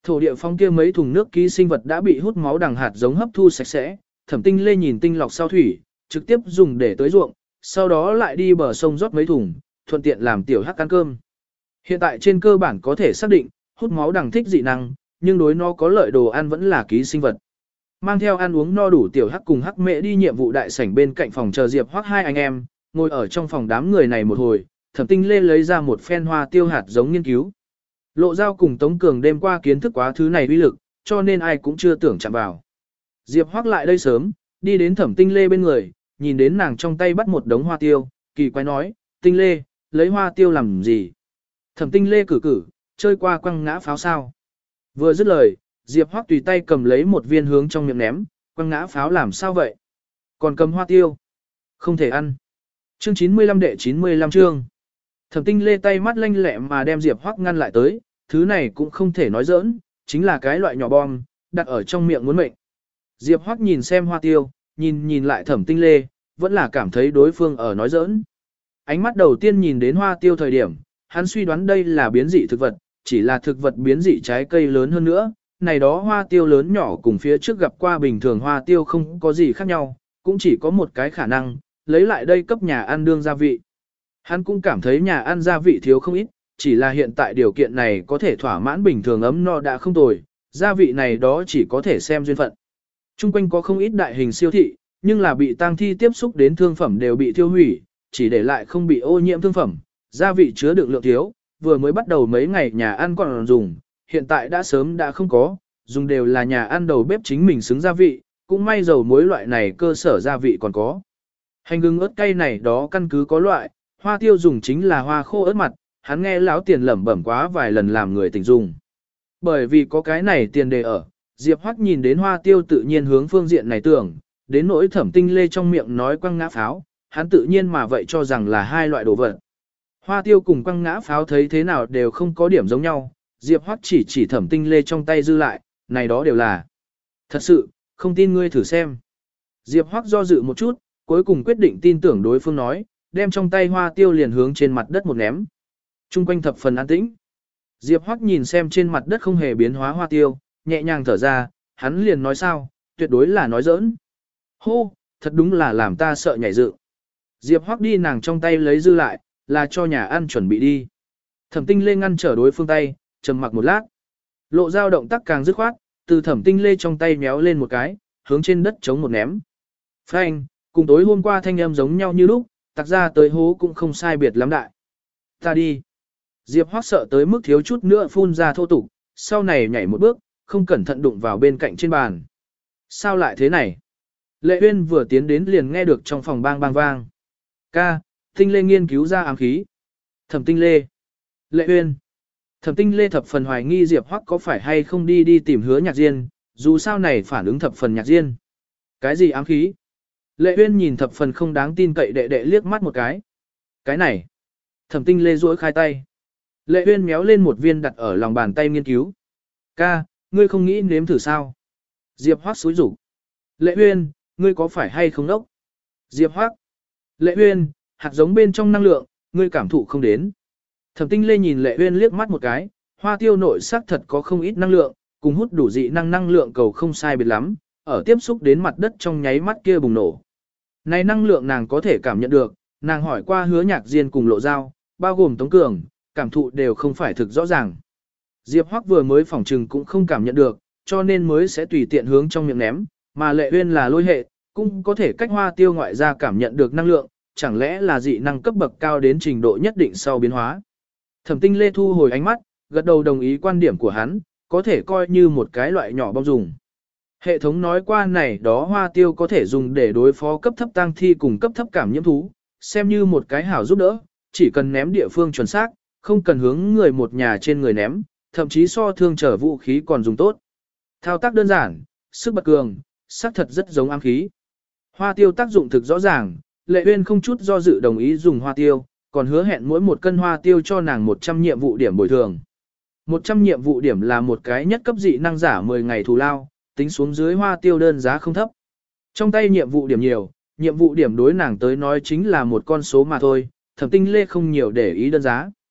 Thổ địa phong kia mấy thùng nước ký sinh vật đã bị hút máu đằng hạt giống hấp thu sạch sẽ, Thẩm Tinh Lê nhìn tinh lọc sau thủy, trực tiếp dùng để tưới ruộng, sau đó lại đi bờ sông rót mấy thùng, thuận tiện làm tiểu hắc ăn cơm. Hiện tại trên cơ bản có thể xác định, hút máu đằng thích dị năng, nhưng đối nó có lợi đồ ăn vẫn là ký sinh vật. Mang theo ăn uống no đủ tiểu hắc cùng hắc mẹ đi nhiệm vụ đại sảnh bên cạnh phòng chờ Diệp Hoắc hai anh em, ngồi ở trong phòng đám người này một hồi, Thẩm Tinh Lê lấy ra một phen hoa tiêu hạt giống nghiên cứu. Lộ Giao cùng Tống Cường đêm qua kiến thức quá thứ này uy lực, cho nên ai cũng chưa tưởng chạm vào. Diệp Hoắc lại đây sớm, đi đến Thẩm Tinh Lê bên người, nhìn đến nàng trong tay bắt một đống hoa tiêu, kỳ quái nói, Tinh Lê, lấy hoa tiêu làm gì? Thẩm Tinh Lê cử cử, chơi qua quăng ngã pháo sao? Vừa dứt lời, Diệp Hoắc tùy tay cầm lấy một viên hướng trong miệng ném, quăng ngã pháo làm sao vậy? Còn cầm hoa tiêu? Không thể ăn. Chương chín mươi lăm đệ chín mươi lăm chương. Thẩm Tinh Lê tay mắt lanh lẹ mà đem Diệp Hoắc ngăn lại tới, thứ này cũng không thể nói giỡn, chính là cái loại nhỏ bom, đặt ở trong miệng muốn mệnh. Diệp Hoắc nhìn xem hoa tiêu, nhìn nhìn lại Thẩm Tinh Lê, vẫn là cảm thấy đối phương ở nói giỡn. Ánh mắt đầu tiên nhìn đến hoa tiêu thời điểm, hắn suy đoán đây là biến dị thực vật, chỉ là thực vật biến dị trái cây lớn hơn nữa, này đó hoa tiêu lớn nhỏ cùng phía trước gặp qua bình thường hoa tiêu không có gì khác nhau, cũng chỉ có một cái khả năng, lấy lại đây cấp nhà ăn đương gia vị. Hắn cũng cảm thấy nhà ăn gia vị thiếu không ít, chỉ là hiện tại điều kiện này có thể thỏa mãn bình thường ấm no đã không tồi, gia vị này đó chỉ có thể xem duyên phận. Trung quanh có không ít đại hình siêu thị, nhưng là bị tang thi tiếp xúc đến thương phẩm đều bị tiêu hủy, chỉ để lại không bị ô nhiễm thương phẩm, gia vị chứa đựng lượng thiếu, vừa mới bắt đầu mấy ngày nhà ăn còn dùng, hiện tại đã sớm đã không có, dùng đều là nhà ăn đầu bếp chính mình xứng gia vị, cũng may dầu muối loại này cơ sở gia vị còn có. Hành gừng ớt cay này đó căn cứ có loại, hoa tiêu dùng chính là hoa khô ớt mặt, hắn nghe lão tiền lẩm bẩm quá vài lần làm người tỉnh dùng. Bởi vì có cái này tiền đề ở, Diệp Hoắc nhìn đến hoa tiêu tự nhiên hướng phương diện này tưởng, đến nỗi Thẩm Tinh Lê trong miệng nói quăng ngã pháo, hắn tự nhiên mà vậy cho rằng là hai loại đồ vật. Hoa tiêu cùng quăng ngã pháo thấy thế nào đều không có điểm giống nhau, Diệp Hoắc chỉ chỉ Thẩm Tinh Lê trong tay dư lại, này đó đều là. Thật sự, không tin ngươi thử xem. Diệp Hoắc do dự một chút, cuối cùng quyết định tin tưởng đối phương nói, đem trong tay hoa tiêu liền hướng trên mặt đất một ném. Trung quanh thập phần an tĩnh. Diệp Hoắc nhìn xem trên mặt đất không hề biến hóa hoa tiêu, nhẹ nhàng thở ra, hắn liền nói sao, tuyệt đối là nói giỡn. Hô, thật đúng là làm ta sợ nhảy dựng. Diệp Hoắc đi nàng trong tay lấy dư lại, là cho nhà ăn chuẩn bị đi. Thẩm Tinh Lê ngăn trở đối phương tay, trầm mặc một lát. Lộ Giao động tác càng dứt khoát, từ Thẩm Tinh Lê trong tay méo lên một cái, hướng trên đất chống một ném. Phanh, cùng tối hôm qua thanh âm giống nhau như lúc, tặc ra tới hố cũng không sai biệt lắm đại. Ta đi. Diệp Hoắc sợ tới mức thiếu chút nữa phun ra thô tục, sau này nhảy một bước, không cẩn thận đụng vào bên cạnh trên bàn. Sao lại thế này? Lệ Uyên vừa tiến đến liền nghe được trong phòng bang bang vang. Ca, Tinh Lê nghiên cứu ra ám khí. Thẩm Tinh Lê. Lệ Uyên. Thẩm Tinh Lê thập phần hoài nghi Diệp Hoắc có phải hay không đi đi tìm Hứa Nhạc Diên, dù sao này phản ứng thập phần Nhạc Diên. Cái gì ám khí? Lệ Uyên nhìn thập phần không đáng tin cậy đệ đệ liếc mắt một cái. Cái này. Thẩm Tinh Lê duỗi khai tay. Lệ Uyên méo lên một viên đặt ở lòng bàn tay nghiên cứu. Ca, ngươi không nghĩ nếm thử sao? Diệp Hoắc xúi rủ. Lệ Uyên, ngươi có phải hay không đốc? Diệp Hoắc. Lệ Uyên, hạt giống bên trong năng lượng, ngươi cảm thụ không đến. Thẩm Tinh Lê nhìn Lệ Uyên liếc mắt một cái, hoa tiêu nội sắc thật có không ít năng lượng, cùng hút đủ dị năng năng lượng cầu không sai biệt lắm, ở tiếp xúc đến mặt đất trong nháy mắt kia bùng nổ. Này năng lượng nàng có thể cảm nhận được, nàng hỏi qua Hứa Nhạc Diên cùng Lộ Giao, bao gồm Tống Cường, cảm thụ đều không phải thực rõ ràng. Diệp Hoắc vừa mới phỏng trừng cũng không cảm nhận được, cho nên mới sẽ tùy tiện hướng trong miệng ném, mà Lệ Uyên là lôi hệ, cũng có thể cách hoa tiêu ngoại ra cảm nhận được năng lượng, chẳng lẽ là dị năng cấp bậc cao đến trình độ nhất định sau biến hóa. Thẩm Tinh Lê thu hồi ánh mắt, gật đầu đồng ý quan điểm của hắn, có thể coi như một cái loại nhỏ bom dùng. Hệ thống nói qua này đó hoa tiêu có thể dùng để đối phó cấp thấp tăng thi cùng cấp thấp cảm nhiễm thú, xem như một cái hảo giúp đỡ, chỉ cần ném địa phương chuẩn xác, không cần hướng người một nhà trên người ném, thậm chí so thương trở vũ khí còn dùng tốt. Thao tác đơn giản, sức bật cường, xác thật rất giống ám khí. Hoa tiêu tác dụng thực rõ ràng, Lệ Uyên không chút do dự đồng ý dùng hoa tiêu, còn hứa hẹn mỗi một cân hoa tiêu cho nàng một trăm nhiệm vụ điểm bồi thường. một trăm nhiệm vụ điểm là một cái nhất cấp dị năng giả mười ngày thù lao, tính xuống dưới hoa tiêu đơn giá không thấp. Trong tay nhiệm vụ điểm nhiều, nhiệm vụ điểm đối nàng tới nói chính là một con số mà thôi, Thẩm Tinh Lê không nhiều để ý đơn giá.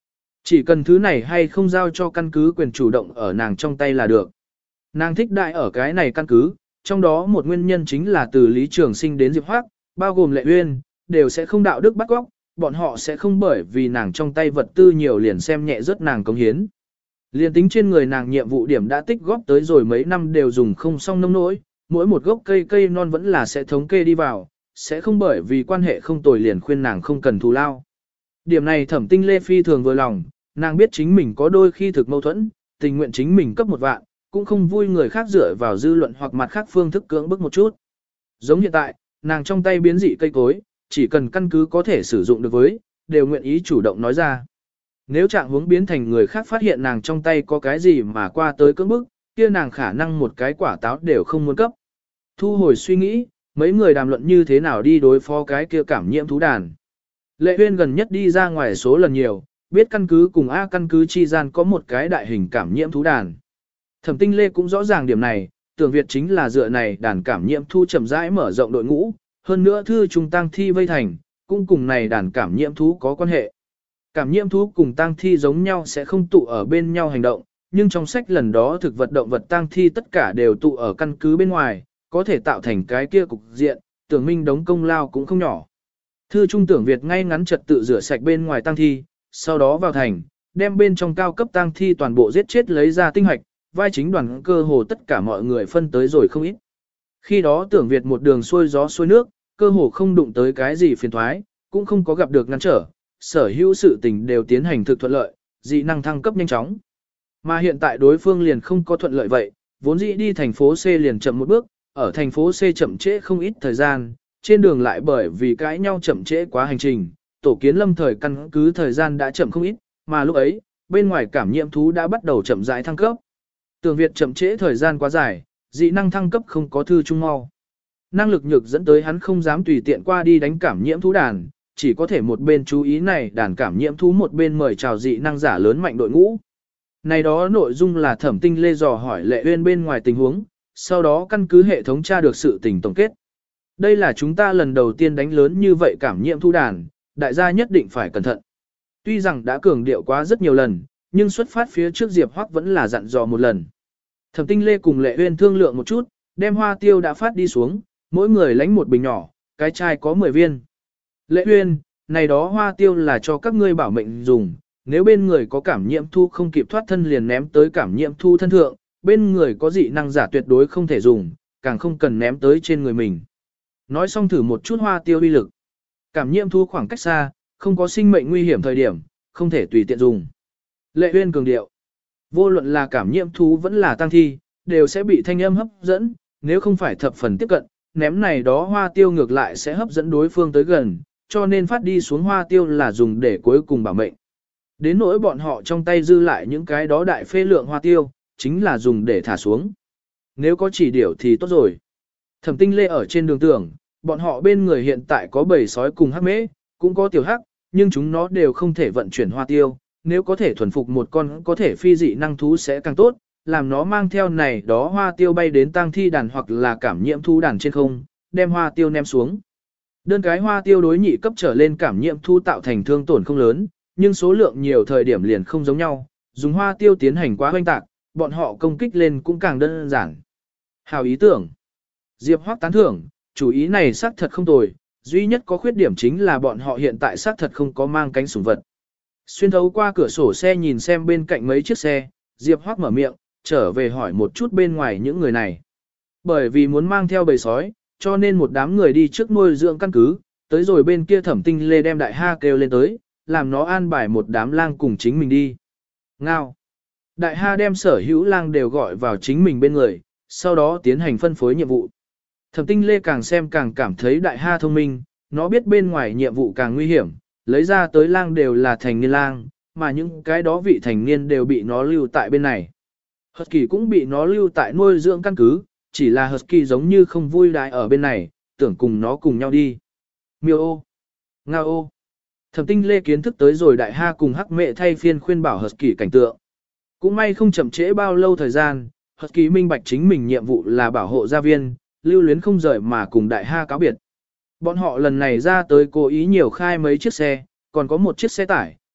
Chỉ cần thứ này hay không giao cho căn cứ quyền chủ động ở nàng trong tay là được. Nàng thích đại ở cái này căn cứ, trong đó một nguyên nhân chính là từ Lý Trường Sinh đến Diệp Hoác, bao gồm Lệ Uyên, đều sẽ không đạo đức bắt góc, bọn họ sẽ không bởi vì nàng trong tay vật tư nhiều liền xem nhẹ rất nàng cống hiến. Liên tính trên người nàng nhiệm vụ điểm đã tích góp tới rồi mấy năm đều dùng không xong nông nỗi, mỗi một gốc cây cây non vẫn là sẽ thống kê đi vào, sẽ không bởi vì quan hệ không tồi liền khuyên nàng không cần thù lao. Điểm này Thẩm Tinh Lê phi thường vừa lòng, nàng biết chính mình có đôi khi thực mâu thuẫn, tình nguyện chính mình cấp một vạn, cũng không vui người khác dựa vào dư luận hoặc mặt khác phương thức cưỡng bức một chút. Giống hiện tại, nàng trong tay biến dị cây cối, chỉ cần căn cứ có thể sử dụng được với, đều nguyện ý chủ động nói ra. Nếu trạng huống biến thành người khác phát hiện nàng trong tay có cái gì mà qua tới cưỡng bức, kia nàng khả năng một cái quả táo đều không muốn cấp. Thu hồi suy nghĩ, mấy người đàm luận như thế nào đi đối phó cái kia cảm nhiễm thú đàn. Lệ Uyên gần nhất đi ra ngoài số lần nhiều, biết căn cứ cùng A căn cứ chi gian có một cái đại hình cảm nhiễm thú đàn. Thẩm Tinh Lê cũng rõ ràng điểm này, tưởng Việt chính là dựa này đàn cảm nhiễm thú chậm rãi mở rộng đội ngũ, hơn nữa thư trung tăng thi vây thành, cũng cùng này đàn cảm nhiễm thú có quan hệ. Cảm nhiễm thú cùng tăng thi giống nhau sẽ không tụ ở bên nhau hành động, nhưng trong sách lần đó thực vật động vật tăng thi tất cả đều tụ ở căn cứ bên ngoài, có thể tạo thành cái kia cục diện, tưởng minh đống công lao cũng không nhỏ. Thư trung tưởng Việt ngay ngắn trật tự rửa sạch bên ngoài tăng thi, sau đó vào thành, đem bên trong cao cấp tăng thi toàn bộ giết chết lấy ra tinh hoạch, vai chính đoàn cơ hồ tất cả mọi người phân tới rồi không ít. Khi đó tưởng Việt một đường xuôi gió xuôi nước, cơ hồ không đụng tới cái gì phiền thoái, cũng không có gặp được ngăn trở, sở hữu sự tình đều tiến hành thực thuận lợi, dị năng thăng cấp nhanh chóng. Mà hiện tại đối phương liền không có thuận lợi vậy, vốn dĩ đi thành phố C liền chậm một bước, ở thành phố C chậm trễ không ít thời gian, trên đường lại bởi vì cãi nhau chậm trễ quá hành trình, tổ kiến lâm thời căn cứ thời gian đã chậm không ít, mà lúc ấy, bên ngoài cảm nhiễm thú đã bắt đầu chậm rãi thăng cấp. Tưởng Việt chậm trễ thời gian quá dài, dị năng thăng cấp không có thư trung mau. Năng lực nhược dẫn tới hắn không dám tùy tiện qua đi đánh cảm nhiễm thú đàn, chỉ có thể một bên chú ý này đàn cảm nhiễm thú một bên mời chào dị năng giả lớn mạnh đội ngũ. Này đó nội dung là Thẩm Tinh Lê dò hỏi Lệ Uyên bên ngoài tình huống, sau đó căn cứ hệ thống tra được sự tình tổng kết. Đây là chúng ta lần đầu tiên đánh lớn như vậy cảm nhiễm thú đàn, đại gia nhất định phải cẩn thận. Tuy rằng đã cường điệu quá rất nhiều lần, nhưng xuất phát phía trước Diệp Hoắc vẫn là dặn dò một lần. Thẩm Tinh Lê cùng Lệ Uyên thương lượng một chút, đem hoa tiêu đã phát đi xuống, mỗi người lãnh một bình nhỏ, cái chai có mười viên. Lệ Uyên, này đó hoa tiêu là cho các ngươi bảo mệnh dùng, nếu bên người có cảm nhiễm thu không kịp thoát thân liền ném tới cảm nhiễm thu thân thượng, bên người có dị năng giả tuyệt đối không thể dùng, càng không cần ném tới trên người mình. Nói xong thử một chút hoa tiêu uy lực. Cảm nhiễm thu khoảng cách xa, không có sinh mệnh nguy hiểm thời điểm, không thể tùy tiện dùng. Lệ Uyên cường điệu. Vô luận là cảm nhiễm thú vẫn là tăng thi, đều sẽ bị thanh âm hấp dẫn, nếu không phải thập phần tiếp cận, ném này đó hoa tiêu ngược lại sẽ hấp dẫn đối phương tới gần, cho nên phát đi xuống hoa tiêu là dùng để cuối cùng bảo mệnh. Đến nỗi bọn họ trong tay dư lại những cái đó đại phê lượng hoa tiêu, chính là dùng để thả xuống. Nếu có chỉ điểu thì tốt rồi. Thẩm Tinh Lê ở trên đường tưởng, bọn họ bên người hiện tại có bầy sói cùng hắc mễ, cũng có tiểu hắc, nhưng chúng nó đều không thể vận chuyển hoa tiêu. Nếu có thể thuần phục một con có thể phi dị năng thú sẽ càng tốt, làm nó mang theo này đó hoa tiêu bay đến tang thi đàn hoặc là cảm nhiễm thú đàn trên không, đem hoa tiêu ném xuống. Đơn cái hoa tiêu đối nhị cấp trở lên cảm nhiễm thú tạo thành thương tổn không lớn, nhưng số lượng nhiều thời điểm liền không giống nhau, dùng hoa tiêu tiến hành quá hoanh tạc, bọn họ công kích lên cũng càng đơn giản. Hào ý tưởng. Diệp Hoắc tán thưởng, chủ ý này xác thật không tồi, duy nhất có khuyết điểm chính là bọn họ hiện tại xác thật không có mang cánh sủng vật. Xuyên thấu qua cửa sổ xe nhìn xem bên cạnh mấy chiếc xe, Diệp Hoắc mở miệng, trở về hỏi một chút bên ngoài những người này. Bởi vì muốn mang theo bầy sói, cho nên một đám người đi trước nuôi dưỡng căn cứ, tới rồi bên kia Thẩm Tinh Lê đem Đại Ha kêu lên tới, làm nó an bài một đám lang cùng chính mình đi. Ngao. Đại Ha đem sở hữu lang đều gọi vào chính mình bên người, sau đó tiến hành phân phối nhiệm vụ. Thẩm Tinh Lê càng xem càng cảm thấy Đại Ha thông minh, nó biết bên ngoài nhiệm vụ càng nguy hiểm, lấy ra tới lang đều là thành niên lang, mà những cái đó vị thành niên đều bị nó lưu tại bên này. Husky cũng bị nó lưu tại nuôi dưỡng căn cứ, chỉ là Husky giống như không vui đái ở bên này, tưởng cùng nó cùng nhau đi. Miêu ô, Ngao ô. Thẩm Tinh Lê kiến thức tới rồi Đại Ha cùng Hắc Mẹ thay phiên khuyên bảo Husky cảnh tượng. Cũng may không chậm trễ bao lâu thời gian, Husky minh bạch chính mình nhiệm vụ là bảo hộ gia viên, lưu luyến không rời mà cùng Đại Ha cáo biệt. Bọn họ lần này ra tới cố ý nhiều khai mấy chiếc xe, còn có một chiếc xe tải,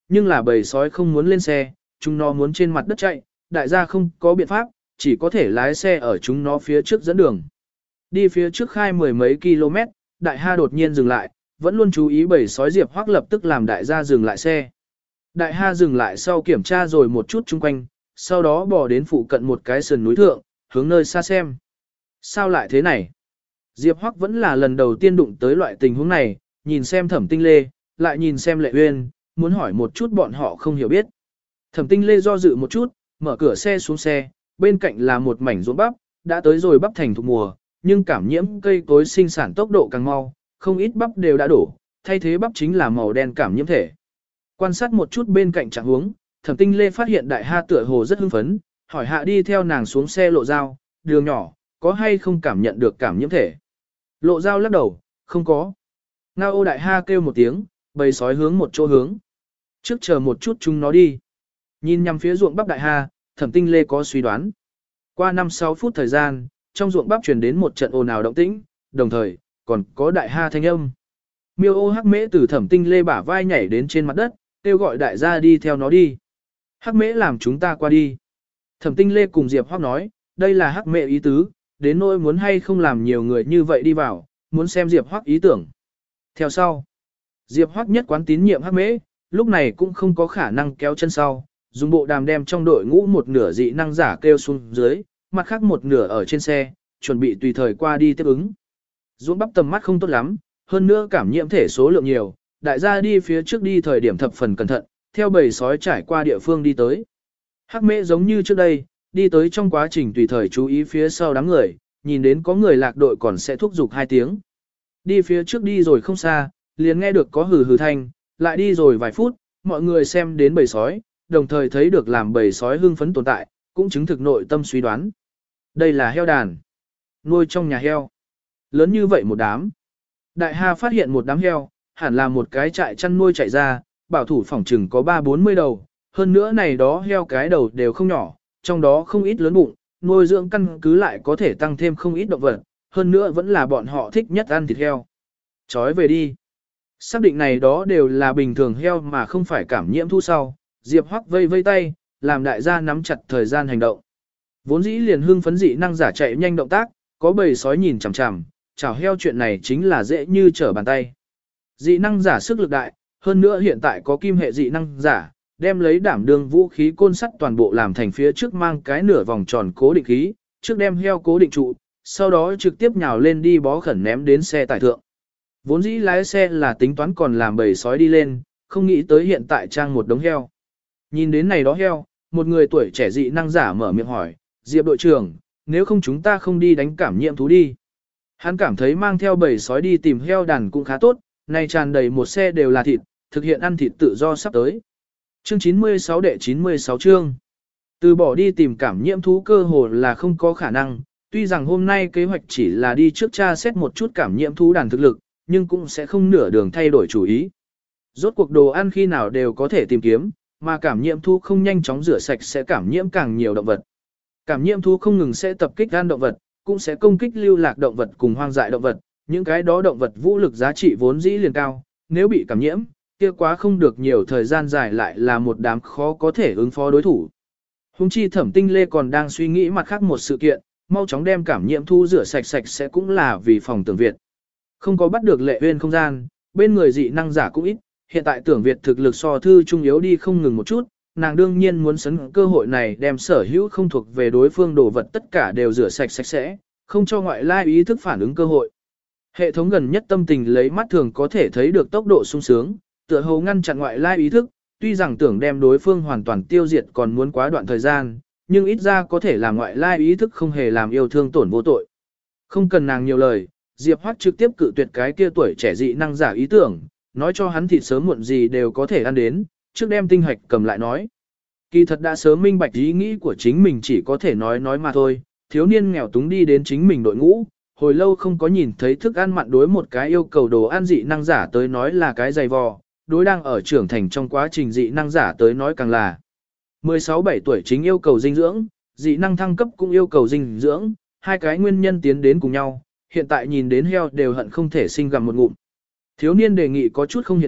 nhưng là bầy sói không muốn lên xe, chúng nó muốn trên mặt đất chạy, đại gia không có biện pháp, chỉ có thể lái xe ở chúng nó phía trước dẫn đường. Đi phía trước khai mười mấy km, đại ha đột nhiên dừng lại, vẫn luôn chú ý bầy sói Diệp Hoắc lập tức làm đại gia dừng lại xe. Đại ha dừng lại sau kiểm tra rồi một chút chung quanh, sau đó bỏ đến phụ cận một cái sườn núi thượng, hướng nơi xa xem. Sao lại thế này? Diệp Hoắc vẫn là lần đầu tiên đụng tới loại tình huống này, nhìn xem Thẩm Tinh Lê, lại nhìn xem Lệ Uyên, muốn hỏi một chút bọn họ không hiểu biết. Thẩm Tinh Lê do dự một chút, mở cửa xe xuống xe, bên cạnh là một mảnh ruộng bắp, đã tới rồi bắp thành thuộc mùa, nhưng cảm nhiễm cây cối sinh sản tốc độ càng mau, không ít bắp đều đã đổ, thay thế bắp chính là màu đen cảm nhiễm thể. Quan sát một chút bên cạnh trạng huống, Thẩm Tinh Lê phát hiện đại ha tựa hồ rất hưng phấn, hỏi hạ đi theo nàng xuống xe lộ dao, đường nhỏ, có hay không cảm nhận được cảm nhiễm thể. Lộ dao lắc đầu, không có. Ngao ô đại ha kêu một tiếng, bầy sói hướng một chỗ hướng. Trước chờ một chút chúng nó đi. Nhìn nhằm phía ruộng bắp đại ha, Thẩm Tinh Lê có suy đoán. Qua năm sáu phút thời gian, trong ruộng bắp truyền đến một trận ồn ào động tĩnh, đồng thời, còn có đại ha thanh âm. Miêu ô hắc mễ từ Thẩm Tinh Lê bả vai nhảy đến trên mặt đất, kêu gọi đại gia đi theo nó đi. Hắc mễ làm chúng ta qua đi. Thẩm Tinh Lê cùng Diệp Hoắc nói, đây là hắc mễ ý tứ, đến nỗi muốn hay không làm nhiều người như vậy đi vào, muốn xem Diệp Hoắc ý tưởng. Theo sau, Diệp Hoắc nhất quán tín nhiệm hắc mễ, lúc này cũng không có khả năng kéo chân sau, dùng bộ đàm đem trong đội ngũ một nửa dị năng giả kêu xuống dưới, mặt khác một nửa ở trên xe, chuẩn bị tùy thời qua đi tiếp ứng. Ruộng bắp tầm mắt không tốt lắm, hơn nữa cảm nhiễm thể số lượng nhiều, đại gia đi phía trước đi thời điểm thập phần cẩn thận, theo bầy sói trải qua địa phương đi tới. Hắc mễ giống như trước đây, đi tới trong quá trình tùy thời chú ý phía sau đám người, nhìn đến có người lạc đội còn sẽ thúc giục hai tiếng. Đi phía trước đi rồi không xa, liền nghe được có hừ hừ thanh, lại đi rồi vài phút, mọi người xem đến bầy sói, đồng thời thấy được làm bầy sói hưng phấn tồn tại, cũng chứng thực nội tâm suy đoán. Đây là heo đàn, nuôi trong nhà heo. Lớn như vậy một đám. Đại ha phát hiện một đám heo, hẳn là một cái trại chăn nuôi chạy ra, bảo thủ phòng trừng có ba bốn mươi đầu, hơn nữa này đó heo cái đầu đều không nhỏ, trong đó không ít lớn bụng, nuôi dưỡng căn cứ lại có thể tăng thêm không ít động vật, hơn nữa vẫn là bọn họ thích nhất ăn thịt heo. Chói về đi. Xác định này đó đều là bình thường heo mà không phải cảm nhiễm thu sau, Diệp Hoắc vây vây tay, làm đại gia nắm chặt thời gian hành động. Vốn dĩ liền hưng phấn dị năng giả chạy nhanh động tác, có bầy sói nhìn chằm chằm, chảo heo chuyện này chính là dễ như trở bàn tay. Dị năng giả sức lực đại, hơn nữa hiện tại có kim hệ dị năng giả, đem lấy đảm đương vũ khí côn sắt toàn bộ làm thành phía trước mang cái nửa vòng tròn cố định khí, trước đem heo cố định trụ, sau đó trực tiếp nhào lên đi bó khẩn ném đến xe tải thượng. Vốn dĩ lái xe là tính toán còn làm bầy sói đi lên, không nghĩ tới hiện tại trang một đống heo. Nhìn đến này đó heo, một người tuổi trẻ dị năng giả mở miệng hỏi, Diệp đội trưởng, nếu không chúng ta không đi đánh cảm nhiễm thú đi. Hắn cảm thấy mang theo bầy sói đi tìm heo đàn cũng khá tốt, nay tràn đầy một xe đều là thịt, thực hiện ăn thịt tự do sắp tới. Chương chín mươi sáu đệ chín mươi sáu chương. Từ bỏ đi tìm cảm nhiễm thú cơ hồ là không có khả năng, tuy rằng hôm nay kế hoạch chỉ là đi trước tra xét một chút cảm nhiễm thú đàn thực lực, nhưng cũng sẽ không nửa đường thay đổi chủ ý. Rốt cuộc đồ ăn khi nào đều có thể tìm kiếm, mà cảm nhiễm thú không nhanh chóng rửa sạch sẽ cảm nhiễm càng nhiều động vật. Cảm nhiễm thú không ngừng sẽ tập kích gan động vật, cũng sẽ công kích lưu lạc động vật cùng hoang dại động vật, những cái đó động vật vũ lực giá trị vốn dĩ liền cao, nếu bị cảm nhiễm, kia quá không được nhiều thời gian dài lại là một đám khó có thể ứng phó đối thủ. Hùng chi Thẩm Tinh Lê còn đang suy nghĩ mặt khác một sự kiện, mau chóng đem cảm nhiễm thú rửa sạch sạch sẽ cũng là vì phòng Tưởng Việt. Không có bắt được Lệ Uyên không gian, bên người dị năng giả cũng ít, hiện tại Tưởng Việt thực lực so thư trung yếu đi không ngừng một chút, nàng đương nhiên muốn sấn cơ hội này đem sở hữu không thuộc về đối phương đồ vật tất cả đều rửa sạch sạch sẽ, không cho ngoại lai ý thức phản ứng cơ hội. Hệ thống gần nhất tâm tình lấy mắt thường có thể thấy được tốc độ sung sướng, tựa hồ ngăn chặn ngoại lai ý thức, tuy rằng tưởng đem đối phương hoàn toàn tiêu diệt còn muốn quá đoạn thời gian, nhưng ít ra có thể làm ngoại lai ý thức không hề làm yêu thương tổn vô tội. Không cần nàng nhiều lời, Diệp Hoắc trực tiếp cự tuyệt cái kia tuổi trẻ dị năng giả ý tưởng, nói cho hắn thịt sớm muộn gì đều có thể ăn đến, trước đem tinh hạch cầm lại nói. Kỳ thật đã sớm minh bạch ý nghĩ của chính mình chỉ có thể nói nói mà thôi, thiếu niên nghèo túng đi đến chính mình đội ngũ, hồi lâu không có nhìn thấy thức ăn mặn đối một cái yêu cầu đồ ăn dị năng giả tới nói là cái dày vò, đối đang ở trưởng thành trong quá trình dị năng giả tới nói càng là. mười sáu bảy tuổi chính yêu cầu dinh dưỡng, dị năng thăng cấp cũng yêu cầu dinh dưỡng, hai cái nguyên nhân tiến đến cùng nhau, hiện tại nhìn đến heo đều hận không thể sinh gặm một ngụm. Thiếu niên đề nghị có chút không hiện thực,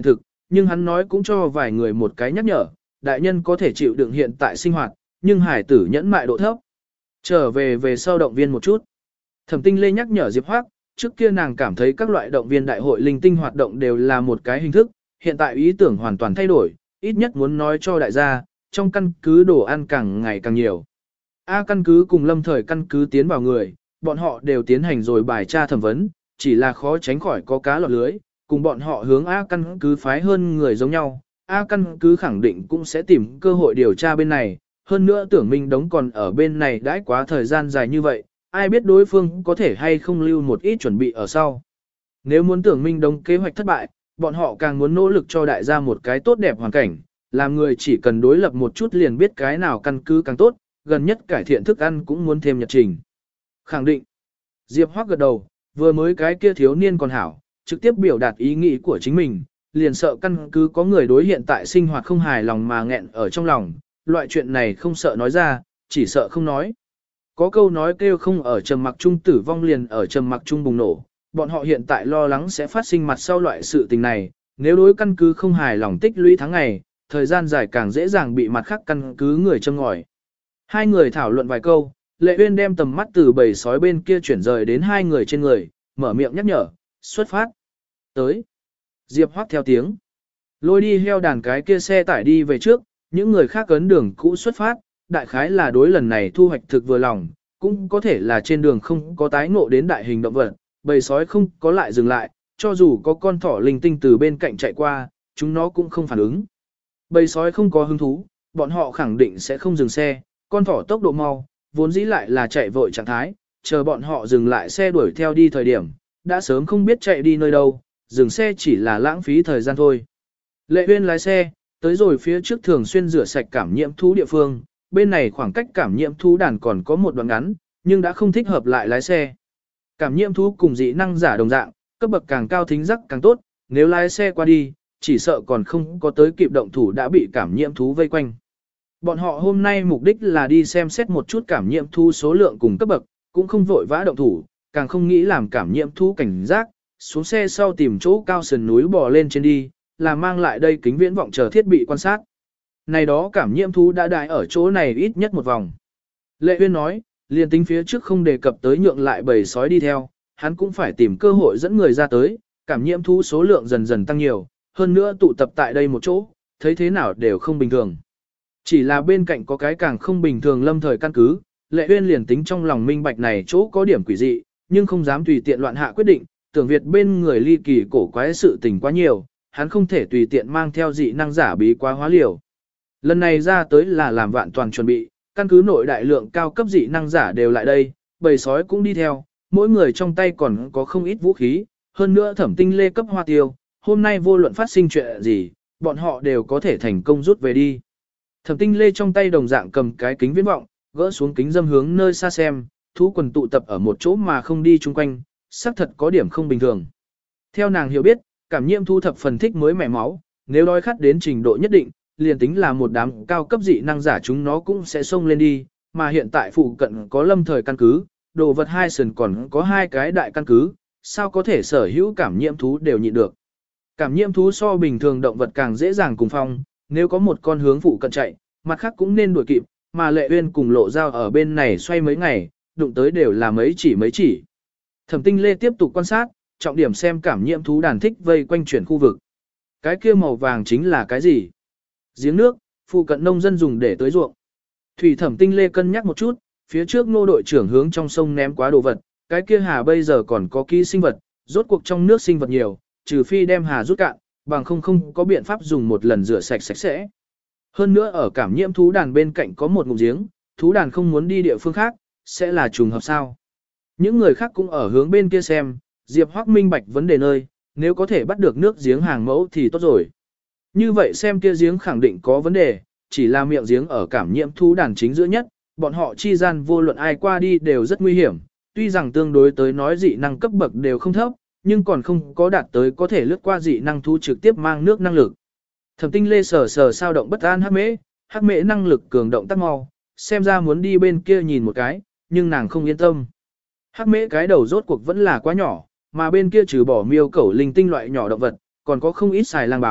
Nhưng hắn nói cũng cho vài người một cái nhắc nhở, đại nhân có thể chịu đựng hiện tại sinh hoạt, nhưng hải tử nhẫn mại độ thấp. Trở về về sau động viên một chút. Thẩm Tinh Lê nhắc nhở Diệp Hoác, trước kia nàng cảm thấy các loại động viên đại hội linh tinh hoạt động đều là một cái hình thức, hiện tại ý tưởng hoàn toàn thay đổi, ít nhất muốn nói cho đại gia, trong căn cứ đồ ăn càng ngày càng nhiều. A căn cứ cùng lâm thời căn cứ tiến vào người, bọn họ đều tiến hành rồi bài tra thẩm vấn, chỉ là khó tránh khỏi có cá lọt lưới, cùng bọn họ hướng A căn cứ phái hơn người giống nhau. A căn cứ khẳng định cũng sẽ tìm cơ hội điều tra bên này, hơn nữa tưởng Minh Đống còn ở bên này đãi quá thời gian dài như vậy, ai biết đối phương có thể hay không lưu một ít chuẩn bị ở sau. Nếu muốn tưởng Minh Đống kế hoạch thất bại, bọn họ càng muốn nỗ lực cho đại gia một cái tốt đẹp hoàn cảnh, làm người chỉ cần đối lập một chút liền biết cái nào căn cứ càng tốt, gần nhất cải thiện thức ăn cũng muốn thêm nhật trình. Khẳng định. Diệp Hoắc gật đầu, vừa mới cái kia thiếu niên còn hảo, trực tiếp biểu đạt ý nghĩ của chính mình, liền sợ căn cứ có người đối hiện tại sinh hoạt không hài lòng mà nghẹn ở trong lòng, loại chuyện này không sợ nói ra, chỉ sợ không nói. Có câu nói kêu không ở trầm mặc chung tử vong liền ở trầm mặc chung bùng nổ, bọn họ hiện tại lo lắng sẽ phát sinh mặt sau loại sự tình này, nếu đối căn cứ không hài lòng tích lũy tháng ngày, thời gian dài càng dễ dàng bị mặt khác căn cứ người châm ngòi. Hai người thảo luận vài câu, Lệ Uyên đem tầm mắt từ bầy sói bên kia chuyển rời đến hai người trên người, mở miệng nhắc nhở, xuất phát. Tới. Diệp Hoắc theo tiếng. Lôi đi heo đàn cái kia xe tải đi về trước, những người khác ấn đường cũ xuất phát, đại khái là đối lần này thu hoạch thực vừa lòng, cũng có thể là trên đường không có tái ngộ đến đại hình động vật, bầy sói không có lại dừng lại, cho dù có con thỏ linh tinh từ bên cạnh chạy qua, chúng nó cũng không phản ứng. Bầy sói không có hứng thú, bọn họ khẳng định sẽ không dừng xe, con thỏ tốc độ mau, vốn dĩ lại là chạy vội trạng thái, chờ bọn họ dừng lại xe đuổi theo đi thời điểm, đã sớm không biết chạy đi nơi đâu, dừng xe chỉ là lãng phí thời gian thôi. Lệ Uyên lái xe, tới rồi phía trước thường xuyên rửa sạch cảm nhiễm thú địa phương, bên này khoảng cách cảm nhiễm thú đàn còn có một đoạn ngắn, nhưng đã không thích hợp lại lái xe. Cảm nhiễm thú cùng dị năng giả đồng dạng, cấp bậc càng cao thính giác càng tốt, nếu lái xe qua đi, chỉ sợ còn không có tới kịp động thủ đã bị cảm nhiễm thú vây quanh. Bọn họ hôm nay mục đích là đi xem xét một chút cảm nhiễm thú số lượng cùng cấp bậc, cũng không vội vã động thủ, càng không nghĩ làm cảm nhiễm thú cảnh giác, xuống xe sau tìm chỗ cao sườn núi bò lên trên đi, là mang lại đây kính viễn vọng chờ thiết bị quan sát. Này đó cảm nhiễm thú đã đại ở chỗ này ít nhất một vòng. Lệ Uyên nói, liền tính phía trước không đề cập tới nhượng lại bầy sói đi theo, hắn cũng phải tìm cơ hội dẫn người ra tới, cảm nhiễm thú số lượng dần dần tăng nhiều, hơn nữa tụ tập tại đây một chỗ, thấy thế nào đều không bình thường. Chỉ là bên cạnh có cái càng không bình thường lâm thời căn cứ, Lệ Uyên liền tính trong lòng minh bạch này chỗ có điểm quỷ dị, nhưng không dám tùy tiện loạn hạ quyết định, tưởng Việt bên người ly kỳ cổ quái sự tình quá nhiều, hắn không thể tùy tiện mang theo dị năng giả bí quá hóa liều. Lần này ra tới là làm vạn toàn chuẩn bị, căn cứ nội đại lượng cao cấp dị năng giả đều lại đây, bầy sói cũng đi theo, mỗi người trong tay còn có không ít vũ khí, hơn nữa Thẩm Tinh Lê cấp hoa tiêu, hôm nay vô luận phát sinh chuyện gì, bọn họ đều có thể thành công rút về đi. Thẩm Tinh Lê trong tay đồng dạng cầm cái kính viễn vọng, gỡ xuống kính dâm hướng nơi xa xem, thú quần tụ tập ở một chỗ mà không đi chung quanh, xác thật có điểm không bình thường. Theo nàng hiểu biết, cảm nhiễm thú thập phần thích mới mẻ máu, nếu đói khát đến trình độ nhất định, liền tính là một đám cao cấp dị năng giả chúng nó cũng sẽ xông lên đi, mà hiện tại phụ cận có lâm thời căn cứ, đồ vật hai sườn còn có hai cái đại căn cứ, sao có thể sở hữu cảm nhiễm thú đều nhịn được. Cảm nhiễm thú so bình thường động vật càng dễ dàng cùng phong, nếu có một con hướng phụ cận chạy, mặt khác cũng nên đuổi kịp, mà Lệ Uyên cùng Lộ Dao ở bên này xoay mấy ngày, đụng tới đều là mấy chỉ mấy chỉ. Thẩm Tinh Lê tiếp tục quan sát, trọng điểm xem cảm nhiễm thú đàn thích vây quanh chuyển khu vực. Cái kia màu vàng chính là cái gì? Giếng nước, phụ cận nông dân dùng để tưới ruộng. Thủy Thẩm Tinh Lê cân nhắc một chút, phía trước Ngô đội trưởng hướng trong sông ném quá đồ vật, cái kia hà bây giờ còn có ký sinh vật, rốt cuộc trong nước sinh vật nhiều, trừ phi đem hà rút cạn, bằng không không có biện pháp dùng một lần rửa sạch sạch sẽ. Hơn nữa ở cảm nhiễm thú đàn bên cạnh có một ngụm giếng, thú đàn không muốn đi địa phương khác, sẽ là trùng hợp sao. Những người khác cũng ở hướng bên kia xem, Diệp Hoắc minh bạch vấn đề nơi, nếu có thể bắt được nước giếng hàng mẫu thì tốt rồi. Như vậy xem kia giếng khẳng định có vấn đề, chỉ là miệng giếng ở cảm nhiễm thú đàn chính giữa nhất, bọn họ chi gian vô luận ai qua đi đều rất nguy hiểm, tuy rằng tương đối tới nói dị năng cấp bậc đều không thấp, nhưng còn không có đạt tới có thể lướt qua dị năng thú trực tiếp mang nước năng lực. Thẩm Tinh Lê sờ sờ sao động bất an hắc mễ, hắc mễ năng lực cường động tác mau, xem ra muốn đi bên kia nhìn một cái, nhưng nàng không yên tâm. Hắc mễ cái đầu rốt cuộc vẫn là quá nhỏ, mà bên kia trừ bỏ miêu cẩu linh tinh loại nhỏ động vật, còn có không ít xài lang báo,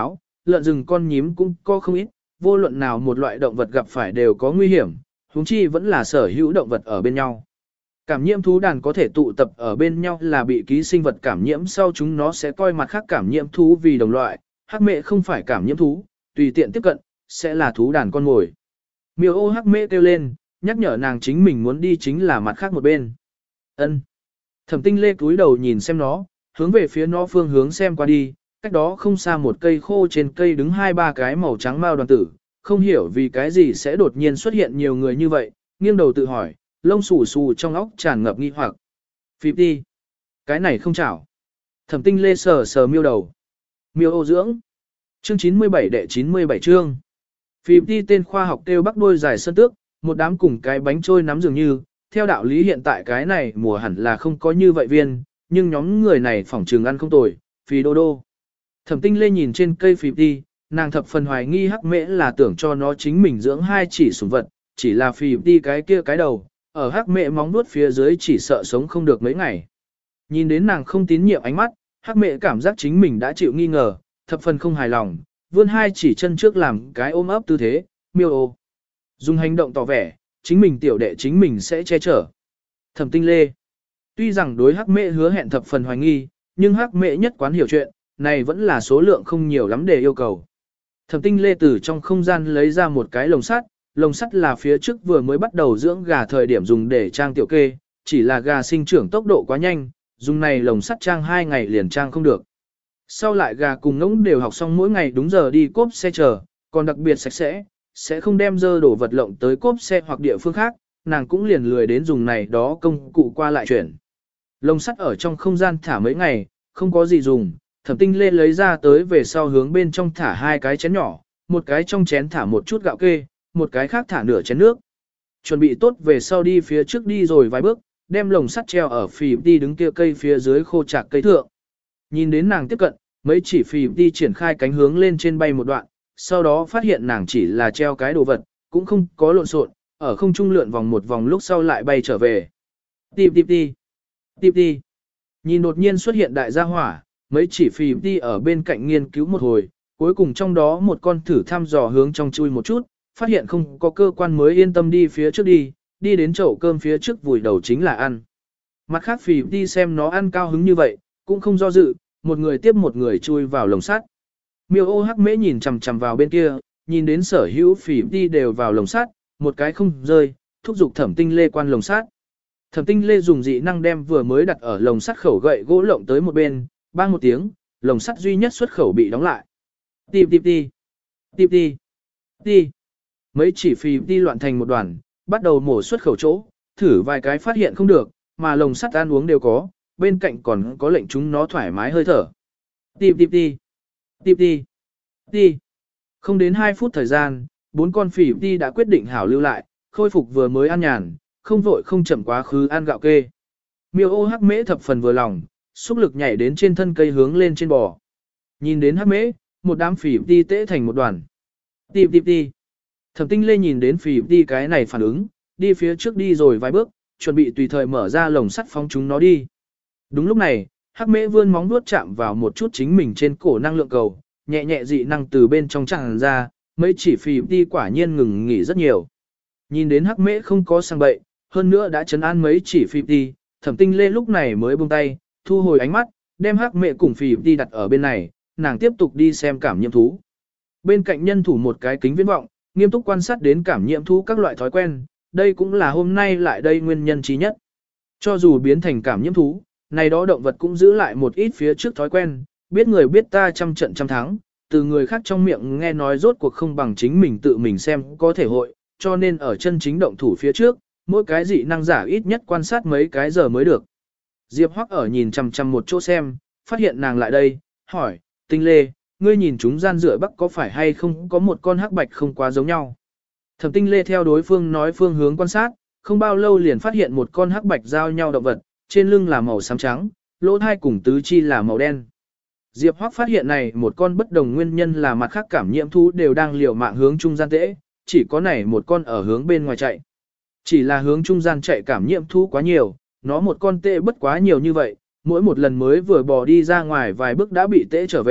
lợn rừng con nhím cũng có không ít, vô luận nào một loại động vật gặp phải đều có nguy hiểm, huống chi vẫn là sở hữu động vật ở bên nhau. Cảm nhiễm thú đàn có thể tụ tập ở bên nhau là bị ký sinh vật cảm nhiễm sau chúng nó sẽ coi mặt khác cảm nhiễm thú vì đồng loại, hắc mẹ không phải cảm nhiễm thú, tùy tiện tiếp cận, sẽ là thú đàn con mồi. Miêu ô hắc mẹ kêu lên, nhắc nhở nàng chính mình muốn đi chính là mặt khác một bên. Ân. Thẩm Tinh Lê cúi đầu nhìn xem nó, hướng về phía nó phương hướng xem qua đi, cách đó không xa một cây khô trên cây đứng hai ba cái màu trắng mao đoàn tử, không hiểu vì cái gì sẽ đột nhiên xuất hiện nhiều người như vậy, nghiêng đầu tự hỏi, lông xù xù trong óc tràn ngập nghi hoặc. Phịp đi. Cái này không chảo. Thẩm Tinh Lê sờ sờ miêu đầu. Miêu ô dưỡng. Chương chín mươi bảy đệ chín mươi bảy chương. Phịp đi tên khoa học kêu bắc đuôi dài sơn tước, một đám cùng cái bánh trôi nắm dường như, theo đạo lý hiện tại cái này mùa hẳn là không có như vậy viên, nhưng nhóm người này phỏng trường ăn không tồi, phì đô đô. Thẩm Tinh Lê nhìn trên cây phịp đi, nàng thập phần hoài nghi hắc mễ là tưởng cho nó chính mình dưỡng hai chỉ sủng vật, chỉ là phịp đi cái kia cái đầu, ở hắc mễ móng nuốt phía dưới chỉ sợ sống không được mấy ngày. Nhìn đến nàng không tín nhiệm ánh mắt, hắc mễ cảm giác chính mình đã chịu nghi ngờ, thập phần không hài lòng, vươn hai chỉ chân trước làm cái ôm ấp tư thế, miêu ô. Dùng hành động tỏ vẻ, chính mình tiểu đệ chính mình sẽ che chở. Thẩm Tinh Lê. Tuy rằng đối hắc mễ hứa hẹn thập phần hoài nghi, nhưng hắc mễ nhất quán hiểu chuyện, này vẫn là số lượng không nhiều lắm để yêu cầu. Thẩm Tinh Lê từ trong không gian lấy ra một cái lồng sắt, lồng sắt là phía trước vừa mới bắt đầu dưỡng gà thời điểm dùng để trang tiểu kê, chỉ là gà sinh trưởng tốc độ quá nhanh, dùng này lồng sắt trang hai ngày liền trang không được. Sau lại gà cùng ngỗng đều học xong mỗi ngày đúng giờ đi cốp xe chờ, còn đặc biệt sạch sẽ, sẽ không đem dơ đổ vật lộng tới cốp xe hoặc địa phương khác, nàng cũng liền lười đến dùng này đó công cụ qua lại chuyển. Lồng sắt ở trong không gian thả mấy ngày, không có gì dùng, Thẩm Tinh Lê lấy ra tới về sau hướng bên trong thả hai cái chén nhỏ, một cái trong chén thả một chút gạo kê, một cái khác thả nửa chén nước. Chuẩn bị tốt về sau đi phía trước đi rồi vài bước, đem lồng sắt treo ở phì đi đứng kia cây phía dưới khô chạc cây thượng. Nhìn đến nàng tiếp cận, mấy chỉ phì đi triển khai cánh hướng lên trên bay một đoạn, sau đó phát hiện nàng chỉ là treo cái đồ vật, cũng không có lộn xộn, ở không trung lượn vòng một vòng lúc sau lại bay trở về. Tiếp tiếp đi, tiếp đi. Nhìn đột nhiên xuất hiện đại gia hỏa, mấy chỉ phì đi ở bên cạnh nghiên cứu một hồi, cuối cùng trong đó một con thử thăm dò hướng trong chui một chút, phát hiện không có cơ quan mới yên tâm đi phía trước đi, đi đến chậu cơm phía trước vùi đầu chính là ăn. Mặt khác phì đi xem nó ăn cao hứng như vậy, cũng không do dự, một người tiếp một người chui vào lồng sắt. Miêu ô hắc mễ nhìn chằm chằm vào bên kia, nhìn đến sở hữu phì đi đều vào lồng sắt, một cái không rơi, thúc giục Thẩm Tinh Lê quan lồng sắt. Thẩm Tinh Lê dùng dị năng đem vừa mới đặt ở lồng sắt khẩu gậy gỗ lộng tới một bên, bang một tiếng, lồng sắt duy nhất xuất khẩu bị đóng lại. Tiếp tiếp đi, tiếp đi, đi. Mấy chỉ phì đi loạn thành một đoàn, bắt đầu mổ xuất khẩu chỗ, thử vài cái phát hiện không được, mà lồng sắt ăn uống đều có, bên cạnh còn có lệnh chúng nó thoải mái hơi thở. Tiếp tiếp đi, tiếp đi, đi. Không đến hai phút thời gian, bốn con phì đi đã quyết định hảo lưu lại, khôi phục vừa mới ăn nhàn, không vội không chậm quá khứ ăn gạo kê. Miêu ô hắc mễ thập phần vừa lòng, xúc lực nhảy đến trên thân cây hướng lên trên bò. Nhìn đến hắc mễ, một đám phì đi tễ thành một đoàn. Tiếp tiếp đi. Thẩm Tinh Lê nhìn đến phì đi cái này phản ứng, đi phía trước đi rồi vài bước, chuẩn bị tùy thời mở ra lồng sắt phóng chúng nó đi. Đúng lúc này, hắc mễ vươn móng vuốt chạm vào một chút chính mình trên cổ năng lượng cầu, nhẹ nhẹ dị năng từ bên trong tràn ra, mấy chỉ phì đi quả nhiên ngừng nghỉ rất nhiều. Nhìn đến hắc mễ không có sang bậy, hơn nữa đã chấn an mấy chỉ phì đi, Thẩm Tinh Lê lúc này mới buông tay, thu hồi ánh mắt, đem hắc mễ cùng phì đi đặt ở bên này, nàng tiếp tục đi xem cảm nhiễm thú. Bên cạnh nhân thủ một cái kính viễn vọng, nghiêm túc quan sát đến cảm nhiễm thú các loại thói quen, đây cũng là hôm nay lại đây nguyên nhân trí nhất. Cho dù biến thành cảm nhiễm thú, này đó động vật cũng giữ lại một ít phía trước thói quen, biết người biết ta trăm trận trăm thắng, từ người khác trong miệng nghe nói rốt cuộc không bằng chính mình tự mình xem có thể hội, cho nên ở chân chính động thủ phía trước, mỗi cái dị năng giả ít nhất quan sát mấy cái giờ mới được. Diệp Hoắc ở nhìn chằm chằm một chỗ xem, phát hiện nàng lại đây, hỏi, Tinh Lê, ngươi nhìn chúng gian dựa bắc có phải hay không có một con hắc bạch không quá giống nhau. Thẩm Tinh Lê theo đối phương nói phương hướng quan sát, không bao lâu liền phát hiện một con hắc bạch giao nhau động vật, trên lưng là màu xám trắng, lỗ thai cùng tứ chi là màu đen. Diệp Hoắc phát hiện này một con bất đồng nguyên nhân là mặt khác cảm nhiễm thú đều đang liều mạng hướng trung gian tễ, chỉ có này một con ở hướng bên ngoài chạy. Chỉ là hướng trung gian chạy cảm nhiễm thú quá nhiều, nó một con tệ bất quá nhiều như vậy, mỗi một lần mới vừa bò đi ra ngoài vài bước đã bị tễ trở về,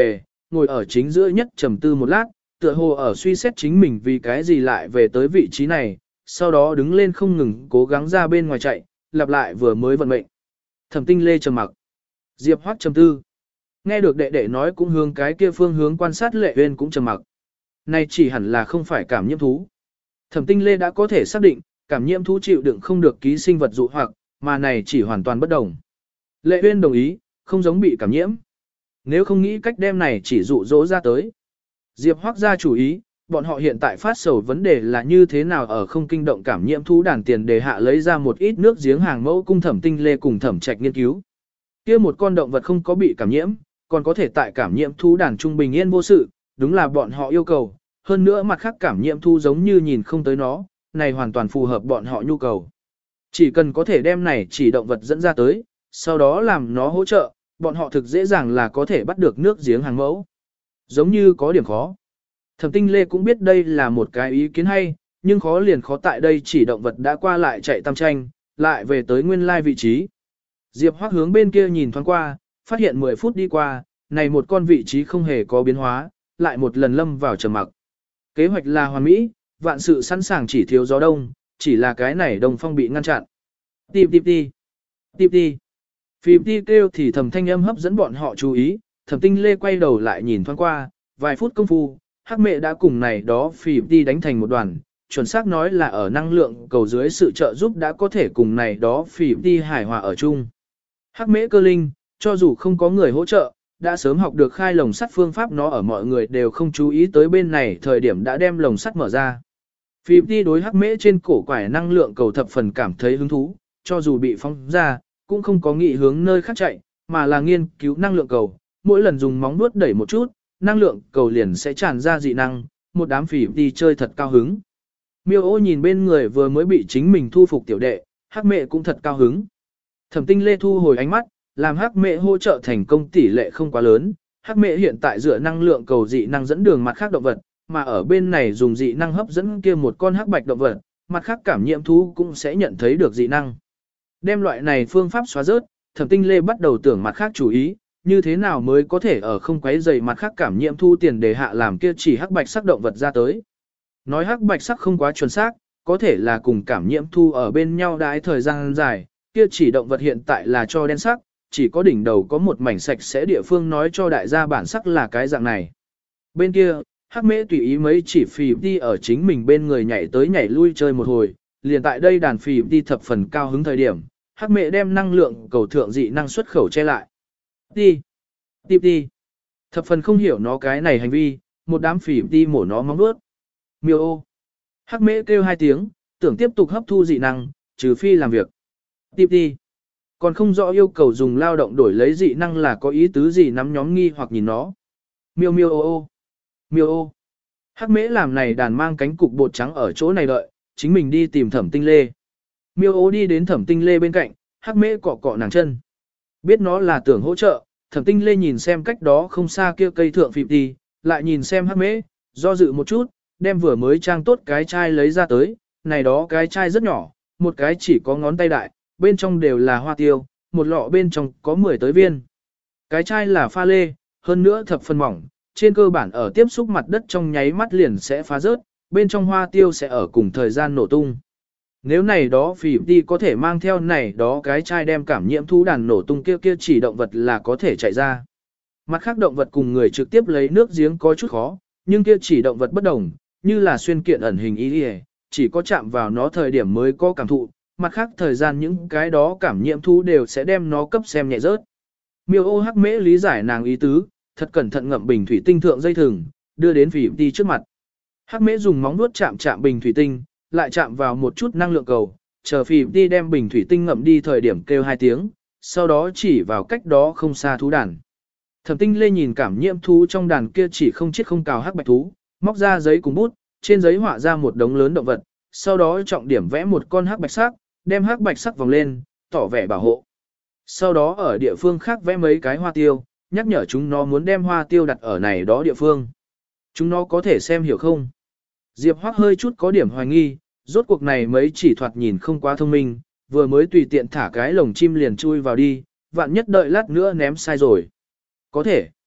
ngồi ở chính giữa nhất trầm tư một lát, tựa hồ ở suy xét chính mình vì cái gì lại về tới vị trí này, sau đó đứng lên không ngừng cố gắng ra bên ngoài chạy, lặp lại vừa mới vận mệnh. Thẩm Tinh Lê trầm mặc. Diệp Hoắc trầm tư. Nghe được đệ đệ nói cũng hướng cái kia phương hướng quan sát Lệ Uyên cũng trầm mặc. Này chỉ hẳn là không phải cảm nhiễm thú. Thẩm Tinh Lê đã có thể xác định, cảm nhiễm thú chịu đựng không được ký sinh vật dụ hoặc, mà này chỉ hoàn toàn bất đồng. Lệ Uyên đồng ý, không giống bị cảm nhiễm. Nếu không nghĩ cách đem này chỉ dụ dỗ ra tới. Diệp Hoắc ra chủ ý, bọn họ hiện tại phát sầu vấn đề là như thế nào ở không kinh động cảm nhiễm thú đàn tiền đề hạ lấy ra một ít nước giếng hàng mẫu cung Thẩm Tinh Lê cùng Thẩm Trạch nghiên cứu. Kia một con động vật không có bị cảm nhiễm, còn có thể tại cảm nhiễm thú đàn trung bình yên vô sự, đúng là bọn họ yêu cầu. Hơn nữa mặt khác cảm nhiễm thú giống như nhìn không tới nó, này hoàn toàn phù hợp bọn họ nhu cầu. Chỉ cần có thể đem này chỉ động vật dẫn ra tới, sau đó làm nó hỗ trợ, bọn họ thực dễ dàng là có thể bắt được nước giếng hàng mẫu. Giống như có điểm khó. Thẩm Tinh Lê cũng biết đây là một cái ý kiến hay, nhưng khó liền khó tại đây chỉ động vật đã qua lại chạy tam tranh, lại về tới nguyên lai vị trí. Diệp Hoắc hướng bên kia nhìn thoáng qua, phát hiện mười phút đi qua, này một con vị trí không hề có biến hóa, lại một lần lâm vào trầm mặc. Kế hoạch là hoàn mỹ, vạn sự sẵn sàng chỉ thiếu gió đông, chỉ là cái này đông phong bị ngăn chặn. Tìm tìm đi, tìm đi. Phím đi kêu thì thầm thanh âm hấp dẫn bọn họ chú ý, Thẩm Tinh Lê quay đầu lại nhìn thoáng qua, vài phút công phu, Hắc Mẹ đã cùng này đó phím đi đánh thành một đoàn, chuẩn xác nói là ở năng lượng cầu dưới sự trợ giúp đã có thể cùng này đó phím đi hài hòa ở chung. Hắc Mễ Cơ Linh, cho dù không có người hỗ trợ, đã sớm học được khai lồng sắt phương pháp, nó ở mọi người đều không chú ý tới bên này thời điểm đã đem lồng sắt mở ra. Phím đi đối Hắc Mễ trên cổ quải năng lượng cầu thập phần cảm thấy hứng thú, cho dù bị phóng ra, cũng không có nghị hướng nơi khác chạy, mà là nghiên cứu năng lượng cầu, mỗi lần dùng móng vuốt đẩy một chút, năng lượng cầu liền sẽ tràn ra dị năng, một đám phỉ đi chơi thật cao hứng. Miêu Ô nhìn bên người vừa mới bị chính mình thu phục tiểu đệ, Hắc Mẹ cũng thật cao hứng. Thẩm Tinh Lê thu hồi ánh mắt, làm Hắc Mẹ hỗ trợ thành công tỷ lệ không quá lớn, Hắc Mẹ hiện tại dựa năng lượng cầu dị năng dẫn đường mặt khác động vật, mà ở bên này dùng dị năng hấp dẫn kia một con hắc bạch động vật, mặt khác cảm nhiễm thú cũng sẽ nhận thấy được dị năng. Đem loại này phương pháp xóa rớt, Thẩm Tinh Lê bắt đầu tưởng mặt khác chủ ý, như thế nào mới có thể ở không quấy rầy mặt khác cảm nhiễm thu tiền để hạ làm kia chỉ hắc bạch sắc động vật ra tới. Nói hắc bạch sắc không quá chuẩn xác, có thể là cùng cảm nhiễm thu ở bên nhau đãi thời gian dài, kia chỉ động vật hiện tại là cho đen sắc, chỉ có đỉnh đầu có một mảnh sạch sẽ địa phương nói cho đại gia bản sắc là cái dạng này. Bên kia, Hắc Mễ tùy ý mấy chỉ phì đi ở chính mình bên người nhảy tới nhảy lui chơi một hồi, liền tại đây đàn phì đi thập phần cao hứng thời điểm, Hắc Mễ đem năng lượng cầu thượng dị năng xuất khẩu che lại. Đi, đi đi. Thập phần không hiểu nó cái này hành vi, một đám phì đi mổ nó móng vuốt. Miêu Ô. Hắc Mễ kêu hai tiếng, tưởng tiếp tục hấp thu dị năng, trừ phi làm việc. Tiếp đi. Còn không rõ yêu cầu dùng lao động đổi lấy dị năng là có ý tứ gì, nắm nhóm nghi hoặc nhìn nó. Miêu miêu ô ô. Miêu ô. Hắc Mễ làm này đàn mang cánh cục bột trắng ở chỗ này đợi, chính mình đi tìm Thẩm Tinh Lê. Miêu ô đi đến Thẩm Tinh Lê bên cạnh, Hắc Mễ cọ cọ nàng chân. Biết nó là tưởng hỗ trợ, Thẩm Tinh Lê nhìn xem cách đó không xa kia cây thượng phịp đi, lại nhìn xem Hắc Mễ, do dự một chút, đem vừa mới trang tốt cái chai lấy ra tới, này đó cái chai rất nhỏ, một cái chỉ có ngón tay đại, bên trong đều là hoa tiêu, một lọ bên trong có mười tới viên. Cái chai là pha lê, hơn nữa thập phần mỏng, trên cơ bản ở tiếp xúc mặt đất trong nháy mắt liền sẽ phá rớt, bên trong hoa tiêu sẽ ở cùng thời gian nổ tung. Nếu này đó phỉ đi có thể mang theo này đó cái chai đem cảm nhiễm thú đàn nổ tung kia kia chỉ động vật là có thể chạy ra. Mặt khác động vật cùng người trực tiếp lấy nước giếng có chút khó, nhưng kia chỉ động vật bất đồng, như là xuyên kiện ẩn hình ý đi, chỉ có chạm vào nó thời điểm mới có cảm thụ, mặt khác thời gian những cái đó cảm nhiễm thú đều sẽ đem nó cấp xem nhẹ rớt. Miêu Ô Hắc Mễ lý giải nàng ý tứ, thật cẩn thận ngậm bình thủy tinh thượng dây thừng, đưa đến phỉ đi trước mặt. Hắc Mễ dùng móng vuốt chạm chạm bình thủy tinh, lại chạm vào một chút năng lượng cầu, chờ phỉ đi đem bình thủy tinh ngậm đi thời điểm kêu hai tiếng, sau đó chỉ vào cách đó không xa thú đàn. Thẩm Tinh Lê nhìn cảm nhiễm thú trong đàn kia chỉ không chết không cào hắc bạch thú, móc ra giấy cùng bút, trên giấy họa ra một đống lớn động vật, sau đó trọng điểm vẽ một con hắc bạch sắc, đem hắc bạch sắc vòng lên, tỏ vẻ bảo hộ. Sau đó ở địa phương khác vẽ mấy cái hoa tiêu, nhắc nhở chúng nó muốn đem hoa tiêu đặt ở này đó địa phương. Chúng nó có thể xem hiểu không? Diệp Hoắc hơi chút có điểm hoài nghi, rốt cuộc này mấy chỉ thoạt nhìn không quá thông minh, vừa mới tùy tiện thả cái lồng chim liền chui vào đi, vạn nhất đợi lát nữa ném sai rồi. Có thể.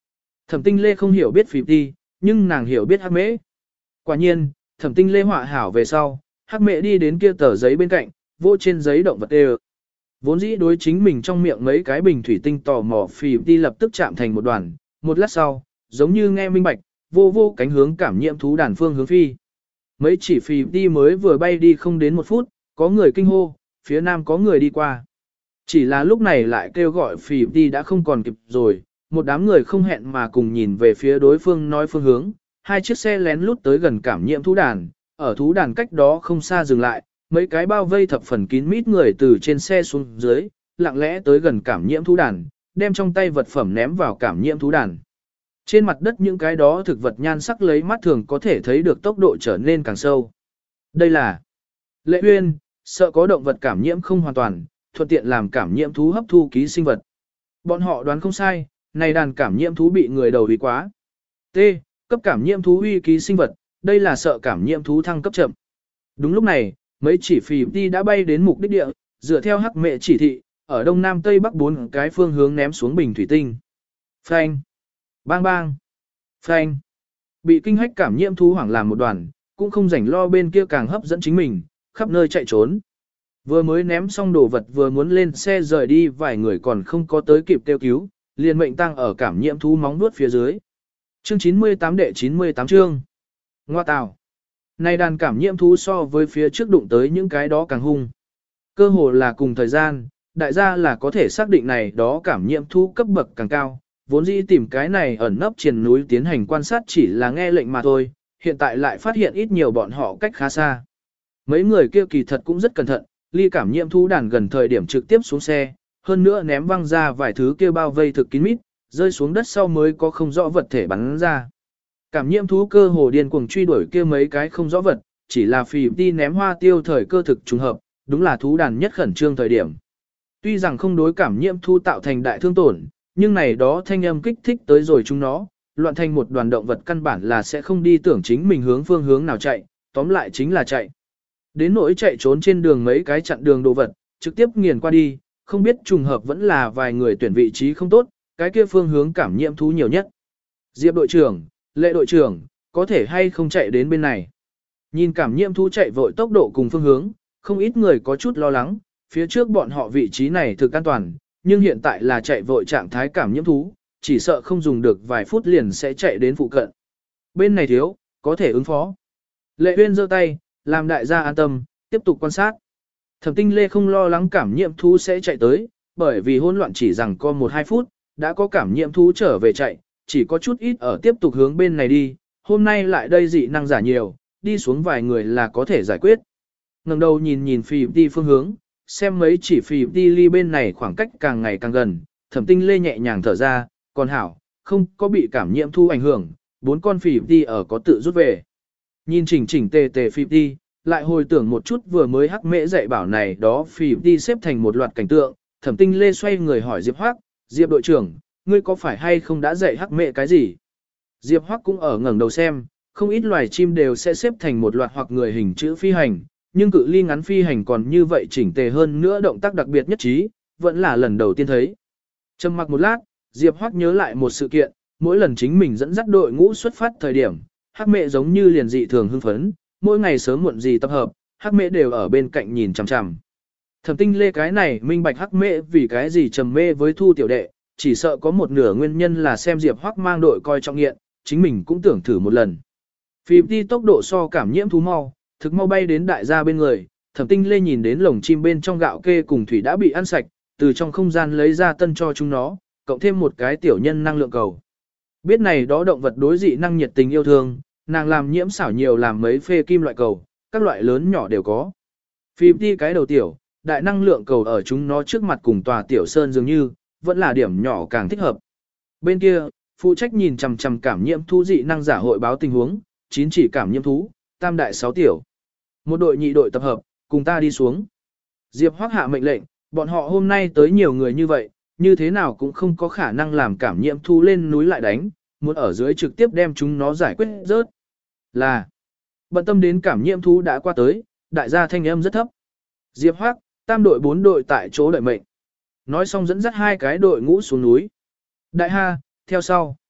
Thẩm Tinh Lê không hiểu biết phì đi, nhưng nàng hiểu biết Hắc Mễ. Quả nhiên, Thẩm Tinh Lê họa hảo về sau, Hắc Mễ đi đến kia tờ giấy bên cạnh, vô trên giấy động vật đều. Vốn dĩ đối chính mình trong miệng mấy cái bình thủy tinh tò mò phì đi lập tức chạm thành một đoàn, một lát sau, giống như nghe minh bạch, vô vô cánh hướng cảm nhiễm thú đàn phương hướng phi. Mấy chỉ phì đi mới vừa bay đi không đến một phút, có người kinh hô, phía nam có người đi qua. Chỉ là lúc này lại kêu gọi phì đi đã không còn kịp rồi, một đám người không hẹn mà cùng nhìn về phía đối phương nói phương hướng, hai chiếc xe lén lút tới gần cảm nhiễm thú đàn, ở thú đàn cách đó không xa dừng lại, mấy cái bao vây thập phần kín mít người từ trên xe xuống dưới, lặng lẽ tới gần cảm nhiễm thú đàn, đem trong tay vật phẩm ném vào cảm nhiễm thú đàn. Trên mặt đất những cái đó thực vật nhan sắc lấy mắt thường có thể thấy được tốc độ trở nên càng sâu. Đây là Lệ Uyên, sợ có động vật cảm nhiễm không hoàn toàn, thuận tiện làm cảm nhiễm thú hấp thu ký sinh vật. Bọn họ đoán không sai, này đàn cảm nhiễm thú bị người đầu uy quá. T. Cấp cảm nhiễm thú uy ký sinh vật, đây là sợ cảm nhiễm thú thăng cấp chậm. Đúng lúc này, mấy chỉ phì đi đã bay đến mục đích địa, dựa theo Hắc Mẹ chỉ thị, ở đông nam tây bắc bốn cái phương hướng ném xuống bình thủy tinh. Phanh, bang bang, phanh. Bị kinh hách cảm nhiễm thú hoảng làm một đoàn, cũng không rảnh lo bên kia càng hấp dẫn chính mình, khắp nơi chạy trốn. Vừa mới ném xong đồ vật vừa muốn lên xe rời đi, vài người còn không có tới kịp kêu cứu, liền mệnh tăng ở cảm nhiễm thú móng vuốt phía dưới. Chương chín mươi tám đệ chín mươi tám chương. Ngoa tào. Này đàn cảm nhiễm thú so với phía trước đụng tới những cái đó càng hung. Cơ hồ là cùng thời gian, đại gia là có thể xác định này đó cảm nhiễm thú cấp bậc càng cao, vốn dĩ tìm cái này ẩn nấp triền núi tiến hành quan sát chỉ là nghe lệnh mà thôi, hiện tại lại phát hiện ít nhiều bọn họ cách khá xa. Mấy người kia kỳ thật cũng rất cẩn thận, ly cảm nhiễm thú đàn gần thời điểm trực tiếp xuống xe, hơn nữa ném văng ra vài thứ kia bao vây thực kín mít, rơi xuống đất sau mới có không rõ vật thể bắn ra. Cảm nhiễm thú cơ hồ điên cuồng truy đuổi kia mấy cái không rõ vật, chỉ là phì đi ném hoa tiêu thời cơ thực trùng hợp, đúng là thú đàn nhất khẩn trương thời điểm. Tuy rằng không đối cảm nhiễm thú tạo thành đại thương tổn, nhưng này đó thanh âm kích thích tới rồi chúng nó, loạn thành một đoàn động vật căn bản là sẽ không đi tưởng chính mình hướng phương hướng nào chạy, tóm lại chính là chạy. Đến nỗi chạy trốn trên đường mấy cái chặn đường đồ vật, trực tiếp nghiền qua đi, không biết trùng hợp vẫn là vài người tuyển vị trí không tốt, cái kia phương hướng cảm nhiễm thú nhiều nhất. Diệp đội trưởng, Lệ đội trưởng, có thể hay không chạy đến bên này. Nhìn cảm nhiễm thú chạy vội tốc độ cùng phương hướng, không ít người có chút lo lắng, phía trước bọn họ vị trí này thực an toàn, nhưng hiện tại là chạy vội trạng thái cảm nhiễm thú, chỉ sợ không dùng được vài phút liền sẽ chạy đến phụ cận. Bên này thiếu, có thể ứng phó. Lệ Uyên giơ tay, làm đại gia an tâm, tiếp tục quan sát. Thẩm Tinh Lê không lo lắng cảm nhiễm thú sẽ chạy tới, bởi vì hỗn loạn chỉ rằng có một hai phút, đã có cảm nhiễm thú trở về chạy, chỉ có chút ít ở tiếp tục hướng bên này đi, hôm nay lại đây dị năng giả nhiều, đi xuống vài người là có thể giải quyết. Ngẩng đầu nhìn nhìn phì đi phương hướng, xem mấy chỉ phì đi ly bên này khoảng cách càng ngày càng gần, Thẩm Tinh Lê nhẹ nhàng thở ra, còn hảo, không có bị cảm nhiễm thú ảnh hưởng, bốn con phì đi ở có tự rút về. Nhìn chỉnh chỉnh tề tề phì đi, lại hồi tưởng một chút vừa mới Hắc Mễ dạy bảo này đó phì đi xếp thành một loạt cảnh tượng, Thẩm Tinh Lê xoay người hỏi Diệp Hoắc, Diệp đội trưởng, ngươi có phải hay không đã dạy Hắc Mễ cái gì? Diệp Hoắc cũng ở ngẩng đầu xem, không ít loài chim đều sẽ xếp thành một loạt hoặc người hình chữ phi hành, nhưng cự ly ngắn phi hành còn như vậy chỉnh tề hơn nữa động tác đặc biệt nhất trí, vẫn là lần đầu tiên thấy. Trầm mặc một lát, Diệp Hoắc nhớ lại một sự kiện, mỗi lần chính mình dẫn dắt đội ngũ xuất phát thời điểm, Hắc Mễ giống như liền dị thường hưng phấn, mỗi ngày sớm muộn gì tập hợp, Hắc Mễ đều ở bên cạnh nhìn chằm chằm. Thẩm Tinh Lê cái này minh bạch Hắc Mễ vì cái gì trầm mê với Thu tiểu đệ, chỉ sợ có một nửa nguyên nhân là xem Diệp Hoắc mang đội coi trọng nghiện, chính mình cũng tưởng thử một lần. Phì đi tốc độ so cảm nhiễm thú mau, thực mau bay đến đại gia bên người, Thẩm Tinh Lê nhìn đến lồng chim bên trong gạo kê cùng thủy đã bị ăn sạch, từ trong không gian lấy ra tân cho chúng nó, cộng thêm một cái tiểu nhân năng lượng cầu. Biết này đó động vật đối dị năng nhiệt tình yêu thương, nàng làm nhiễm xảo nhiều làm mấy phê kim loại cầu, các loại lớn nhỏ đều có. Phì đi cái đầu tiểu, đại năng lượng cầu ở chúng nó trước mặt cùng tòa tiểu sơn dường như, vẫn là điểm nhỏ càng thích hợp. Bên kia, phụ trách nhìn chằm chằm cảm nhiễm thú dị năng giả hội báo tình huống, chín chỉ cảm nhiễm thú, tam đại sáu tiểu. Một đội nhị đội tập hợp, cùng ta đi xuống. Diệp Hoắc hạ mệnh lệnh, bọn họ hôm nay tới nhiều người như vậy, như thế nào cũng không có khả năng làm cảm nhiễm thú lên núi lại đánh, muốn ở dưới trực tiếp đem chúng nó giải quyết rớt. Là, bận tâm đến cảm nhiễm thú đã qua tới, đại gia thanh âm rất thấp. Diệp Hoắc, tam đội bốn đội tại chỗ đợi mệnh. Nói xong dẫn dắt hai cái đội ngũ xuống núi. Đại ha, theo sau.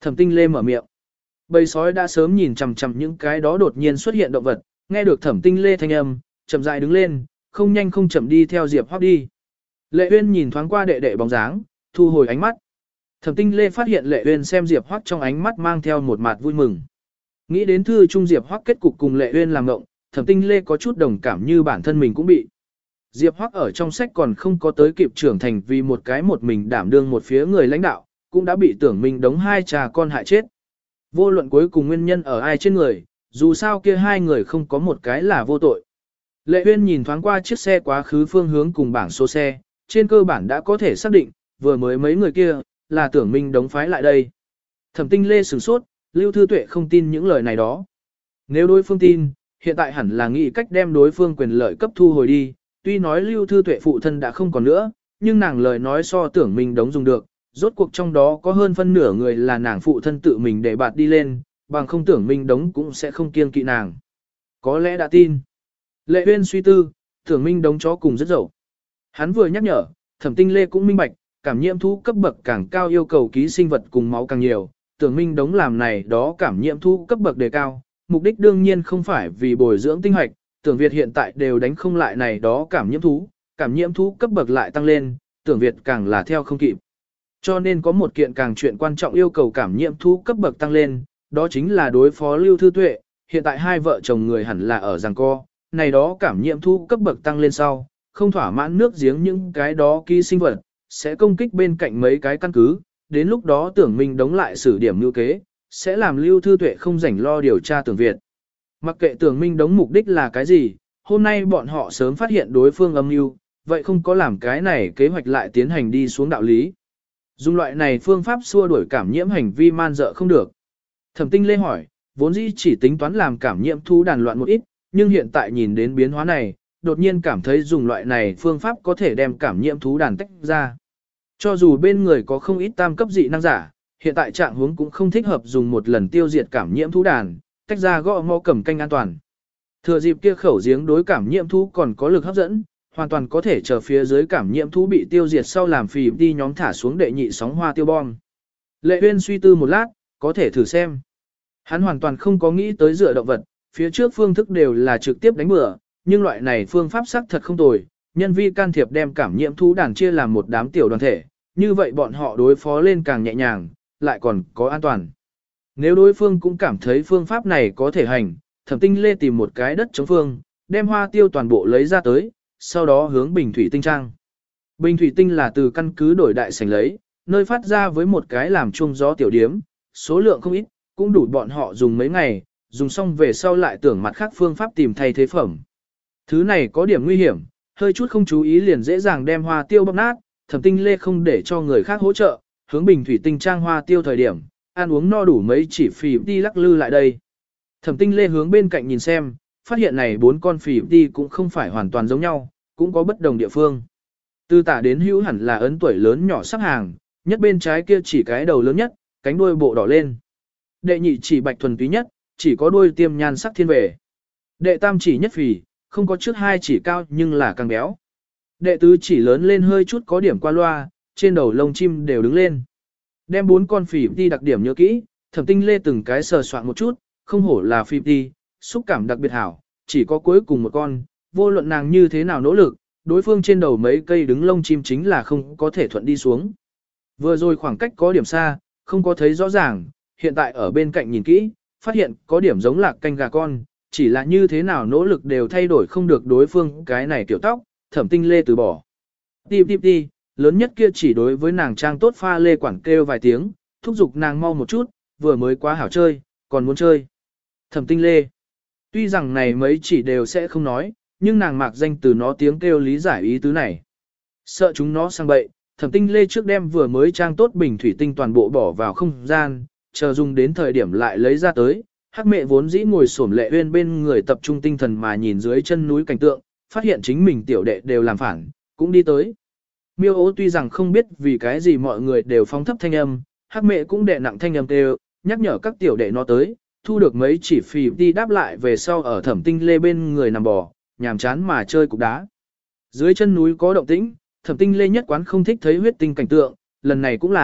Thẩm Tinh Lê mở miệng. Bầy sói đã sớm nhìn chằm chằm những cái đó đột nhiên xuất hiện động vật, nghe được Thẩm Tinh Lê thanh âm, chậm rãi đứng lên, không nhanh không chậm đi theo Diệp Hoắc đi. Lệ Uyên nhìn thoáng qua đệ đệ bóng dáng, thu hồi ánh mắt. Thẩm Tinh Lê phát hiện Lệ Uyên xem Diệp Hoắc trong ánh mắt mang theo một mặt vui mừng. Nghĩ đến thư trung Diệp Hoắc kết cục cùng Lệ Uyên làm ngộng, Thẩm Tinh Lê có chút đồng cảm như bản thân mình cũng bị. Diệp Hoắc ở trong sách còn không có tới kịp trưởng thành vì một cái một mình đảm đương một phía người lãnh đạo, cũng đã bị Tưởng Minh đống hai cha con hại chết. Vô luận cuối cùng nguyên nhân ở ai trên người, dù sao kia hai người không có một cái là vô tội. Lệ Uyên nhìn thoáng qua chiếc xe quá khứ phương hướng cùng bảng số xe, trên cơ bản đã có thể xác định, vừa mới mấy người kia, là Tưởng Minh đống phái lại đây. Thẩm Tinh Lê sửng sốt, Lưu Thư Tuệ không tin những lời này đó. Nếu đối phương tin, hiện tại hẳn là nghĩ cách đem đối phương quyền lợi cấp thu hồi đi, tuy nói Lưu Thư Tuệ phụ thân đã không còn nữa, nhưng nàng lời nói so Tưởng Minh đống dùng được, rốt cuộc trong đó có hơn phân nửa người là nàng phụ thân tự mình để bạt đi lên, bằng không Tưởng Minh đống cũng sẽ không kiêng kỵ nàng. Có lẽ đã tin. Lệ Uyên suy tư, Tưởng Minh đống chó cùng rất dậu. Hắn vừa nhắc nhở, Thẩm Tinh Lê cũng minh bạch, cảm nhiễm thú cấp bậc càng cao yêu cầu ký sinh vật cùng máu càng nhiều, Tưởng Minh đống làm này đó cảm nhiễm thú cấp bậc đề cao, mục đích đương nhiên không phải vì bồi dưỡng tinh hoạch, Tưởng Việt hiện tại đều đánh không lại này đó cảm nhiễm thú, cảm nhiễm thú cấp bậc lại tăng lên, Tưởng Việt càng là theo không kịp. Cho nên có một kiện càng chuyện quan trọng yêu cầu cảm nhiễm thú cấp bậc tăng lên, đó chính là đối phó Lưu Thư Tuệ, hiện tại hai vợ chồng người hẳn là ở giằng co, này đó cảm nhiễm thú cấp bậc tăng lên sau, không thỏa mãn nước giếng những cái đó ký sinh vật, sẽ công kích bên cạnh mấy cái căn cứ, đến lúc đó Tưởng Minh đống lại xử điểm lưu kế, sẽ làm Lưu Thư Tuệ không rảnh lo điều tra Tưởng Việt. Mặc kệ Tưởng Minh đống mục đích là cái gì, hôm nay bọn họ sớm phát hiện đối phương âm mưu, vậy không có làm cái này kế hoạch lại tiến hành đi xuống đạo lý. Dùng loại này phương pháp xua đuổi cảm nhiễm hành vi man dợ không được. Thẩm Tinh Lê hỏi, vốn dĩ chỉ tính toán làm cảm nhiễm thú đàn loạn một ít, nhưng hiện tại nhìn đến biến hóa này, đột nhiên cảm thấy dùng loại này phương pháp có thể đem cảm nhiễm thú đàn tách ra. Cho dù bên người có không ít tam cấp dị năng giả, hiện tại trạng huống cũng không thích hợp dùng một lần tiêu diệt cảm nhiễm thú đàn, tách ra gõ mõ cầm canh an toàn. Thừa dịp kia khẩu giếng đối cảm nhiễm thú còn có lực hấp dẫn, hoàn toàn có thể chờ phía dưới cảm nhiễm thú bị tiêu diệt sau làm phì đi nhóm thả xuống đệ nhị sóng hoa tiêu bom. Lệ Uyên suy tư một lát, có thể thử xem. Hắn hoàn toàn không có nghĩ tới dựa động vật, phía trước phương thức đều là trực tiếp đánh bừa, nhưng loại này phương pháp sắc thật không tồi, nhân vi can thiệp đem cảm nhiễm thú đàn chia làm một đám tiểu đoàn thể, như vậy bọn họ đối phó lên càng nhẹ nhàng, lại còn có an toàn. Nếu đối phương cũng cảm thấy phương pháp này có thể hành, Thẩm Tinh Lê tìm một cái đất chống phương, đem hoa tiêu toàn bộ lấy ra tới, sau đó hướng bình thủy tinh trang. Bình thủy tinh là từ căn cứ đổi đại sảnh lấy, nơi phát ra với một cái làm chuông gió tiểu điếm, số lượng không ít, cũng đủ bọn họ dùng mấy ngày, dùng xong về sau lại tưởng mặt khác phương pháp tìm thay thế phẩm. Thứ này có điểm nguy hiểm, hơi chút không chú ý liền dễ dàng đem hoa tiêu bóp nát, Thẩm Tinh Lê không để cho người khác hỗ trợ, hướng bình thủy tinh trang hoa tiêu thời điểm, ăn uống no đủ mấy chỉ phì đi lắc lư lại đây. Thẩm Tinh Lê hướng bên cạnh nhìn xem, phát hiện này bốn con phì đi cũng không phải hoàn toàn giống nhau, cũng có bất đồng địa phương. Từ tả đến hữu hẳn là ấn tuổi lớn nhỏ sắp hàng, nhất bên trái kia chỉ cái đầu lớn nhất, cánh đuôi bộ đỏ lên. Đệ nhị chỉ bạch thuần túy nhất, chỉ có đuôi tiêm nhan sắc thiên về. Đệ tam chỉ nhất phì, không có trước hai chỉ cao nhưng là càng béo. Đệ tứ chỉ lớn lên hơi chút có điểm qua loa, trên đầu lông chim đều đứng lên. Đem bốn con phì đi đặc điểm nhớ kỹ, Thẩm Tinh Lê từng cái sờ soạn một chút, không hổ là phì đi, xúc cảm đặc biệt hảo, chỉ có cuối cùng một con, vô luận nàng như thế nào nỗ lực, đối phương trên đầu mấy cây đứng lông chim chính là không có thể thuận đi xuống. Vừa rồi khoảng cách có điểm xa, không có thấy rõ ràng, hiện tại ở bên cạnh nhìn kỹ, phát hiện có điểm giống lạc canh gà con, chỉ là như thế nào nỗ lực đều thay đổi không được đối phương cái này kiểu tóc, Thẩm Tinh Lê từ bỏ. Tiếp tiếp đi, lớn nhất kia chỉ đối với nàng trang tốt pha lê quản kêu vài tiếng, thúc giục nàng mau một chút, vừa mới quá hảo chơi, còn muốn chơi. Thẩm Tinh Lê, tuy rằng này mấy chỉ đều sẽ không nói, nhưng nàng mạc danh từ nó tiếng kêu lý giải ý tứ này. Sợ chúng nó sang bậy, Thẩm Tinh Lê trước đem vừa mới trang tốt bình thủy tinh toàn bộ bỏ vào không gian, chờ dùng đến thời điểm lại lấy ra tới. Hắc mẹ vốn dĩ ngồi xổm Lệ Uyên bên người tập trung tinh thần mà nhìn dưới chân núi cảnh tượng, phát hiện chính mình tiểu đệ đều làm phản, cũng đi tới. Miêu ố tuy rằng không biết vì cái gì mọi người đều phóng thấp thanh âm, Hắc mẹ cũng đệ nặng thanh âm kêu, nhắc nhở các tiểu đệ nó tới, thu được mấy chỉ phì đi đáp lại về sau ở Thẩm Tinh Lê bên người nằm bò, nhàm chán mà chơi cục đá. Dưới chân núi có động tĩnh, Thẩm Tinh Lê nhất quán không thích thấy huyết tinh cảnh tượng, lần này cũng là,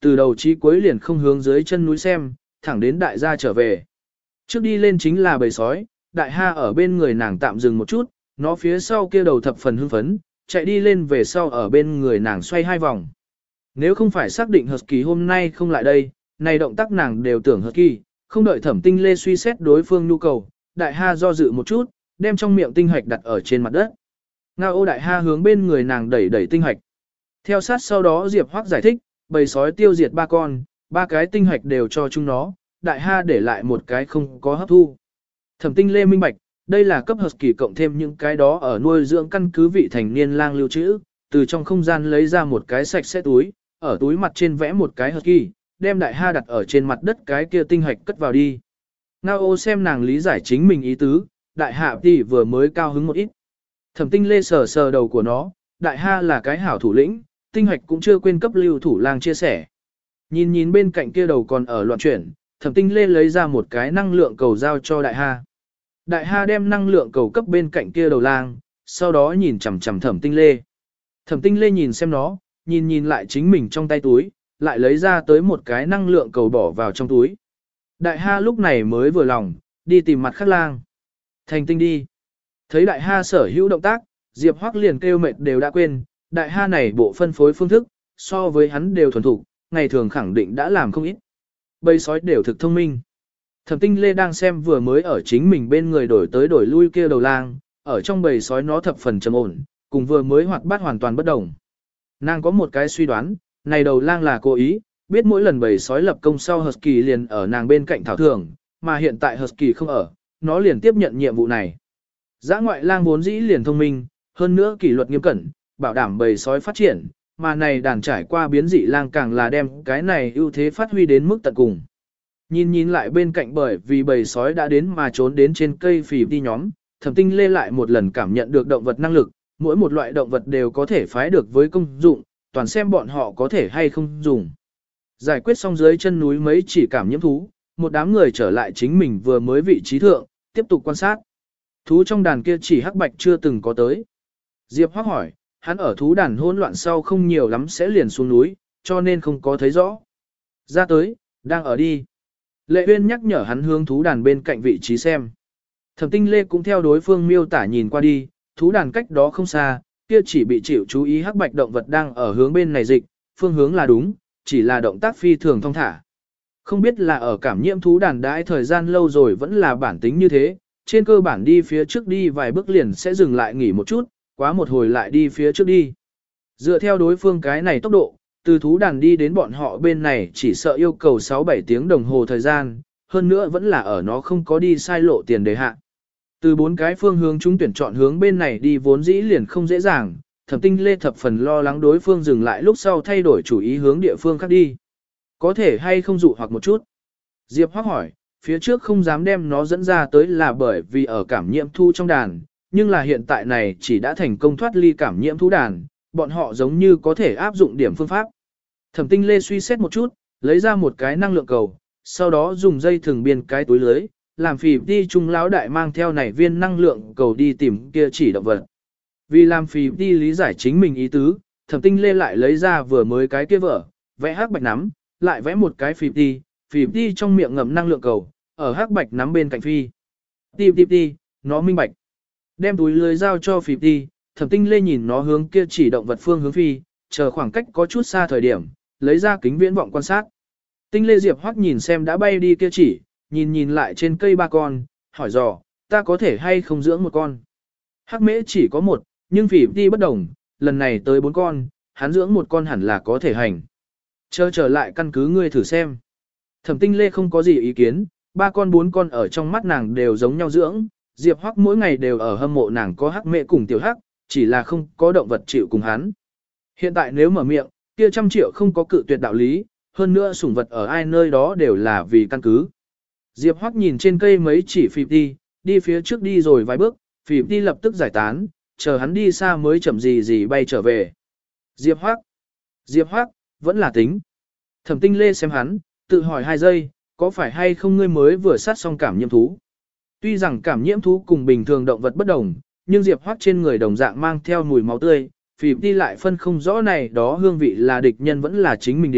từ đầu chí cuối liền không hướng dưới chân núi xem, thẳng đến đại gia trở về. Trước đi lên chính là bầy sói, đại ha ở bên người nàng tạm dừng một chút, nó phía sau kia đầu thập phần hưng phấn, chạy đi lên về sau ở bên người nàng xoay hai vòng. Nếu không phải xác định Husky hôm nay không lại đây, này động tác nàng đều tưởng Husky, không đợi Thẩm Tinh Lê suy xét đối phương nhu cầu, đại ha do dự một chút, đem trong miệng tinh hạch đặt ở trên mặt đất. Ngao ô đại ha hướng bên người nàng đẩy đẩy tinh hạch. Theo sát sau đó Diệp Hoắc giải thích, bầy sói tiêu diệt ba con, ba cái tinh hạch đều cho chúng nó, đại ha để lại một cái không có hấp thu. Thẩm Tinh Lê minh bạch, đây là cấp Husky cộng thêm những cái đó ở nuôi dưỡng căn cứ vị thành niên lang lưu trữ, từ trong không gian lấy ra một cái sạch sẽ túi, ở túi mặt trên vẽ một cái Husky, đem đại ha đặt ở trên mặt đất cái kia tinh hạch cất vào đi. Ngao ô xem nàng lý giải chính mình ý tứ, đại hạ thì vừa mới cao hứng một ít. Thẩm Tinh Lê sờ sờ đầu của nó, đại ha là cái hảo thủ lĩnh, tinh hạch cũng chưa quên cấp lưu thủ lang chia sẻ. Nhìn nhìn bên cạnh kia đầu còn ở loạn chuyển, Thẩm Tinh Lê lấy ra một cái năng lượng cầu giao cho đại ha. Đại ha đem năng lượng cầu cấp bên cạnh kia đầu lang, sau đó nhìn chằm chằm Thẩm Tinh Lê. Thẩm Tinh Lê nhìn xem nó, nhìn nhìn lại chính mình trong tay túi, lại lấy ra tới một cái năng lượng cầu bỏ vào trong túi. Đại ha lúc này mới vừa lòng, đi tìm mặt khác lang. Thành tinh đi. Thấy đại ha sở hữu động tác, Diệp Hoắc liền kêu mệt đều đã quên, đại ha này bộ phân phối phương thức, so với hắn đều thuần thục, ngày thường khẳng định đã làm không ít. Bầy sói đều thực thông minh. Thẩm Tinh Lê đang xem vừa mới ở chính mình bên người đổi tới đổi lui kia đầu lang, ở trong bầy sói nó thập phần trầm ổn, cùng vừa mới hoạt bát hoàn toàn bất đồng. Nàng có một cái suy đoán, này đầu lang là cố ý, biết mỗi lần bầy sói lập công sau Husky liền ở nàng bên cạnh thảo thưởng, mà hiện tại Husky không ở, nó liền tiếp nhận nhiệm vụ này. Dã ngoại lang vốn dĩ liền thông minh, hơn nữa kỷ luật nghiêm cẩn, bảo đảm bầy sói phát triển, mà này đàn trải qua biến dị lang càng là đem cái này ưu thế phát huy đến mức tận cùng. Nhìn nhìn lại bên cạnh bởi vì bầy sói đã đến mà trốn đến trên cây phì đi nhóm, Thẩm Tinh Lê lại một lần cảm nhận được động vật năng lực, mỗi một loại động vật đều có thể phái được với công dụng, toàn xem bọn họ có thể hay không dùng. Giải quyết xong dưới chân núi mấy chỉ cảm nhiễm thú, một đám người trở lại chính mình vừa mới vị trí thượng, tiếp tục quan sát. Thú trong đàn kia chỉ hắc bạch chưa từng có tới. Diệp Hoắc hỏi, hắn ở thú đàn hỗn loạn sau không nhiều lắm sẽ liền xuống núi, cho nên không có thấy rõ. Ra tới, đang ở đi. Lệ Uyên nhắc nhở hắn hướng thú đàn bên cạnh vị trí xem. Thẩm Tinh Lê cũng theo đối phương miêu tả nhìn qua đi, thú đàn cách đó không xa, kia chỉ bị chịu chú ý hắc bạch động vật đang ở hướng bên này dịch, phương hướng là đúng, chỉ là động tác phi thường thong thả. Không biết là ở cảm nhiễm thú đàn đãi thời gian lâu rồi vẫn là bản tính như thế, trên cơ bản đi phía trước đi vài bước liền sẽ dừng lại nghỉ một chút, quá một hồi lại đi phía trước đi. Dựa theo đối phương cái này tốc độ, từ thú đàn đi đến bọn họ bên này chỉ sợ yêu cầu sáu bảy tiếng đồng hồ thời gian, hơn nữa vẫn là ở nó không có đi sai lộ tiền đề hạ. Từ bốn cái phương hướng chúng tuyển chọn hướng bên này đi vốn dĩ liền không dễ dàng, Thẩm Tinh Lê thập phần lo lắng đối phương dừng lại lúc sau thay đổi chủ ý hướng địa phương khác đi. Có thể hay không dụ hoặc một chút. Diệp Hoắc hỏi, phía trước không dám đem nó dẫn ra tới là bởi vì ở cảm nhiễm thu trong đàn, nhưng là hiện tại này chỉ đã thành công thoát ly cảm nhiễm thú đàn, bọn họ giống như có thể áp dụng điểm phương pháp. Thẩm Tinh Lê suy xét một chút, lấy ra một cái năng lượng cầu, sau đó dùng dây thừng biên cái túi lưới, làm phì đi trung lão đại mang theo này viên năng lượng cầu đi tìm kia chỉ động vật. Vì làm phì đi lý giải chính mình ý tứ, Thẩm Tinh Lê lại lấy ra vừa mới cái kia vở, vẽ hắc bạch nắm, lại vẽ một cái phì đi, phì đi trong miệng ngậm năng lượng cầu, ở hắc bạch nắm bên cạnh phi. Ti ti ti, nó minh bạch. Đem túi lưới giao cho phì đi, Thẩm Tinh Lê nhìn nó hướng kia chỉ động vật phương hướng phi, chờ khoảng cách có chút xa thời điểm, lấy ra kính viễn vọng quan sát. Tinh Lê Diệp Hoắc nhìn xem đã bay đi kia chỉ, nhìn nhìn lại trên cây ba con, hỏi dò, ta có thể hay không dưỡng một con. Hắc mễ chỉ có một, nhưng phỉ đi bất đồng, lần này tới bốn con, hắn dưỡng một con hẳn là có thể hành. Chờ trở lại căn cứ ngươi thử xem. Thẩm Tinh Lê không có gì ý kiến, ba con bốn con ở trong mắt nàng đều giống nhau dưỡng, Diệp Hoắc mỗi ngày đều ở hâm mộ nàng có hắc mễ cùng tiểu hắc, chỉ là không có động vật chịu cùng hắn. Hiện tại nếu mở miệng, kia trăm triệu không có cự tuyệt đạo lý, hơn nữa sủng vật ở ai nơi đó đều là vì căn cứ. Diệp Hoắc nhìn trên cây mấy chỉ phì đi, đi phía trước đi rồi vài bước, phì đi lập tức giải tán, chờ hắn đi xa mới chậm gì gì bay trở về. Diệp Hoắc, Diệp Hoắc, vẫn là tính. Thẩm Tinh Lê xem hắn, tự hỏi hai giây, có phải hay không ngươi mới vừa sát xong cảm nhiễm thú. Tuy rằng cảm nhiễm thú cùng bình thường động vật bất đồng, nhưng Diệp Hoắc trên người đồng dạng mang theo mùi máu tươi, phì đi lại phân không rõ này đó hương vị là địch nhân vẫn là chính mình điều,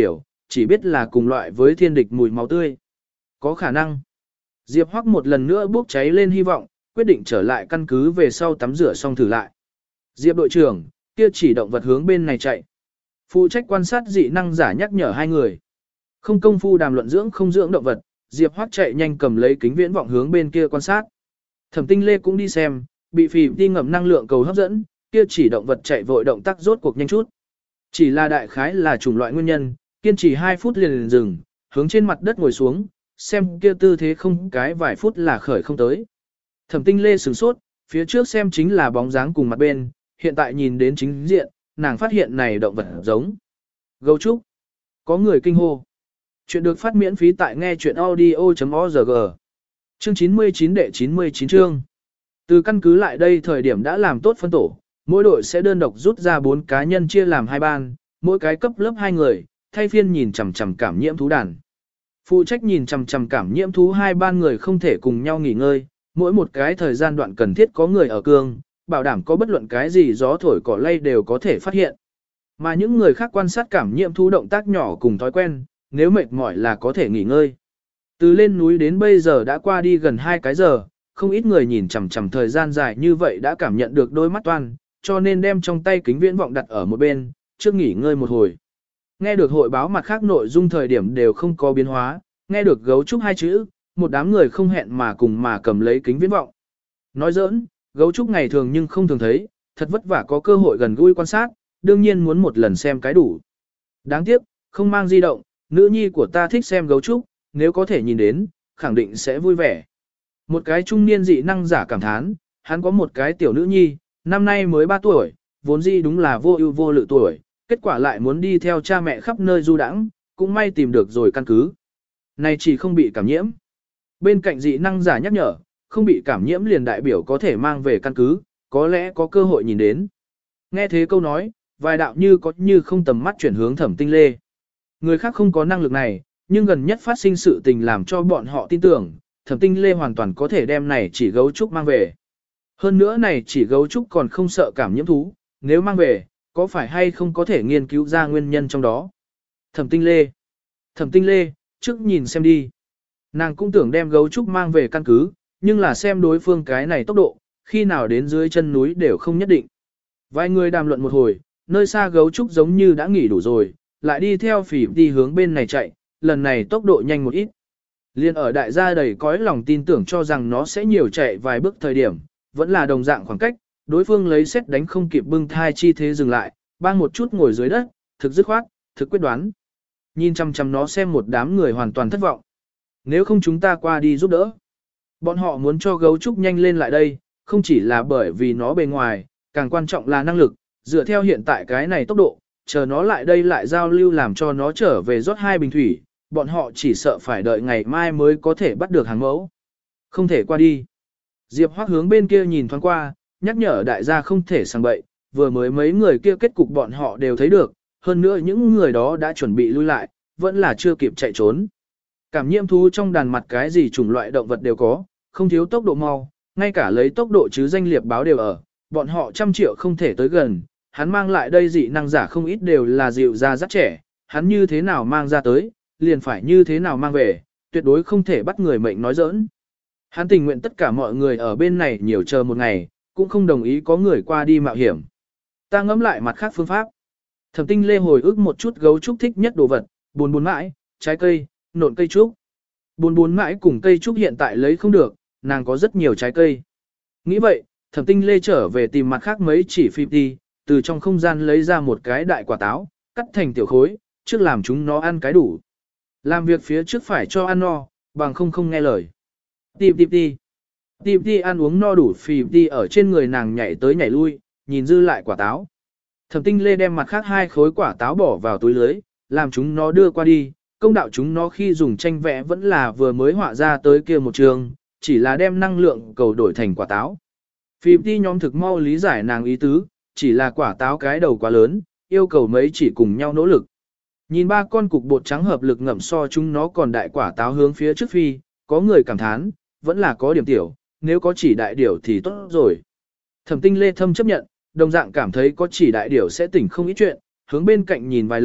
chỉ biết là cùng loại với thiên địch mùi máu tươi. Có khả năng. Diệp Hoắc một lần nữa bốc cháy lên hy vọng, quyết định trở lại căn cứ về sau tắm rửa xong thử lại. Diệp đội trưởng, kia chỉ động vật hướng bên này chạy. Phụ trách quan sát dị năng giả nhắc nhở hai người. Không công phu đàm luận dưỡng không dưỡng động vật, Diệp Hoắc chạy nhanh cầm lấy kính viễn vọng hướng bên kia quan sát. Thẩm Tinh Lê cũng đi xem, bị phì đi ngầm năng lượng cầu hấp dẫn, kia chỉ động vật chạy vội động tác rốt cuộc nhanh chút. Chỉ là đại khái là chủng loại nguyên nhân, kiên trì hai phút liền liền dừng, hướng trên mặt đất ngồi xuống, xem kia tư thế không cái vài phút là khởi không tới. Thẩm Tinh Lê sửng sốt, phía trước xem chính là bóng dáng cùng mặt bên, hiện tại nhìn đến chính diện, nàng phát hiện này động vật giống gấu trúc. Có người kinh hô. Chuyện được phát miễn phí tại nghe chuyện audio.org. Chương chín mươi chín đệ chín mươi chín chương. Từ căn cứ lại đây thời điểm đã làm tốt phân tổ, mỗi đội sẽ đơn độc rút ra bốn cá nhân chia làm hai ban, mỗi cái cấp lớp hai người, thay phiên nhìn chằm chằm cảm nhiễm thú đàn. Phụ trách nhìn chằm chằm cảm nhiễm thú hai ban người không thể cùng nhau nghỉ ngơi, mỗi một cái thời gian đoạn cần thiết có người ở cương, bảo đảm có bất luận cái gì gió thổi cỏ lay đều có thể phát hiện. Mà những người khác quan sát cảm nhiễm thú động tác nhỏ cùng thói quen, nếu mệt mỏi là có thể nghỉ ngơi. Từ lên núi đến bây giờ đã qua đi gần hai cái giờ, không ít người nhìn chằm chằm thời gian dài như vậy đã cảm nhận được đôi mắt toan, cho nên đem trong tay kính viễn vọng đặt ở một bên, trước nghỉ ngơi một hồi. Nghe được hội báo mặt khác nội dung thời điểm đều không có biến hóa, nghe được gấu trúc hai chữ, một đám người không hẹn mà cùng mà cầm lấy kính viễn vọng. Nói giỡn, gấu trúc ngày thường nhưng không thường thấy, thật vất vả có cơ hội gần gũi quan sát, đương nhiên muốn một lần xem cái đủ. Đáng tiếc, không mang di động, nữ nhi của ta thích xem gấu trúc, nếu có thể nhìn đến, khẳng định sẽ vui vẻ. Một cái trung niên dị năng giả cảm thán, hắn có một cái tiểu nữ nhi, năm nay mới ba tuổi, vốn dĩ đúng là vô ưu vô lự tuổi, kết quả lại muốn đi theo cha mẹ khắp nơi du đãng, cũng may tìm được rồi căn cứ. Này chỉ không bị cảm nhiễm. Bên cạnh dị năng giả nhắc nhở, không bị cảm nhiễm liền đại biểu có thể mang về căn cứ, có lẽ có cơ hội nhìn đến. Nghe thế câu nói, vài đạo như có như không tầm mắt chuyển hướng Thẩm Tinh Lê. Người khác không có năng lực này, nhưng gần nhất phát sinh sự tình làm cho bọn họ tin tưởng, Thẩm Tinh Lê hoàn toàn có thể đem này chỉ gấu trúc mang về. Hơn nữa này chỉ gấu trúc còn không sợ cảm nhiễm thú, nếu mang về, có phải hay không có thể nghiên cứu ra nguyên nhân trong đó. Thẩm Tinh Lê. Thẩm Tinh Lê, trước nhìn xem đi. Nàng cũng tưởng đem gấu trúc mang về căn cứ, nhưng là xem đối phương cái này tốc độ, khi nào đến dưới chân núi đều không nhất định. Vài người đàm luận một hồi, nơi xa gấu trúc giống như đã nghỉ đủ rồi, lại đi theo phỉ đi hướng bên này chạy, lần này tốc độ nhanh một ít. Liên ở đại gia đầy cõi lòng tin tưởng cho rằng nó sẽ nhiều chạy vài bước thời điểm, vẫn là đồng dạng khoảng cách, đối phương lấy xét đánh không kịp bưng thai chi thế dừng lại, bang một chút ngồi dưới đất, thực dứt khoát, thực quyết đoán. Nhìn chăm chăm nó xem một đám người hoàn toàn thất vọng. Nếu không chúng ta qua đi giúp đỡ. Bọn họ muốn cho gấu trúc nhanh lên lại đây, không chỉ là bởi vì nó bề ngoài, càng quan trọng là năng lực, dựa theo hiện tại cái này tốc độ, chờ nó lại đây lại giao lưu làm cho nó trở về rót hai bình thủy, bọn họ chỉ sợ phải đợi ngày mai mới có thể bắt được hàng mẫu. Không thể qua đi. Diệp Hoắc hướng bên kia nhìn thoáng qua, nhắc nhở đại gia không thể sang bậy, vừa mới mấy người kia kết cục bọn họ đều thấy được, hơn nữa những người đó đã chuẩn bị lui lại, vẫn là chưa kịp chạy trốn. Cảm nhiễm thú trong đàn mặt cái gì chủng loại động vật đều có, không thiếu tốc độ mau, ngay cả lấy tốc độ chứ danh liệp báo đều ở, bọn họ trăm triệu không thể tới gần, hắn mang lại đây dị năng giả không ít đều là dịu ra rất trẻ, hắn như thế nào mang ra tới, liền phải như thế nào mang về, tuyệt đối không thể bắt người mệnh nói giỡn. Hắn tình nguyện tất cả mọi người ở bên này nhiều chờ một ngày, cũng không đồng ý có người qua đi mạo hiểm. Ta ngẫm lại mặt khác phương pháp. Thẩm Tinh Lê hồi ức một chút gấu trúc thích nhất đồ vật, buồn buồn mãi, trái cây, nộn cây trúc. Buồn buồn mãi cùng cây trúc hiện tại lấy không được, nàng có rất nhiều trái cây. Nghĩ vậy, Thẩm Tinh Lê trở về tìm mặt khác mấy chỉ phi đi, từ trong không gian lấy ra một cái đại quả táo, cắt thành tiểu khối, trước làm chúng nó ăn cái đủ. Làm việc phía trước phải cho ăn no, bằng không không nghe lời. Tìm tìm đi. Tìm đi ăn uống no đủ phì đi ở trên người nàng nhảy tới nhảy lui, nhìn dư lại quả táo. Thẩm Tinh Lê đem mặt khác hai khối quả táo bỏ vào túi lưới, làm chúng nó đưa qua đi, công đạo chúng nó khi dùng tranh vẽ vẫn là vừa mới họa ra tới kia một trường, chỉ là đem năng lượng cầu đổi thành quả táo. Phì đi nhóm thực mau lý giải nàng ý tứ, chỉ là quả táo cái đầu quá lớn, yêu cầu mấy chỉ cùng nhau nỗ lực. Nhìn ba con cục bột trắng hợp lực ngậm so chúng nó còn đại quả táo hướng phía trước phi, có người cảm thán, vẫn là có điểm tiểu, nếu có chỉ đại điểu thì tốt rồi. Thẩm Tinh Lê thâm chấp nhận, đồng dạng cảm thấy có chỉ đại điểu sẽ tỉnh không ít chuyện, hướng bên cạnh nhìn vài lần,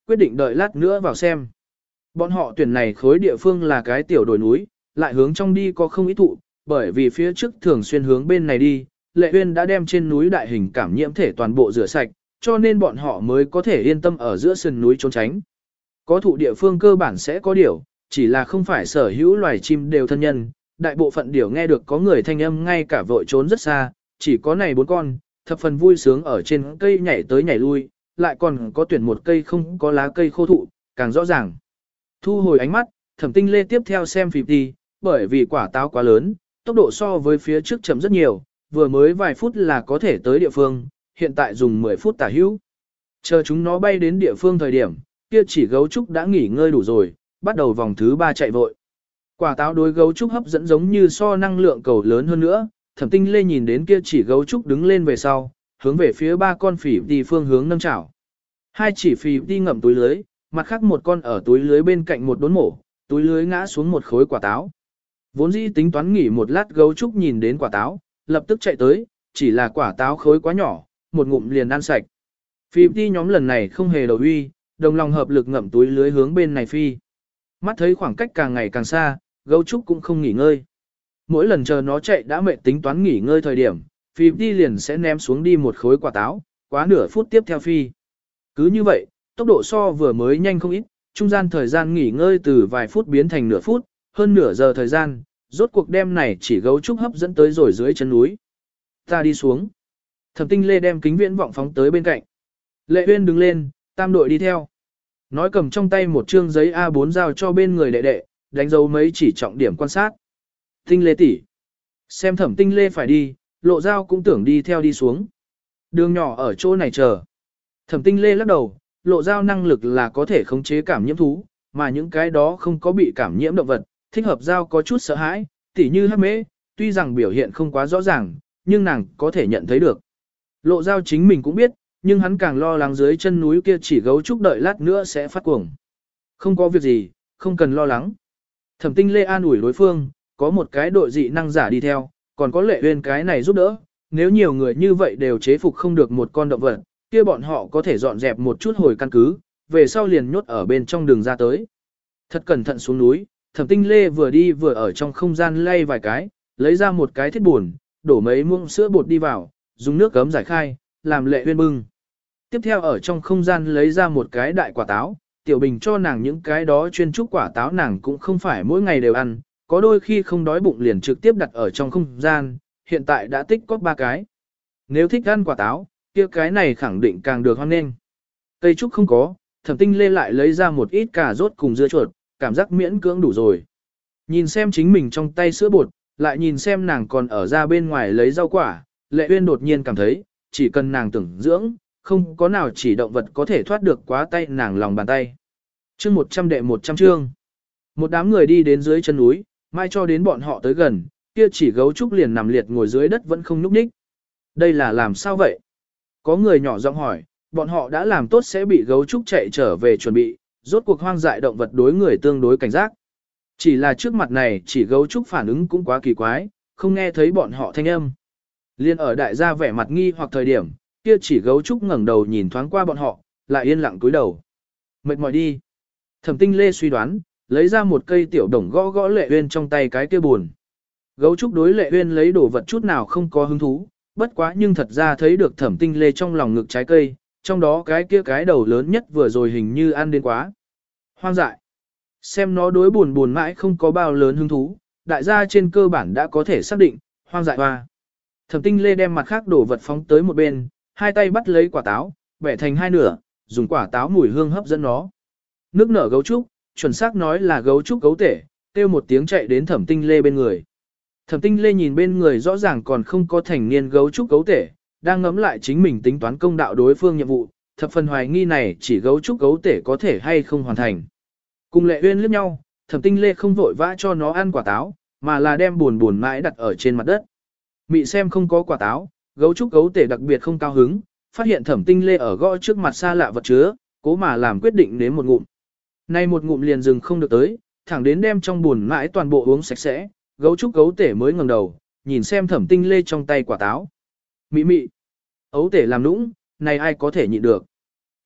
quyết định đợi lát nữa vào xem. Bọn họ tuyển này khối địa phương là cái tiểu đồi núi, lại hướng trong đi có không ít thụ, bởi vì phía trước thường xuyên hướng bên này đi, Lệ Uyên đã đem trên núi đại hình cảm nhiễm thể toàn bộ rửa sạch, cho nên bọn họ mới có thể yên tâm ở giữa sườn núi trốn tránh. Có thụ địa phương cơ bản sẽ có điểu, chỉ là không phải sở hữu loài chim đều thân nhân, đại bộ phận điểu nghe được có người thanh âm ngay cả vội trốn rất xa, chỉ có này bốn con, thập phần vui sướng ở trên cây nhảy tới nhảy lui, lại còn có tuyển một cây không có lá cây khô thụ, càng rõ ràng. Thu hồi ánh mắt, Thẩm Tinh Lê tiếp theo xem phim đi, bởi vì quả táo quá lớn, tốc độ so với phía trước chậm rất nhiều, vừa mới vài phút là có thể tới địa phương, hiện tại dùng mười phút tả hữu. Chờ chúng nó bay đến địa phương thời điểm, kia chỉ gấu trúc đã nghỉ ngơi đủ rồi, bắt đầu vòng thứ ba chạy vội. Quả táo đối gấu trúc hấp dẫn giống như so năng lượng cầu lớn hơn nữa, Thẩm Tinh Lê nhìn đến kia chỉ gấu trúc đứng lên về sau, hướng về phía ba con phỉ đi phương hướng nâng chảo. Hai chỉ phỉ đi ngậm túi lưới, mặt khác một con ở túi lưới bên cạnh một đốn mổ, túi lưới ngã xuống một khối quả táo. Vốn dĩ tính toán nghỉ một lát gấu trúc nhìn đến quả táo, lập tức chạy tới, chỉ là quả táo khối quá nhỏ, một ngụm liền ăn sạch. Phỉ đi nhóm lần này không hề đầu uy, đồng lòng hợp lực ngậm túi lưới hướng bên này phi. Mắt thấy khoảng cách càng ngày càng xa, gấu trúc cũng không nghỉ ngơi. Mỗi lần chờ nó chạy đã mệt tính toán nghỉ ngơi thời điểm, Phi đi liền sẽ ném xuống đi một khối quả táo, quá nửa phút tiếp theo phi. Cứ như vậy, tốc độ so vừa mới nhanh không ít, trung gian thời gian nghỉ ngơi từ vài phút biến thành nửa phút, hơn nửa giờ thời gian, rốt cuộc đêm này chỉ gấu trúc hấp dẫn tới rồi dưới chân núi. Ta đi xuống. Thẩm Tinh Lê đem kính viễn vọng phóng tới bên cạnh. Lệ Uyên đứng lên, tam đội đi theo. Nói cầm trong tay một trương giấy A bốn giao cho bên người đệ đệ, đánh dấu mấy chỉ trọng điểm quan sát. Tinh Lê tỷ, xem Thẩm Tinh Lê phải đi, Lộ Giao cũng tưởng đi theo đi xuống. Đường nhỏ ở chỗ này chờ. Thẩm Tinh Lê lắc đầu, Lộ Giao năng lực là có thể khống chế cảm nhiễm thú, mà những cái đó không có bị cảm nhiễm động vật, thích hợp Giao có chút sợ hãi, tỉ như hắc mễ, tuy rằng biểu hiện không quá rõ ràng, nhưng nàng có thể nhận thấy được. Lộ Giao chính mình cũng biết, nhưng hắn càng lo lắng dưới chân núi kia chỉ gấu trúc đợi lát nữa sẽ phát cuồng. Không có việc gì, không cần lo lắng. Thẩm Tinh Lê an ủi đối phương, có một cái đội dị năng giả đi theo, còn có Lệ Uyên cái này giúp đỡ, nếu nhiều người như vậy đều chế phục không được một con động vật, kia bọn họ có thể dọn dẹp một chút hồi căn cứ, về sau liền nhốt ở bên trong đường ra tới. Thật cẩn thận xuống núi, Thẩm Tinh Lê vừa đi vừa ở trong không gian lay vài cái, lấy ra một cái thiết buồn, đổ mấy muỗng sữa bột đi vào, dùng nước gấm giải khai, làm Lệ Uyên bưng. Tiếp theo ở trong không gian lấy ra một cái đại quả táo, Tiểu Bình cho nàng những cái đó chuyên trúc quả táo nàng cũng không phải mỗi ngày đều ăn, có đôi khi không đói bụng liền trực tiếp đặt ở trong không gian, hiện tại đã tích có ba cái. Nếu thích ăn quả táo, kia cái này khẳng định càng được hoan nghênh. Cây trúc không có, Thẩm Tinh Lê lại lấy ra một ít cà rốt cùng dưa chuột, cảm giác miễn cưỡng đủ rồi. Nhìn xem chính mình trong tay sữa bột, lại nhìn xem nàng còn ở ra bên ngoài lấy rau quả, Lệ Uyên đột nhiên cảm thấy, chỉ cần nàng tưởng dưỡng, không có nào chỉ động vật có thể thoát được quá tay nàng lòng bàn tay. Chương một trăm đệ một trăm chương. Một đám người đi đến dưới chân núi, mai cho đến bọn họ tới gần, kia chỉ gấu trúc liền nằm liệt ngồi dưới đất vẫn không nhúc nhích. Đây là làm sao vậy? Có người nhỏ giọng hỏi, bọn họ đã làm tốt sẽ bị gấu trúc chạy trở về chuẩn bị, rốt cuộc hoang dại động vật đối người tương đối cảnh giác. Chỉ là trước mặt này chỉ gấu trúc phản ứng cũng quá kỳ quái, không nghe thấy bọn họ thanh âm. Liên ở đại gia vẻ mặt nghi hoặc thời điểm, kia chỉ gấu trúc ngẩng đầu nhìn thoáng qua bọn họ, lại yên lặng cúi đầu. Mệt mỏi đi. Thẩm Tinh Lê suy đoán, lấy ra một cây tiểu đồng gõ gõ Lệ Uyên trong tay cái kia buồn. Gấu trúc đối Lệ Uyên lấy đồ vật chút nào không có hứng thú, bất quá nhưng thật ra thấy được Thẩm Tinh Lê trong lòng ngực trái cây, trong đó cái kia cái đầu lớn nhất vừa rồi hình như ăn đến quá. Hoang dại. Xem nó đối buồn buồn mãi không có bao lớn hứng thú, đại gia trên cơ bản đã có thể xác định, hoang dại hoa. Thẩm Tinh Lê đem mặt khác đồ vật phóng tới một bên, hai tay bắt lấy quả táo, bẻ thành hai nửa, dùng quả táo mùi hương hấp dẫn nó. Nước nở gấu trúc, chuẩn xác nói là gấu trúc gấu tể, kêu một tiếng chạy đến Thẩm Tinh Lê bên người. Thẩm Tinh Lê nhìn bên người rõ ràng còn không có thành niên gấu trúc gấu tể, đang ngẫm lại chính mình tính toán công đạo đối phương nhiệm vụ, thập phần hoài nghi này chỉ gấu trúc gấu tể có thể hay không hoàn thành. Cùng Lệ Uyên liếc nhau, Thẩm Tinh Lê không vội vã cho nó ăn quả táo, mà là đem buồn buồn mãi đặt ở trên mặt đất. Mị xem không có quả táo, gấu trúc gấu tể đặc biệt không cao hứng, phát hiện Thẩm Tinh Lê ở gõ trước mặt xa lạ vật chứa, cố mà làm quyết định nếm một ngụm. Nay một ngụm liền dừng không được tới, thẳng đến đem trong buồn mãi toàn bộ uống sạch sẽ, gấu trúc gấu tể mới ngẩng đầu, nhìn xem Thẩm Tinh Lê trong tay quả táo. Mị mị, ấu tể làm nũng, này ai có thể nhịn được.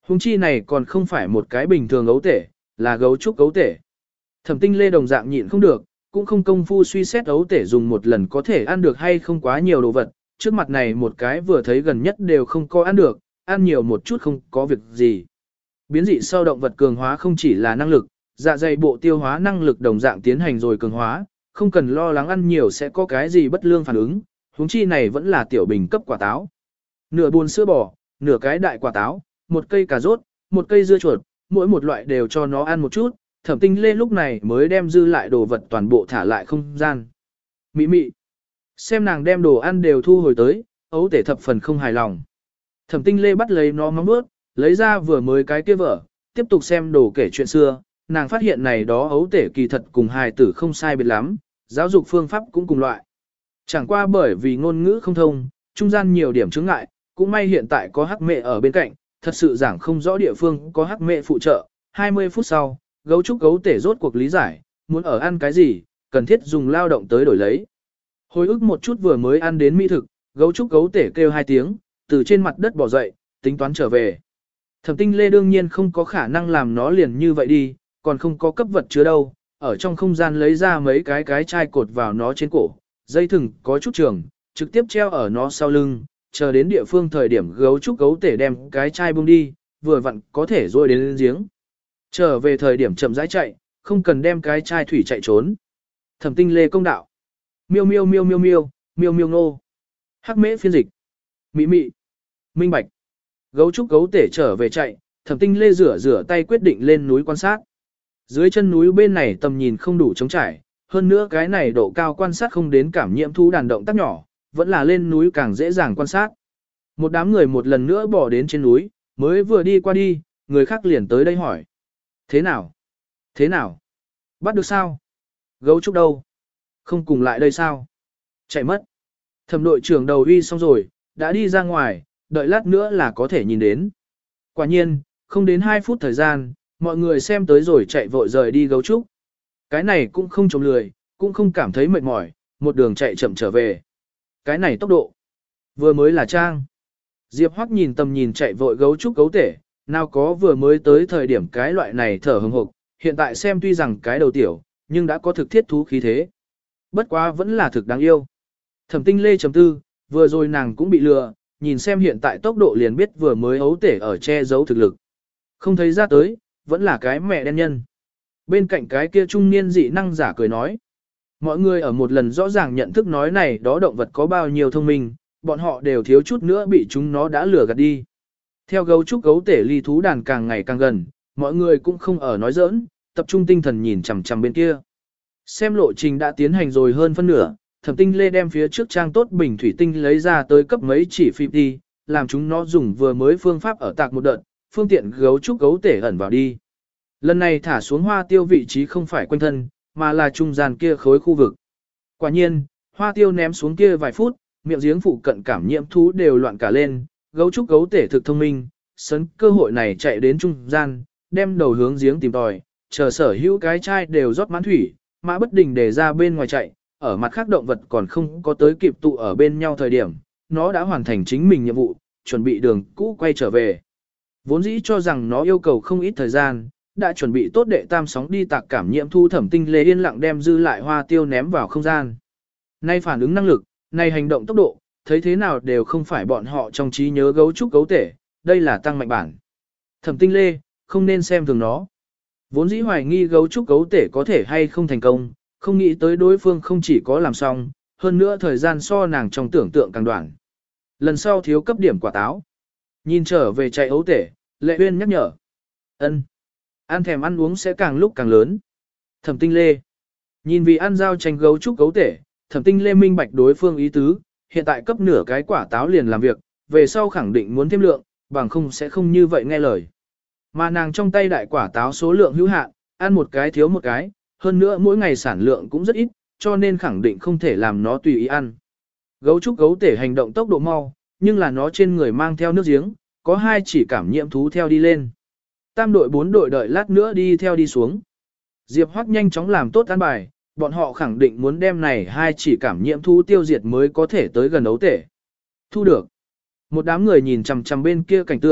Hùng chi này còn không phải một cái bình thường ấu tể, là gấu trúc ấu tể. Thẩm Tinh Lê đồng dạng nhịn không được, cũng không công phu suy xét ấu tể dùng một lần có thể ăn được hay không quá nhiều đồ vật, trước mặt này một cái vừa thấy gần nhất đều không có ăn được, ăn nhiều một chút không có việc gì. Biến dị sau động vật cường hóa không chỉ là năng lực, dạ dày bộ tiêu hóa năng lực đồng dạng tiến hành rồi cường hóa, không cần lo lắng ăn nhiều sẽ có cái gì bất lương phản ứng, huống chi này vẫn là tiểu bình cấp quả táo. Nửa buồn sữa bò, nửa cái đại quả táo, một cây cà rốt, một cây dưa chuột, mỗi một loại đều cho nó ăn một chút, Thẩm Tinh Lê lúc này mới đem dư lại đồ vật toàn bộ thả lại không gian. Mị mị. Xem nàng đem đồ ăn đều thu hồi tới, ấu tể thập phần không hài lòng. Thẩm Tinh Lê bắt lấy nó móng vuốt, lấy ra vừa mới cái kia vở, tiếp tục xem đồ kể chuyện xưa, nàng phát hiện này đó ấu tể kỳ thật cùng hài tử không sai biệt lắm, giáo dục phương pháp cũng cùng loại. Chẳng qua bởi vì ngôn ngữ không thông, trung gian nhiều điểm chướng ngại, cũng may hiện tại có hắc mẹ ở bên cạnh, thật sự giảng không rõ địa phương có hắc mẹ phụ trợ. hai mươi phút sau, gấu trúc gấu tể rốt cuộc lý giải, muốn ở ăn cái gì, cần thiết dùng lao động tới đổi lấy. Hồi ức một chút vừa mới ăn đến mỹ thực, gấu trúc gấu tể kêu hai tiếng, từ trên mặt đất bỏ dậy, tính toán trở về. Thẩm Tinh Lê đương nhiên không có khả năng làm nó liền như vậy đi, còn không có cấp vật chứa đâu, ở trong không gian lấy ra mấy cái cái chai cột vào nó trên cổ, dây thừng có chút trường, trực tiếp treo ở nó sau lưng, chờ đến địa phương thời điểm gấu trúc gấu tể đem cái chai buông đi, vừa vặn có thể rồi đến giếng. Trở về thời điểm chậm rãi chạy, không cần đem cái chai thủy chạy trốn. Thẩm Tinh Lê công đạo. Miêu miêu miêu miêu miêu, miêu miêu nô. Hắc mễ phiên dịch. Mị mị. Minh bạch. Gấu trúc gấu tể trở về chạy, Thẩm Tinh Lê rửa rửa tay quyết định lên núi quan sát. Dưới chân núi bên này tầm nhìn không đủ trống trải, hơn nữa cái này độ cao quan sát không đến cảm nhiễm thú đàn động tác nhỏ, vẫn là lên núi càng dễ dàng quan sát. Một đám người một lần nữa bỏ đến trên núi, mới vừa đi qua đi, người khác liền tới đây hỏi. Thế nào? Thế nào? Bắt được sao? Gấu trúc đâu? Không cùng lại đây sao? Chạy mất. Thẩm đội trưởng đầu uy xong rồi, đã đi ra ngoài, đợi lát nữa là có thể nhìn đến. Quả nhiên, không đến hai phút thời gian, mọi người xem tới rồi chạy vội rời đi gấu trúc. Cái này cũng không trống lười, cũng không cảm thấy mệt mỏi, một đường chạy chậm trở về. Cái này tốc độ, vừa mới là trang. Diệp Hoắc nhìn tầm nhìn chạy vội gấu trúc gấu tể, nào có vừa mới tới thời điểm cái loại này thở hừng hực, hiện tại xem tuy rằng cái đầu tiểu, nhưng đã có thực thiết thú khí thế. Bất quá vẫn là thực đáng yêu. Thẩm Tinh Lê chấm tư, vừa rồi nàng cũng bị lừa, nhìn xem hiện tại tốc độ liền biết vừa mới ấu tể ở che giấu thực lực. Không thấy ra tới, vẫn là cái mẹ đen nhân. Bên cạnh cái kia trung niên dị năng giả cười nói. Mọi người ở một lần rõ ràng nhận thức nói này đó động vật có bao nhiêu thông minh, bọn họ đều thiếu chút nữa bị chúng nó đã lừa gạt đi. Theo gấu trúc gấu tể ly thú đàn càng ngày càng gần, mọi người cũng không ở nói giỡn, tập trung tinh thần nhìn chằm chằm bên kia. Xem lộ trình đã tiến hành rồi hơn phân nửa, Thẩm Tinh Lê đem phía trước trang tốt bình thủy tinh lấy ra tới cấp mấy chỉ phim đi, làm chúng nó dùng vừa mới phương pháp ở tạc một đợt, phương tiện gấu trúc gấu tể ẩn vào đi. Lần này thả xuống hoa tiêu vị trí không phải quanh thân, mà là trung gian kia khối khu vực. Quả nhiên, hoa tiêu ném xuống kia vài phút, miệng giếng phụ cận cảm nhiễm thú đều loạn cả lên, gấu trúc gấu tể thực thông minh, sấn cơ hội này chạy đến trung gian, đem đầu hướng giếng tìm tòi, chờ sở hữu cái chai đều rót mãn thủy, mã bất đình để ra bên ngoài chạy, ở mặt khác động vật còn không có tới kịp tụ ở bên nhau thời điểm, nó đã hoàn thành chính mình nhiệm vụ, chuẩn bị đường cũ quay trở về. Vốn dĩ cho rằng nó yêu cầu không ít thời gian, đã chuẩn bị tốt đệ tam sóng đi tạc cảm nhiễm thu Thẩm Tinh Lê yên lặng đem dư lại hoa tiêu ném vào không gian. Nay phản ứng năng lực, nay hành động tốc độ, thấy thế nào đều không phải bọn họ trong trí nhớ gấu trúc gấu tể, đây là tăng mạnh bản. Thẩm Tinh Lê, không nên xem thường nó. Vốn dĩ hoài nghi gấu trúc gấu tể có thể hay không thành công, không nghĩ tới đối phương không chỉ có làm xong, hơn nữa thời gian so nàng trong tưởng tượng càng đoạn. Lần sau thiếu cấp điểm quả táo. Nhìn trở về chạy ấu tể, Lệ Uyên nhắc nhở. Ân, ăn thèm ăn uống sẽ càng lúc càng lớn. Thẩm Tinh Lê. Nhìn vì ăn giao tranh gấu trúc gấu tể, Thẩm Tinh Lê minh bạch đối phương ý tứ, hiện tại cấp nửa cái quả táo liền làm việc, về sau khẳng định muốn thêm lượng, bằng không sẽ không như vậy nghe lời. Mà nàng trong tay đại quả táo số lượng hữu hạn, ăn một cái thiếu một cái, hơn nữa mỗi ngày sản lượng cũng rất ít, cho nên khẳng định không thể làm nó tùy ý ăn. Gấu trúc gấu tể hành động tốc độ mau, nhưng là nó trên người mang theo nước giếng, có hai chỉ cảm nhiễm thú theo đi lên. Tam đội bốn đội đợi lát nữa đi theo đi xuống. Diệp Hoắc nhanh chóng làm tốt an bài, bọn họ khẳng định muốn đem này hai chỉ cảm nhiễm thú tiêu diệt mới có thể tới gần ấu tể. Thu được. Một đám người nhìn chằm chằm bên kia cảnh tượng,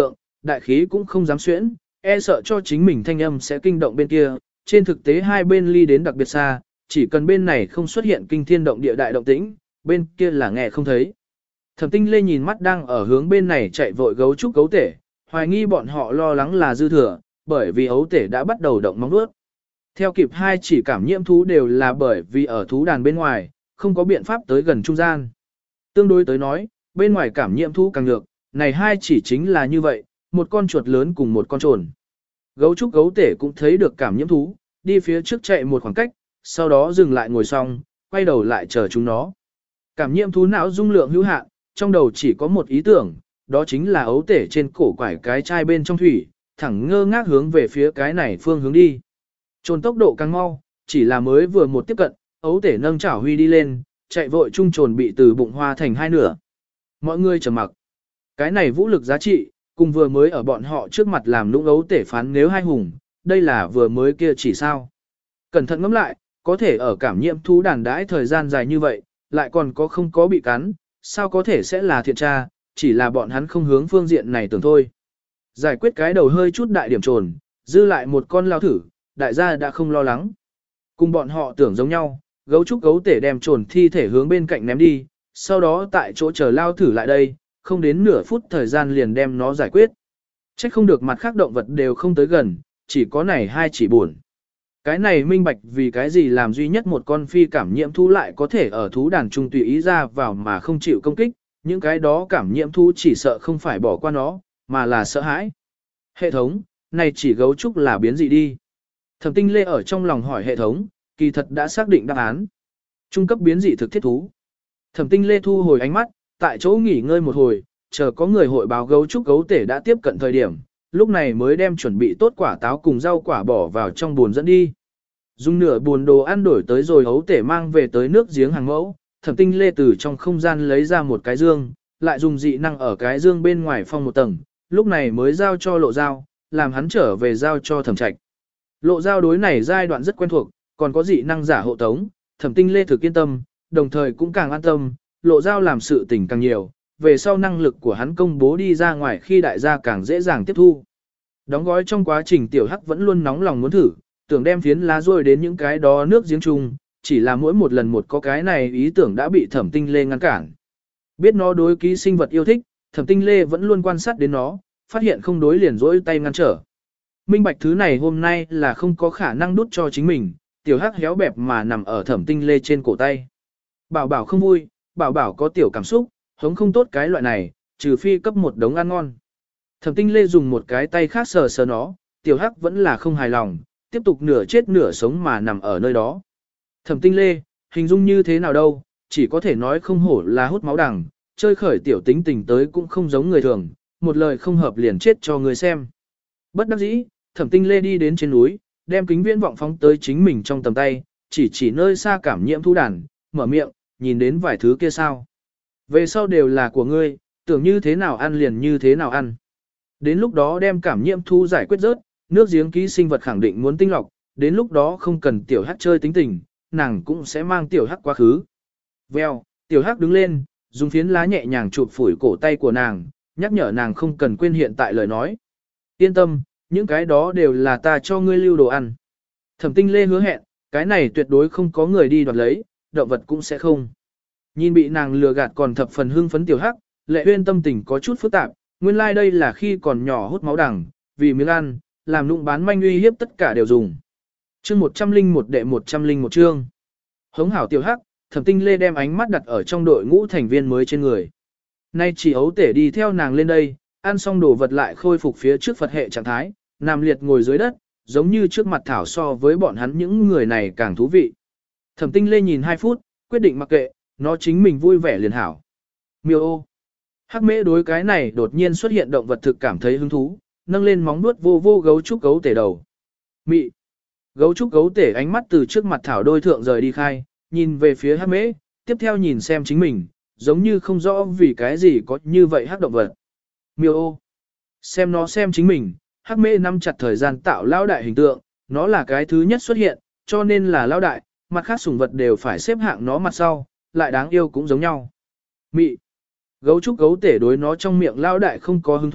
đại khí cũng không dám xuyễn, e sợ cho chính mình thanh âm sẽ kinh động bên kia, trên thực tế hai bên ly đến đặc biệt xa, chỉ cần bên này không xuất hiện kinh thiên động địa đại động tĩnh, bên kia là nghe không thấy. Thẩm Tinh Lê nhìn mắt đang ở hướng bên này chạy vội gấu trúc gấu tể, hoài nghi bọn họ lo lắng là dư thừa, bởi vì ấu tể đã bắt đầu động móng vuốt. Theo kịp hai chỉ cảm nhiễm thú đều là bởi vì ở thú đàn bên ngoài, không có biện pháp tới gần trung gian. Tương đối tới nói, bên ngoài cảm nhiễm thú càng nhược, này hai chỉ chính là như vậy, một con chuột lớn cùng một con trồn. Gấu trúc gấu tể cũng thấy được cảm nhiễm thú, đi phía trước chạy một khoảng cách, sau đó dừng lại ngồi xong, quay đầu lại chờ chúng nó. Cảm nhiễm thú não dung lượng hữu hạn, trong đầu chỉ có một ý tưởng, đó chính là ấu tể trên cổ quải cái chai bên trong thủy, thẳng ngơ ngác hướng về phía cái này phương hướng đi. Trồn tốc độ càng mau, chỉ là mới vừa một tiếp cận, ấu tể nâng chảo huy đi lên, chạy vội chung trồn bị từ bụng hoa thành hai nửa. Mọi người trầm mặc. Cái này vũ lực giá trị, cùng vừa mới ở bọn họ trước mặt làm lũng ấu tể phán nếu hai hùng, đây là vừa mới kia chỉ sao. Cẩn thận ngẫm lại, có thể ở cảm nhiễm thú đàn đãi thời gian dài như vậy, lại còn có không có bị cắn, sao có thể sẽ là thiện tra, chỉ là bọn hắn không hướng phương diện này tưởng thôi. Giải quyết cái đầu hơi chút đại điểm trồn, dư lại một con lao thử, đại gia đã không lo lắng. Cùng bọn họ tưởng giống nhau, gấu trúc gấu tể đem trồn thi thể hướng bên cạnh ném đi, sau đó tại chỗ chờ lao thử lại đây, không đến nửa phút thời gian liền đem nó giải quyết. Trách không được mặt khác động vật đều không tới gần, chỉ có này hai chỉ buồn. Cái này minh bạch vì cái gì làm duy nhất một con phi cảm nhiễm thú lại có thể ở thú đàn trung tùy ý ra vào mà không chịu công kích, những cái đó cảm nhiễm thú chỉ sợ không phải bỏ qua nó, mà là sợ hãi. Hệ thống, này chỉ gấu trúc là biến dị đi. Thẩm Tinh Lê ở trong lòng hỏi hệ thống, kỳ thật đã xác định đáp án. Trung cấp biến dị thực thiết thú. Thẩm Tinh Lê thu hồi ánh mắt, tại chỗ nghỉ ngơi một hồi, chờ có người hội báo gấu trúc gấu tể đã tiếp cận thời điểm, lúc này mới đem chuẩn bị tốt quả táo cùng rau quả bỏ vào trong buồn dẫn đi. Dùng nửa buồn đồ ăn đổi tới rồi gấu tể mang về tới nước giếng hàng mẫu, Thẩm Tinh Lê từ trong không gian lấy ra một cái dương, lại dùng dị năng ở cái dương bên ngoài phong một tầng, lúc này mới giao cho Lộ Giao, làm hắn trở về giao cho Thẩm Trạch. Lộ Giao đối này giai đoạn rất quen thuộc, còn có dị năng giả hộ tống, Thẩm Tinh Lê thực yên tâm, đồng thời cũng càng an tâm, Lộ Giao làm sự tình càng nhiều, về sau năng lực của hắn công bố đi ra ngoài khi đại gia càng dễ dàng tiếp thu. Đóng gói trong quá trình tiểu hắc vẫn luôn nóng lòng muốn thử, tưởng đem phiến lá rôi đến những cái đó nước giếng chung, chỉ là mỗi một lần một có cái này ý tưởng đã bị Thẩm Tinh Lê ngăn cản. Biết nó đối ký sinh vật yêu thích, Thẩm Tinh Lê vẫn luôn quan sát đến nó, phát hiện không đối liền rỗi tay ngăn trở. Minh bạch thứ này hôm nay là không có khả năng đút cho chính mình, tiểu hắc héo bẹp mà nằm ở Thẩm Tinh Lê trên cổ tay. Bảo bảo không vui, bảo bảo có tiểu cảm xúc, hống không tốt cái loại này, trừ phi cấp một đống ăn ngon. Thẩm Tinh Lê dùng một cái tay khác sờ sờ nó, tiểu hắc vẫn là không hài lòng, tiếp tục nửa chết nửa sống mà nằm ở nơi đó. Thẩm Tinh Lê, hình dung như thế nào đâu, chỉ có thể nói không hổ là hút máu đằng, chơi khởi tiểu tính tình tới cũng không giống người thường, một lời không hợp liền chết cho người xem. Bất đắc dĩ, Thẩm Tinh Lê đi đến trên núi, đem kính viễn vọng phóng tới chính mình trong tầm tay, chỉ chỉ nơi xa cảm nhiễm thú đàn, mở miệng, nhìn đến vài thứ kia sao. Về sau đều là của ngươi, tưởng như thế nào ăn liền như thế nào ăn. Đến lúc đó đem cảm nhiễm thú giải quyết rớt, nước giếng ký sinh vật khẳng định muốn tinh lọc, đến lúc đó không cần tiểu hắc chơi tính tình, nàng cũng sẽ mang tiểu hắc quá khứ. Vèo, tiểu hắc đứng lên, dùng phiến lá nhẹ nhàng chụp phủi cổ tay của nàng, nhắc nhở nàng không cần quên hiện tại lời nói. Yên tâm, những cái đó đều là ta cho ngươi lưu đồ ăn. Thẩm Tinh Lê hứa hẹn, cái này tuyệt đối không có người đi đoạt lấy, động vật cũng sẽ không. Nhìn bị nàng lừa gạt còn thập phần hưng phấn tiểu hắc, Lệ Uyên tâm tình có chút phức tạp, nguyên lai like đây là khi còn nhỏ hút máu đằng, vì miếng ăn, làm nụng bán manh uy hiếp tất cả đều dùng. Chương một trăm linh một đệ một trăm linh một chương. Hống hảo tiểu hắc, Thẩm Tinh Lê đem ánh mắt đặt ở trong đội ngũ thành viên mới trên người. Nay chỉ ấu tể đi theo nàng lên đây, ăn xong đồ vật lại khôi phục phía trước Phật hệ trạng thái, nằm liệt ngồi dưới đất, giống như trước mặt thảo so với bọn hắn những người này càng thú vị. Thẩm Tinh Lê nhìn hai phút, quyết định mặc kệ, nó chính mình vui vẻ liền hảo. Miêu ô. Hắc mễ đối cái này đột nhiên xuất hiện động vật thực cảm thấy hứng thú, nâng lên móng nuốt vô vô gấu trúc gấu tể đầu. Mị. Gấu trúc gấu tể ánh mắt từ trước mặt thảo đôi thượng rời đi khai, nhìn về phía hắc mễ, tiếp theo nhìn xem chính mình, giống như không rõ vì cái gì có như vậy hắc động vật. Miêu ô. Xem nó xem chính mình, hắc mễ nắm chặt thời gian tạo lão đại hình tượng, nó là cái thứ nhất xuất hiện, cho nên là lão đại, mặt khác sủng vật đều phải xếp hạng nó mặt sau, lại đáng yêu cũng giống nhau. Mị. Gấu trúc gấu tể đối nó trong miệng lão đại không có hứng thú,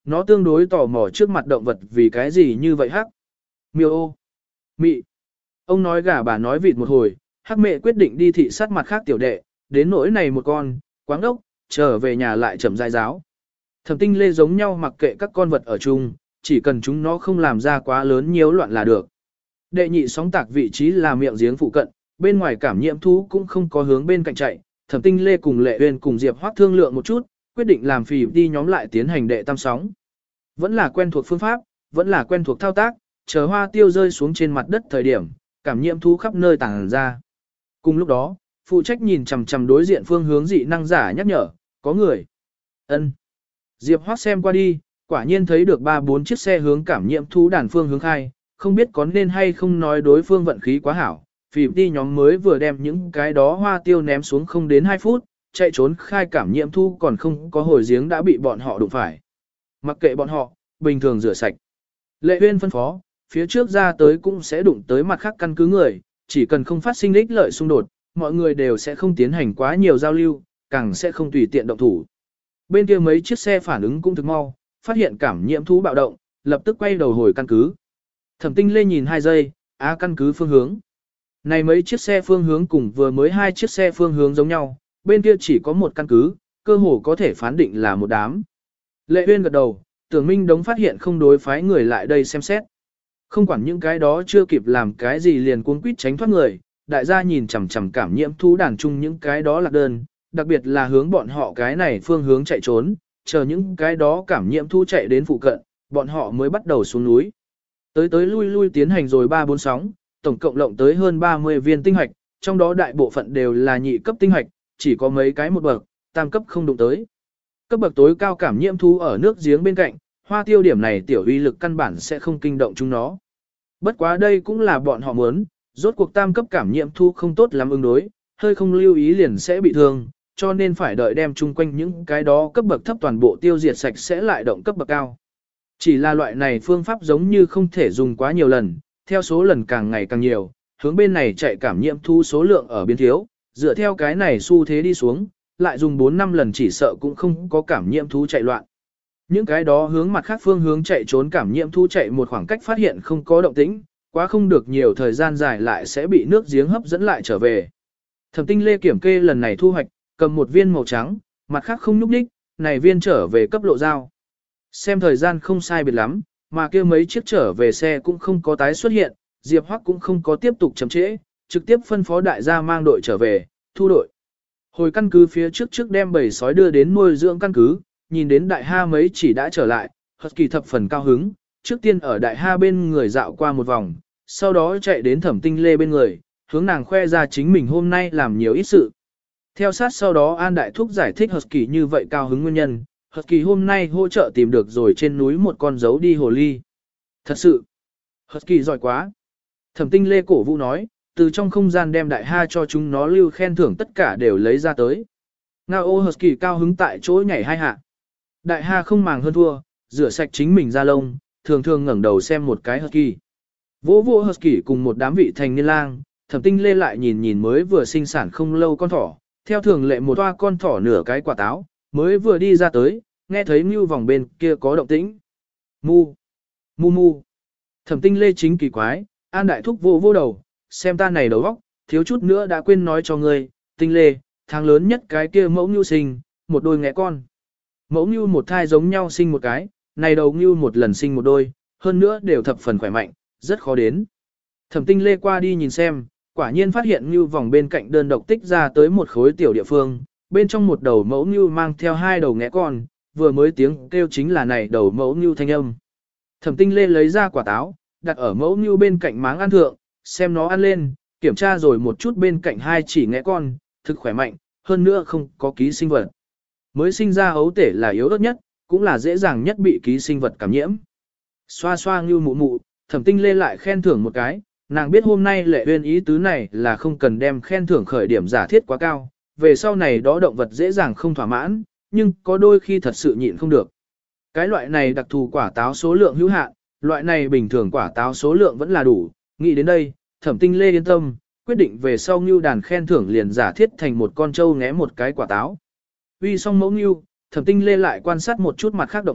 nó tương đối tò mò trước mặt động vật vì cái gì như vậy hắc. Miêu ô. Mị. Ông nói gà bà nói vịt một hồi, hắc mẹ quyết định đi thị sát mặt khác tiểu đệ, đến nỗi này một con, quáng đốc, trở về nhà lại chậm rãi giáo. Thẩm Tinh Lê giống nhau mặc kệ các con vật ở chung, chỉ cần chúng nó không làm ra quá lớn nhiễu loạn là được. Đệ nhị sóng tạc vị trí là miệng giếng phụ cận, bên ngoài cảm nhiễm thú cũng không có hướng bên cạnh chạy. Thẩm Tinh Lê cùng Lệ Uyên cùng Diệp Hoắc thương lượng một chút, quyết định làm phì đi nhóm lại tiến hành đệ tam sóng. Vẫn là quen thuộc phương pháp, vẫn là quen thuộc thao tác, chờ hoa tiêu rơi xuống trên mặt đất thời điểm, cảm nhiễm thú khắp nơi tàng ra. Cùng lúc đó, phụ trách nhìn chằm chằm đối diện phương hướng dị năng giả nhắc nhở, có người. Ân. Diệp Hoắc xem qua đi, quả nhiên thấy được ba bốn chiếc xe hướng cảm nhiễm thú đàn phương hướng khai, không biết có nên hay không nói đối phương vận khí quá hảo. Phì đi nhóm mới vừa đem những cái đó hoa tiêu ném xuống không đến hai phút, chạy trốn khai cảm nhiễm thú còn không có hồi giếng đã bị bọn họ đụng phải. Mặc kệ bọn họ, bình thường rửa sạch. Lệ Uyên phân phó, phía trước ra tới cũng sẽ đụng tới mặt khác căn cứ người, chỉ cần không phát sinh ích lợi xung đột, mọi người đều sẽ không tiến hành quá nhiều giao lưu, càng sẽ không tùy tiện động thủ. Bên kia mấy chiếc xe phản ứng cũng thực mau, phát hiện cảm nhiễm thú bạo động, lập tức quay đầu hồi căn cứ. Thẩm Tinh Lê nhìn hai giây, á căn cứ phương hướng. Này mấy chiếc xe phương hướng cùng vừa mới hai chiếc xe phương hướng giống nhau, bên kia chỉ có một căn cứ, cơ hồ có thể phán định là một đám. Lệ Uyên gật đầu, Tưởng Minh Đống phát hiện không đối phái người lại đây xem xét. Không quản những cái đó chưa kịp làm cái gì liền cuống quýt tránh thoát người, đại gia nhìn chằm chằm cảm nhiễm thú đàn chung những cái đó lạc đơn, đặc biệt là hướng bọn họ cái này phương hướng chạy trốn, chờ những cái đó cảm nhiễm thú chạy đến phụ cận, bọn họ mới bắt đầu xuống núi. Tới tới lui lui tiến hành rồi ba bốn sóng, tổng cộng lộng tới hơn ba mươi viên tinh hạch, trong đó đại bộ phận đều là nhị cấp tinh hạch, chỉ có mấy cái một bậc, tam cấp không đụng tới. Cấp bậc tối cao cảm nhiễm thú ở nước giếng bên cạnh, hoa tiêu điểm này tiểu uy lực căn bản sẽ không kinh động chúng nó. Bất quá đây cũng là bọn họ muốn, rốt cuộc tam cấp cảm nhiễm thú không tốt lắm ứng đối, hơi không lưu ý liền sẽ bị thương, cho nên phải đợi đem chung quanh những cái đó cấp bậc thấp toàn bộ tiêu diệt sạch sẽ lại động cấp bậc cao. Chỉ là loại này phương pháp giống như không thể dùng quá nhiều lần, theo số lần càng ngày càng nhiều, hướng bên này chạy cảm nhiễm thú số lượng ở biến thiếu, dựa theo cái này xu thế đi xuống, lại dùng bốn năm lần chỉ sợ cũng không có cảm nhiễm thú chạy loạn. Những cái đó hướng mặt khác phương hướng chạy trốn cảm nhiễm thú chạy một khoảng cách phát hiện không có động tĩnh, quá không được nhiều thời gian dài lại sẽ bị nước giếng hấp dẫn lại trở về. Thẩm Tinh Lê kiểm kê lần này thu hoạch, cầm một viên màu trắng, mặt khác không nhúc đích, này viên trở về cấp lộ giao. Xem thời gian không sai biệt lắm, mà kia mấy chiếc trở về xe cũng không có tái xuất hiện, Diệp Hoắc cũng không có tiếp tục chậm trễ, trực tiếp phân phó đại gia mang đội trở về, thu đội. Hồi căn cứ phía trước trước đem bầy sói đưa đến nuôi dưỡng căn cứ, nhìn đến đại ha mấy chỉ đã trở lại, Husky thập phần cao hứng, trước tiên ở đại ha bên người dạo qua một vòng, sau đó chạy đến Thẩm Tinh Lê bên người, hướng nàng khoe ra chính mình hôm nay làm nhiều ít sự. Theo sát sau đó An Đại Thúc giải thích Husky như vậy cao hứng nguyên nhân, Husky hôm nay hỗ trợ tìm được rồi trên núi một con dấu đi hồ ly. Thật sự, Husky giỏi quá. Thẩm Tinh Lê cổ vũ nói, từ trong không gian đem đại ha cho chúng nó lưu khen thưởng tất cả đều lấy ra tới. Ngao ô Husky cao hứng tại chỗ nhảy hai hạ. Đại ha không màng hơn thua, rửa sạch chính mình ra lông, thường thường ngẩng đầu xem một cái Husky. Vỗ vỗ Husky cùng một đám vị thành niên lang, Thẩm Tinh Lê lại nhìn nhìn mới vừa sinh sản không lâu con thỏ, theo thường lệ một toa con thỏ nửa cái quả táo, mới vừa đi ra tới, nghe thấy mưu vòng bên kia có động tĩnh. Mu, mu mu. Thẩm Tinh Lê chính kỳ quái, An Đại Thúc vô vô đầu, xem ta này đầu óc, thiếu chút nữa đã quên nói cho ngươi, Tinh Lê, tháng lớn nhất cái kia mẫu ngưu sinh, một đôi ngẽ con. Mẫu ngưu một thai giống nhau sinh một cái, này đầu ngưu một lần sinh một đôi, hơn nữa đều thập phần khỏe mạnh, rất khó đến. Thẩm Tinh Lê qua đi nhìn xem, quả nhiên phát hiện ngưu vòng bên cạnh đơn độc tích ra tới một khối tiểu địa phương, bên trong một đầu mẫu ngưu mang theo hai đầu ngẽ con, vừa mới tiếng kêu chính là này đầu mẫu ngưu thanh âm. Thẩm Tinh Lê lấy ra quả táo, đặt ở mẫu ngưu bên cạnh máng ăn thượng, xem nó ăn lên, kiểm tra rồi một chút bên cạnh hai chỉ ngẽ con, thực khỏe mạnh, hơn nữa không có ký sinh vật. Mới sinh ra ấu tể là yếu ớt nhất, cũng là dễ dàng nhất bị ký sinh vật cảm nhiễm. Xoa xoa ngưu mụ mụ, Thẩm Tinh Lê lại khen thưởng một cái, nàng biết hôm nay Lệ Uyên ý tứ này là không cần đem khen thưởng khởi điểm giả thiết quá cao, về sau này đó động vật dễ dàng không thỏa mãn, nhưng có đôi khi thật sự nhịn không được. Cái loại này đặc thù quả táo số lượng hữu hạn, loại này bình thường quả táo số lượng vẫn là đủ, nghĩ đến đây, Thẩm Tinh Lê yên tâm, quyết định về sau ngưu đàn khen thưởng liền giả thiết thành một con trâu ngé một cái quả táo. Uy xong mẫu ngưu, Thẩm Tinh Lê lại quan sát một chút mặt khác động vật,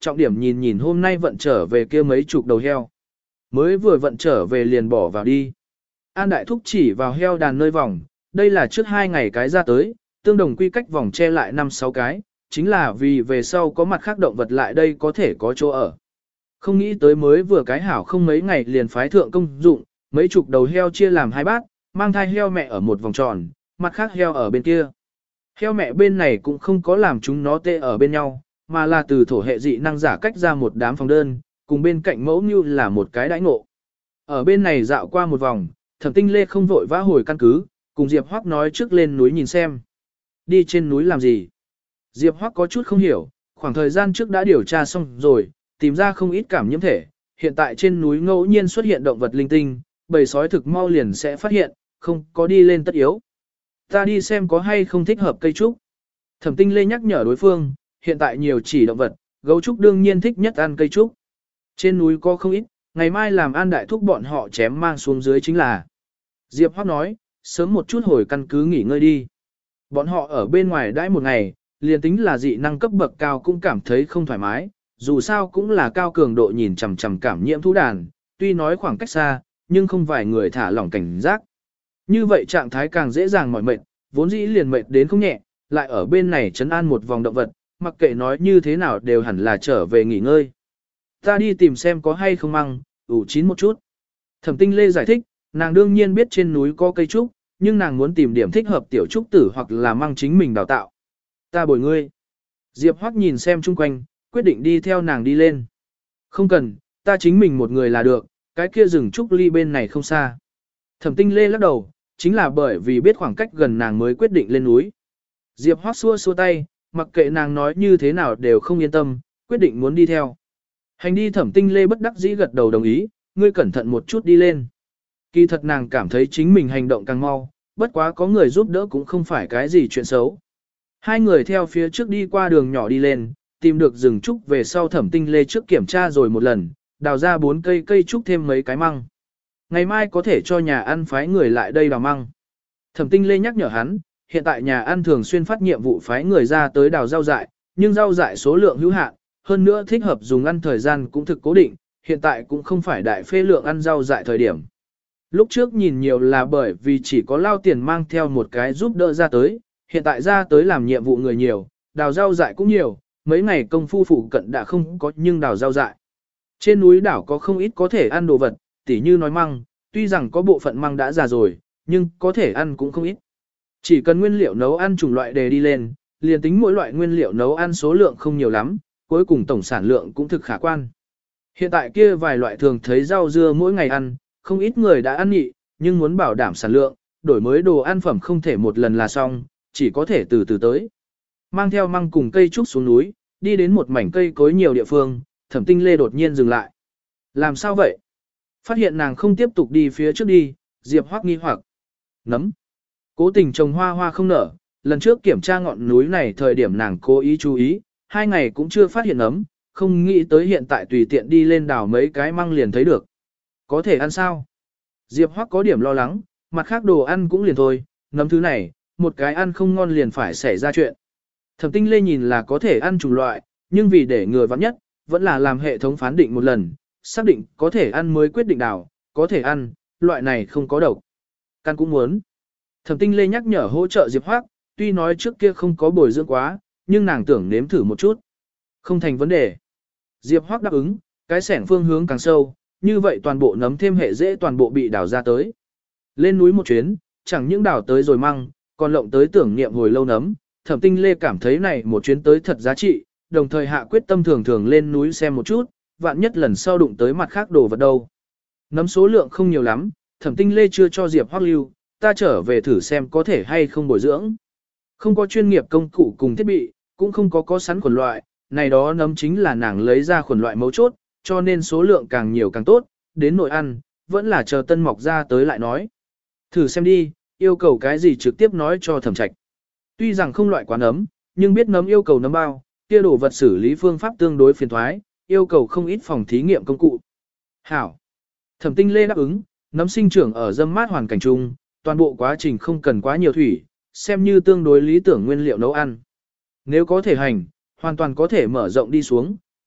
trọng điểm nhìn nhìn hôm nay vận trở về kia mấy chục đầu heo. Mới vừa vận trở về liền bỏ vào đi. An Đại Thúc chỉ vào heo đàn nơi vòng, đây là trước hai ngày cái ra tới, tương đồng quy cách vòng che lại năm sáu cái, chính là vì về sau có mặt khác động vật lại đây có thể có chỗ ở. Không nghĩ tới mới vừa cái hảo không mấy ngày liền phái thượng công dụng, mấy chục đầu heo chia làm hai bát, mang thai heo mẹ ở một vòng tròn, mặt khác heo ở bên kia. Heo mẹ bên này cũng không có làm chúng nó tê ở bên nhau, mà là từ thổ hệ dị năng giả cách ra một đám phòng đơn, cùng bên cạnh mẫu như là một cái đãi ngộ. Ở bên này dạo qua một vòng, Thẩm Tinh Lê không vội vã hồi căn cứ, cùng Diệp Hoắc nói trước lên núi nhìn xem. Đi trên núi làm gì? Diệp Hoắc có chút không hiểu, khoảng thời gian trước đã điều tra xong rồi, tìm ra không ít cảm nhiễm thể, hiện tại trên núi ngẫu nhiên xuất hiện động vật linh tinh, bầy sói thực mau liền sẽ phát hiện, không có đi lên tất yếu. Ta đi xem có hay không thích hợp cây trúc. Thẩm Tinh Lê nhắc nhở đối phương, hiện tại nhiều chỉ động vật, gấu trúc đương nhiên thích nhất ăn cây trúc. Trên núi có không ít, ngày mai làm An Đại Thúc bọn họ chém mang xuống dưới chính là. Diệp Hoắc nói, sớm một chút hồi căn cứ nghỉ ngơi đi. Bọn họ ở bên ngoài đãi một ngày, liền tính là dị năng cấp bậc cao cũng cảm thấy không thoải mái, dù sao cũng là cao cường độ nhìn chằm chằm cảm nhiễm thú đàn, tuy nói khoảng cách xa, nhưng không vài người thả lỏng cảnh giác. Như vậy trạng thái càng dễ dàng mỏi mệt, vốn dĩ liền mệt đến không nhẹ, lại ở bên này trấn an một vòng động vật, mặc kệ nói như thế nào đều hẳn là trở về nghỉ ngơi. Ta đi tìm xem có hay không măng, ủ chín một chút. Thẩm Tinh Lê giải thích, nàng đương nhiên biết trên núi có cây trúc, nhưng nàng muốn tìm điểm thích hợp tiểu trúc tử hoặc là măng chính mình đào tạo. Ta bồi ngươi. Diệp Hoắc nhìn xem chung quanh, quyết định đi theo nàng đi lên. Không cần, ta chính mình một người là được, cái kia rừng trúc ly bên này không xa. Thẩm Tinh Lê lắc đầu, chính là bởi vì biết khoảng cách gần nàng mới quyết định lên núi. Diệp Hoắc xua xua tay, mặc kệ nàng nói như thế nào đều không yên tâm, quyết định muốn đi theo. Hành đi Thẩm Tinh Lê bất đắc dĩ gật đầu đồng ý, ngươi cẩn thận một chút đi lên. Kỳ thật nàng cảm thấy chính mình hành động càng mau, bất quá có người giúp đỡ cũng không phải cái gì chuyện xấu. Hai người theo phía trước đi qua đường nhỏ đi lên, tìm được rừng trúc về sau Thẩm Tinh Lê trước kiểm tra rồi một lần, đào ra bốn cây cây trúc thêm mấy cái măng. Ngày mai có thể cho nhà ăn phái người lại đây đào măng. Thẩm Tinh Lê nhắc nhở hắn, hiện tại nhà ăn thường xuyên phát nhiệm vụ phái người ra tới đào rau dại, nhưng rau dại số lượng hữu hạn, hơn nữa thích hợp dùng ăn thời gian cũng thực cố định, hiện tại cũng không phải đại phê lượng ăn rau dại thời điểm. Lúc trước nhìn nhiều là bởi vì chỉ có lao tiền mang theo một cái giúp đỡ ra tới, hiện tại ra tới làm nhiệm vụ người nhiều, đào rau dại cũng nhiều, mấy ngày công phu phụ cận đã không có nhưng đào rau dại. Trên núi đảo có không ít có thể ăn đồ vật, tỉ như nói măng, tuy rằng có bộ phận măng đã già rồi, nhưng có thể ăn cũng không ít. Chỉ cần nguyên liệu nấu ăn chủng loại đề đi lên, liền tính mỗi loại nguyên liệu nấu ăn số lượng không nhiều lắm, cuối cùng tổng sản lượng cũng thực khả quan. Hiện tại kia vài loại thường thấy rau dưa mỗi ngày ăn, không ít người đã ăn nhị, nhưng muốn bảo đảm sản lượng, đổi mới đồ ăn phẩm không thể một lần là xong, chỉ có thể từ từ tới. Mang theo măng cùng cây trúc xuống núi, đi đến một mảnh cây cối nhiều địa phương, Thẩm Tinh Lê đột nhiên dừng lại. Làm sao vậy? Phát hiện nàng không tiếp tục đi phía trước đi, Diệp Hoắc nghi hoặc. Nấm. Cố tình trồng hoa hoa không nở, lần trước kiểm tra ngọn núi này thời điểm nàng cố ý chú ý, hai ngày cũng chưa phát hiện nấm, không nghĩ tới hiện tại tùy tiện đi lên đào mấy cái măng liền thấy được. Có thể ăn sao? Diệp Hoắc có điểm lo lắng, mặt khác đồ ăn cũng liền thôi, nấm thứ này, một cái ăn không ngon liền phải xảy ra chuyện. Thẩm Tinh Lê nhìn là có thể ăn chủng loại, nhưng vì để người vắng nhất, vẫn là làm hệ thống phán định một lần, xác định có thể ăn mới quyết định đào, có thể ăn, loại này không có độc. Căn cũng muốn. Thẩm Tinh Lê nhắc nhở hỗ trợ Diệp Hoắc, tuy nói trước kia không có bồi dưỡng quá, nhưng nàng tưởng nếm thử một chút. Không thành vấn đề. Diệp Hoắc đáp ứng, cái sẻng phương hướng càng sâu, như vậy toàn bộ nấm thêm hệ dễ toàn bộ bị đào ra tới. Lên núi một chuyến, chẳng những đào tới rồi măng, còn lộng tới tưởng niệm hồi lâu nấm, Thẩm Tinh Lê cảm thấy này một chuyến tới thật giá trị, đồng thời hạ quyết tâm thường thường lên núi xem một chút, vạn nhất lần sau đụng tới mặt khác đồ vật đâu. Nấm số lượng không nhiều lắm, Thẩm Tinh Lê chưa cho Diệp Hoắc lưu, ta trở về thử xem có thể hay không bồi dưỡng. Không có chuyên nghiệp công cụ cùng thiết bị, cũng không có có sẵn khuẩn loại, này đó nấm chính là nàng lấy ra khuẩn loại mấu chốt, cho nên số lượng càng nhiều càng tốt, đến nội ăn, vẫn là chờ tân mọc ra tới lại nói. Thử xem đi, yêu cầu cái gì trực tiếp nói cho Thẩm Trạch. Tuy rằng không loại quá nấm, nhưng biết nấm yêu cầu nấm bao, kia đồ vật xử lý phương pháp tương đối phiền thoái, yêu cầu không ít phòng thí nghiệm công cụ. Hảo. Thẩm Tinh Lê đáp ứng, nấm sinh trưởng ở dâm mát hoàn cảnh chung, toàn bộ quá trình không cần quá nhiều thủy, xem như tương đối lý tưởng nguyên liệu nấu ăn. Nếu có thể hành, hoàn toàn có thể mở rộng đi xuống,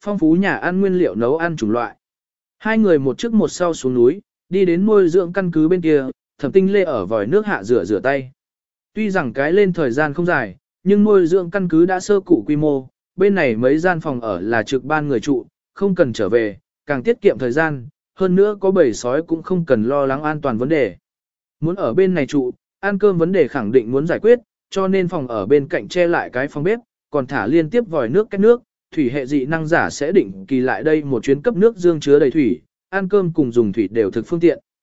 phong phú nhà ăn nguyên liệu nấu ăn chủng loại. Hai người một trước một sau xuống núi, đi đến nuôi dưỡng căn cứ bên kia, Thẩm Tinh Lê ở vòi nước hạ rửa rửa tay. Tuy rằng cái lên thời gian không dài, nhưng nuôi dưỡng căn cứ đã sơ cụ quy mô, bên này mấy gian phòng ở là trực ban người trụ, không cần trở về, càng tiết kiệm thời gian, hơn nữa có bầy sói cũng không cần lo lắng an toàn vấn đề. Muốn ở bên này trụ, ăn cơm vấn đề khẳng định muốn giải quyết, cho nên phòng ở bên cạnh che lại cái phòng bếp, còn thả liên tiếp vòi nước cách nước, thủy hệ dị năng giả sẽ định kỳ lại đây một chuyến cấp nước dương chứa đầy thủy, ăn cơm cùng dùng thủy đều thực phương tiện.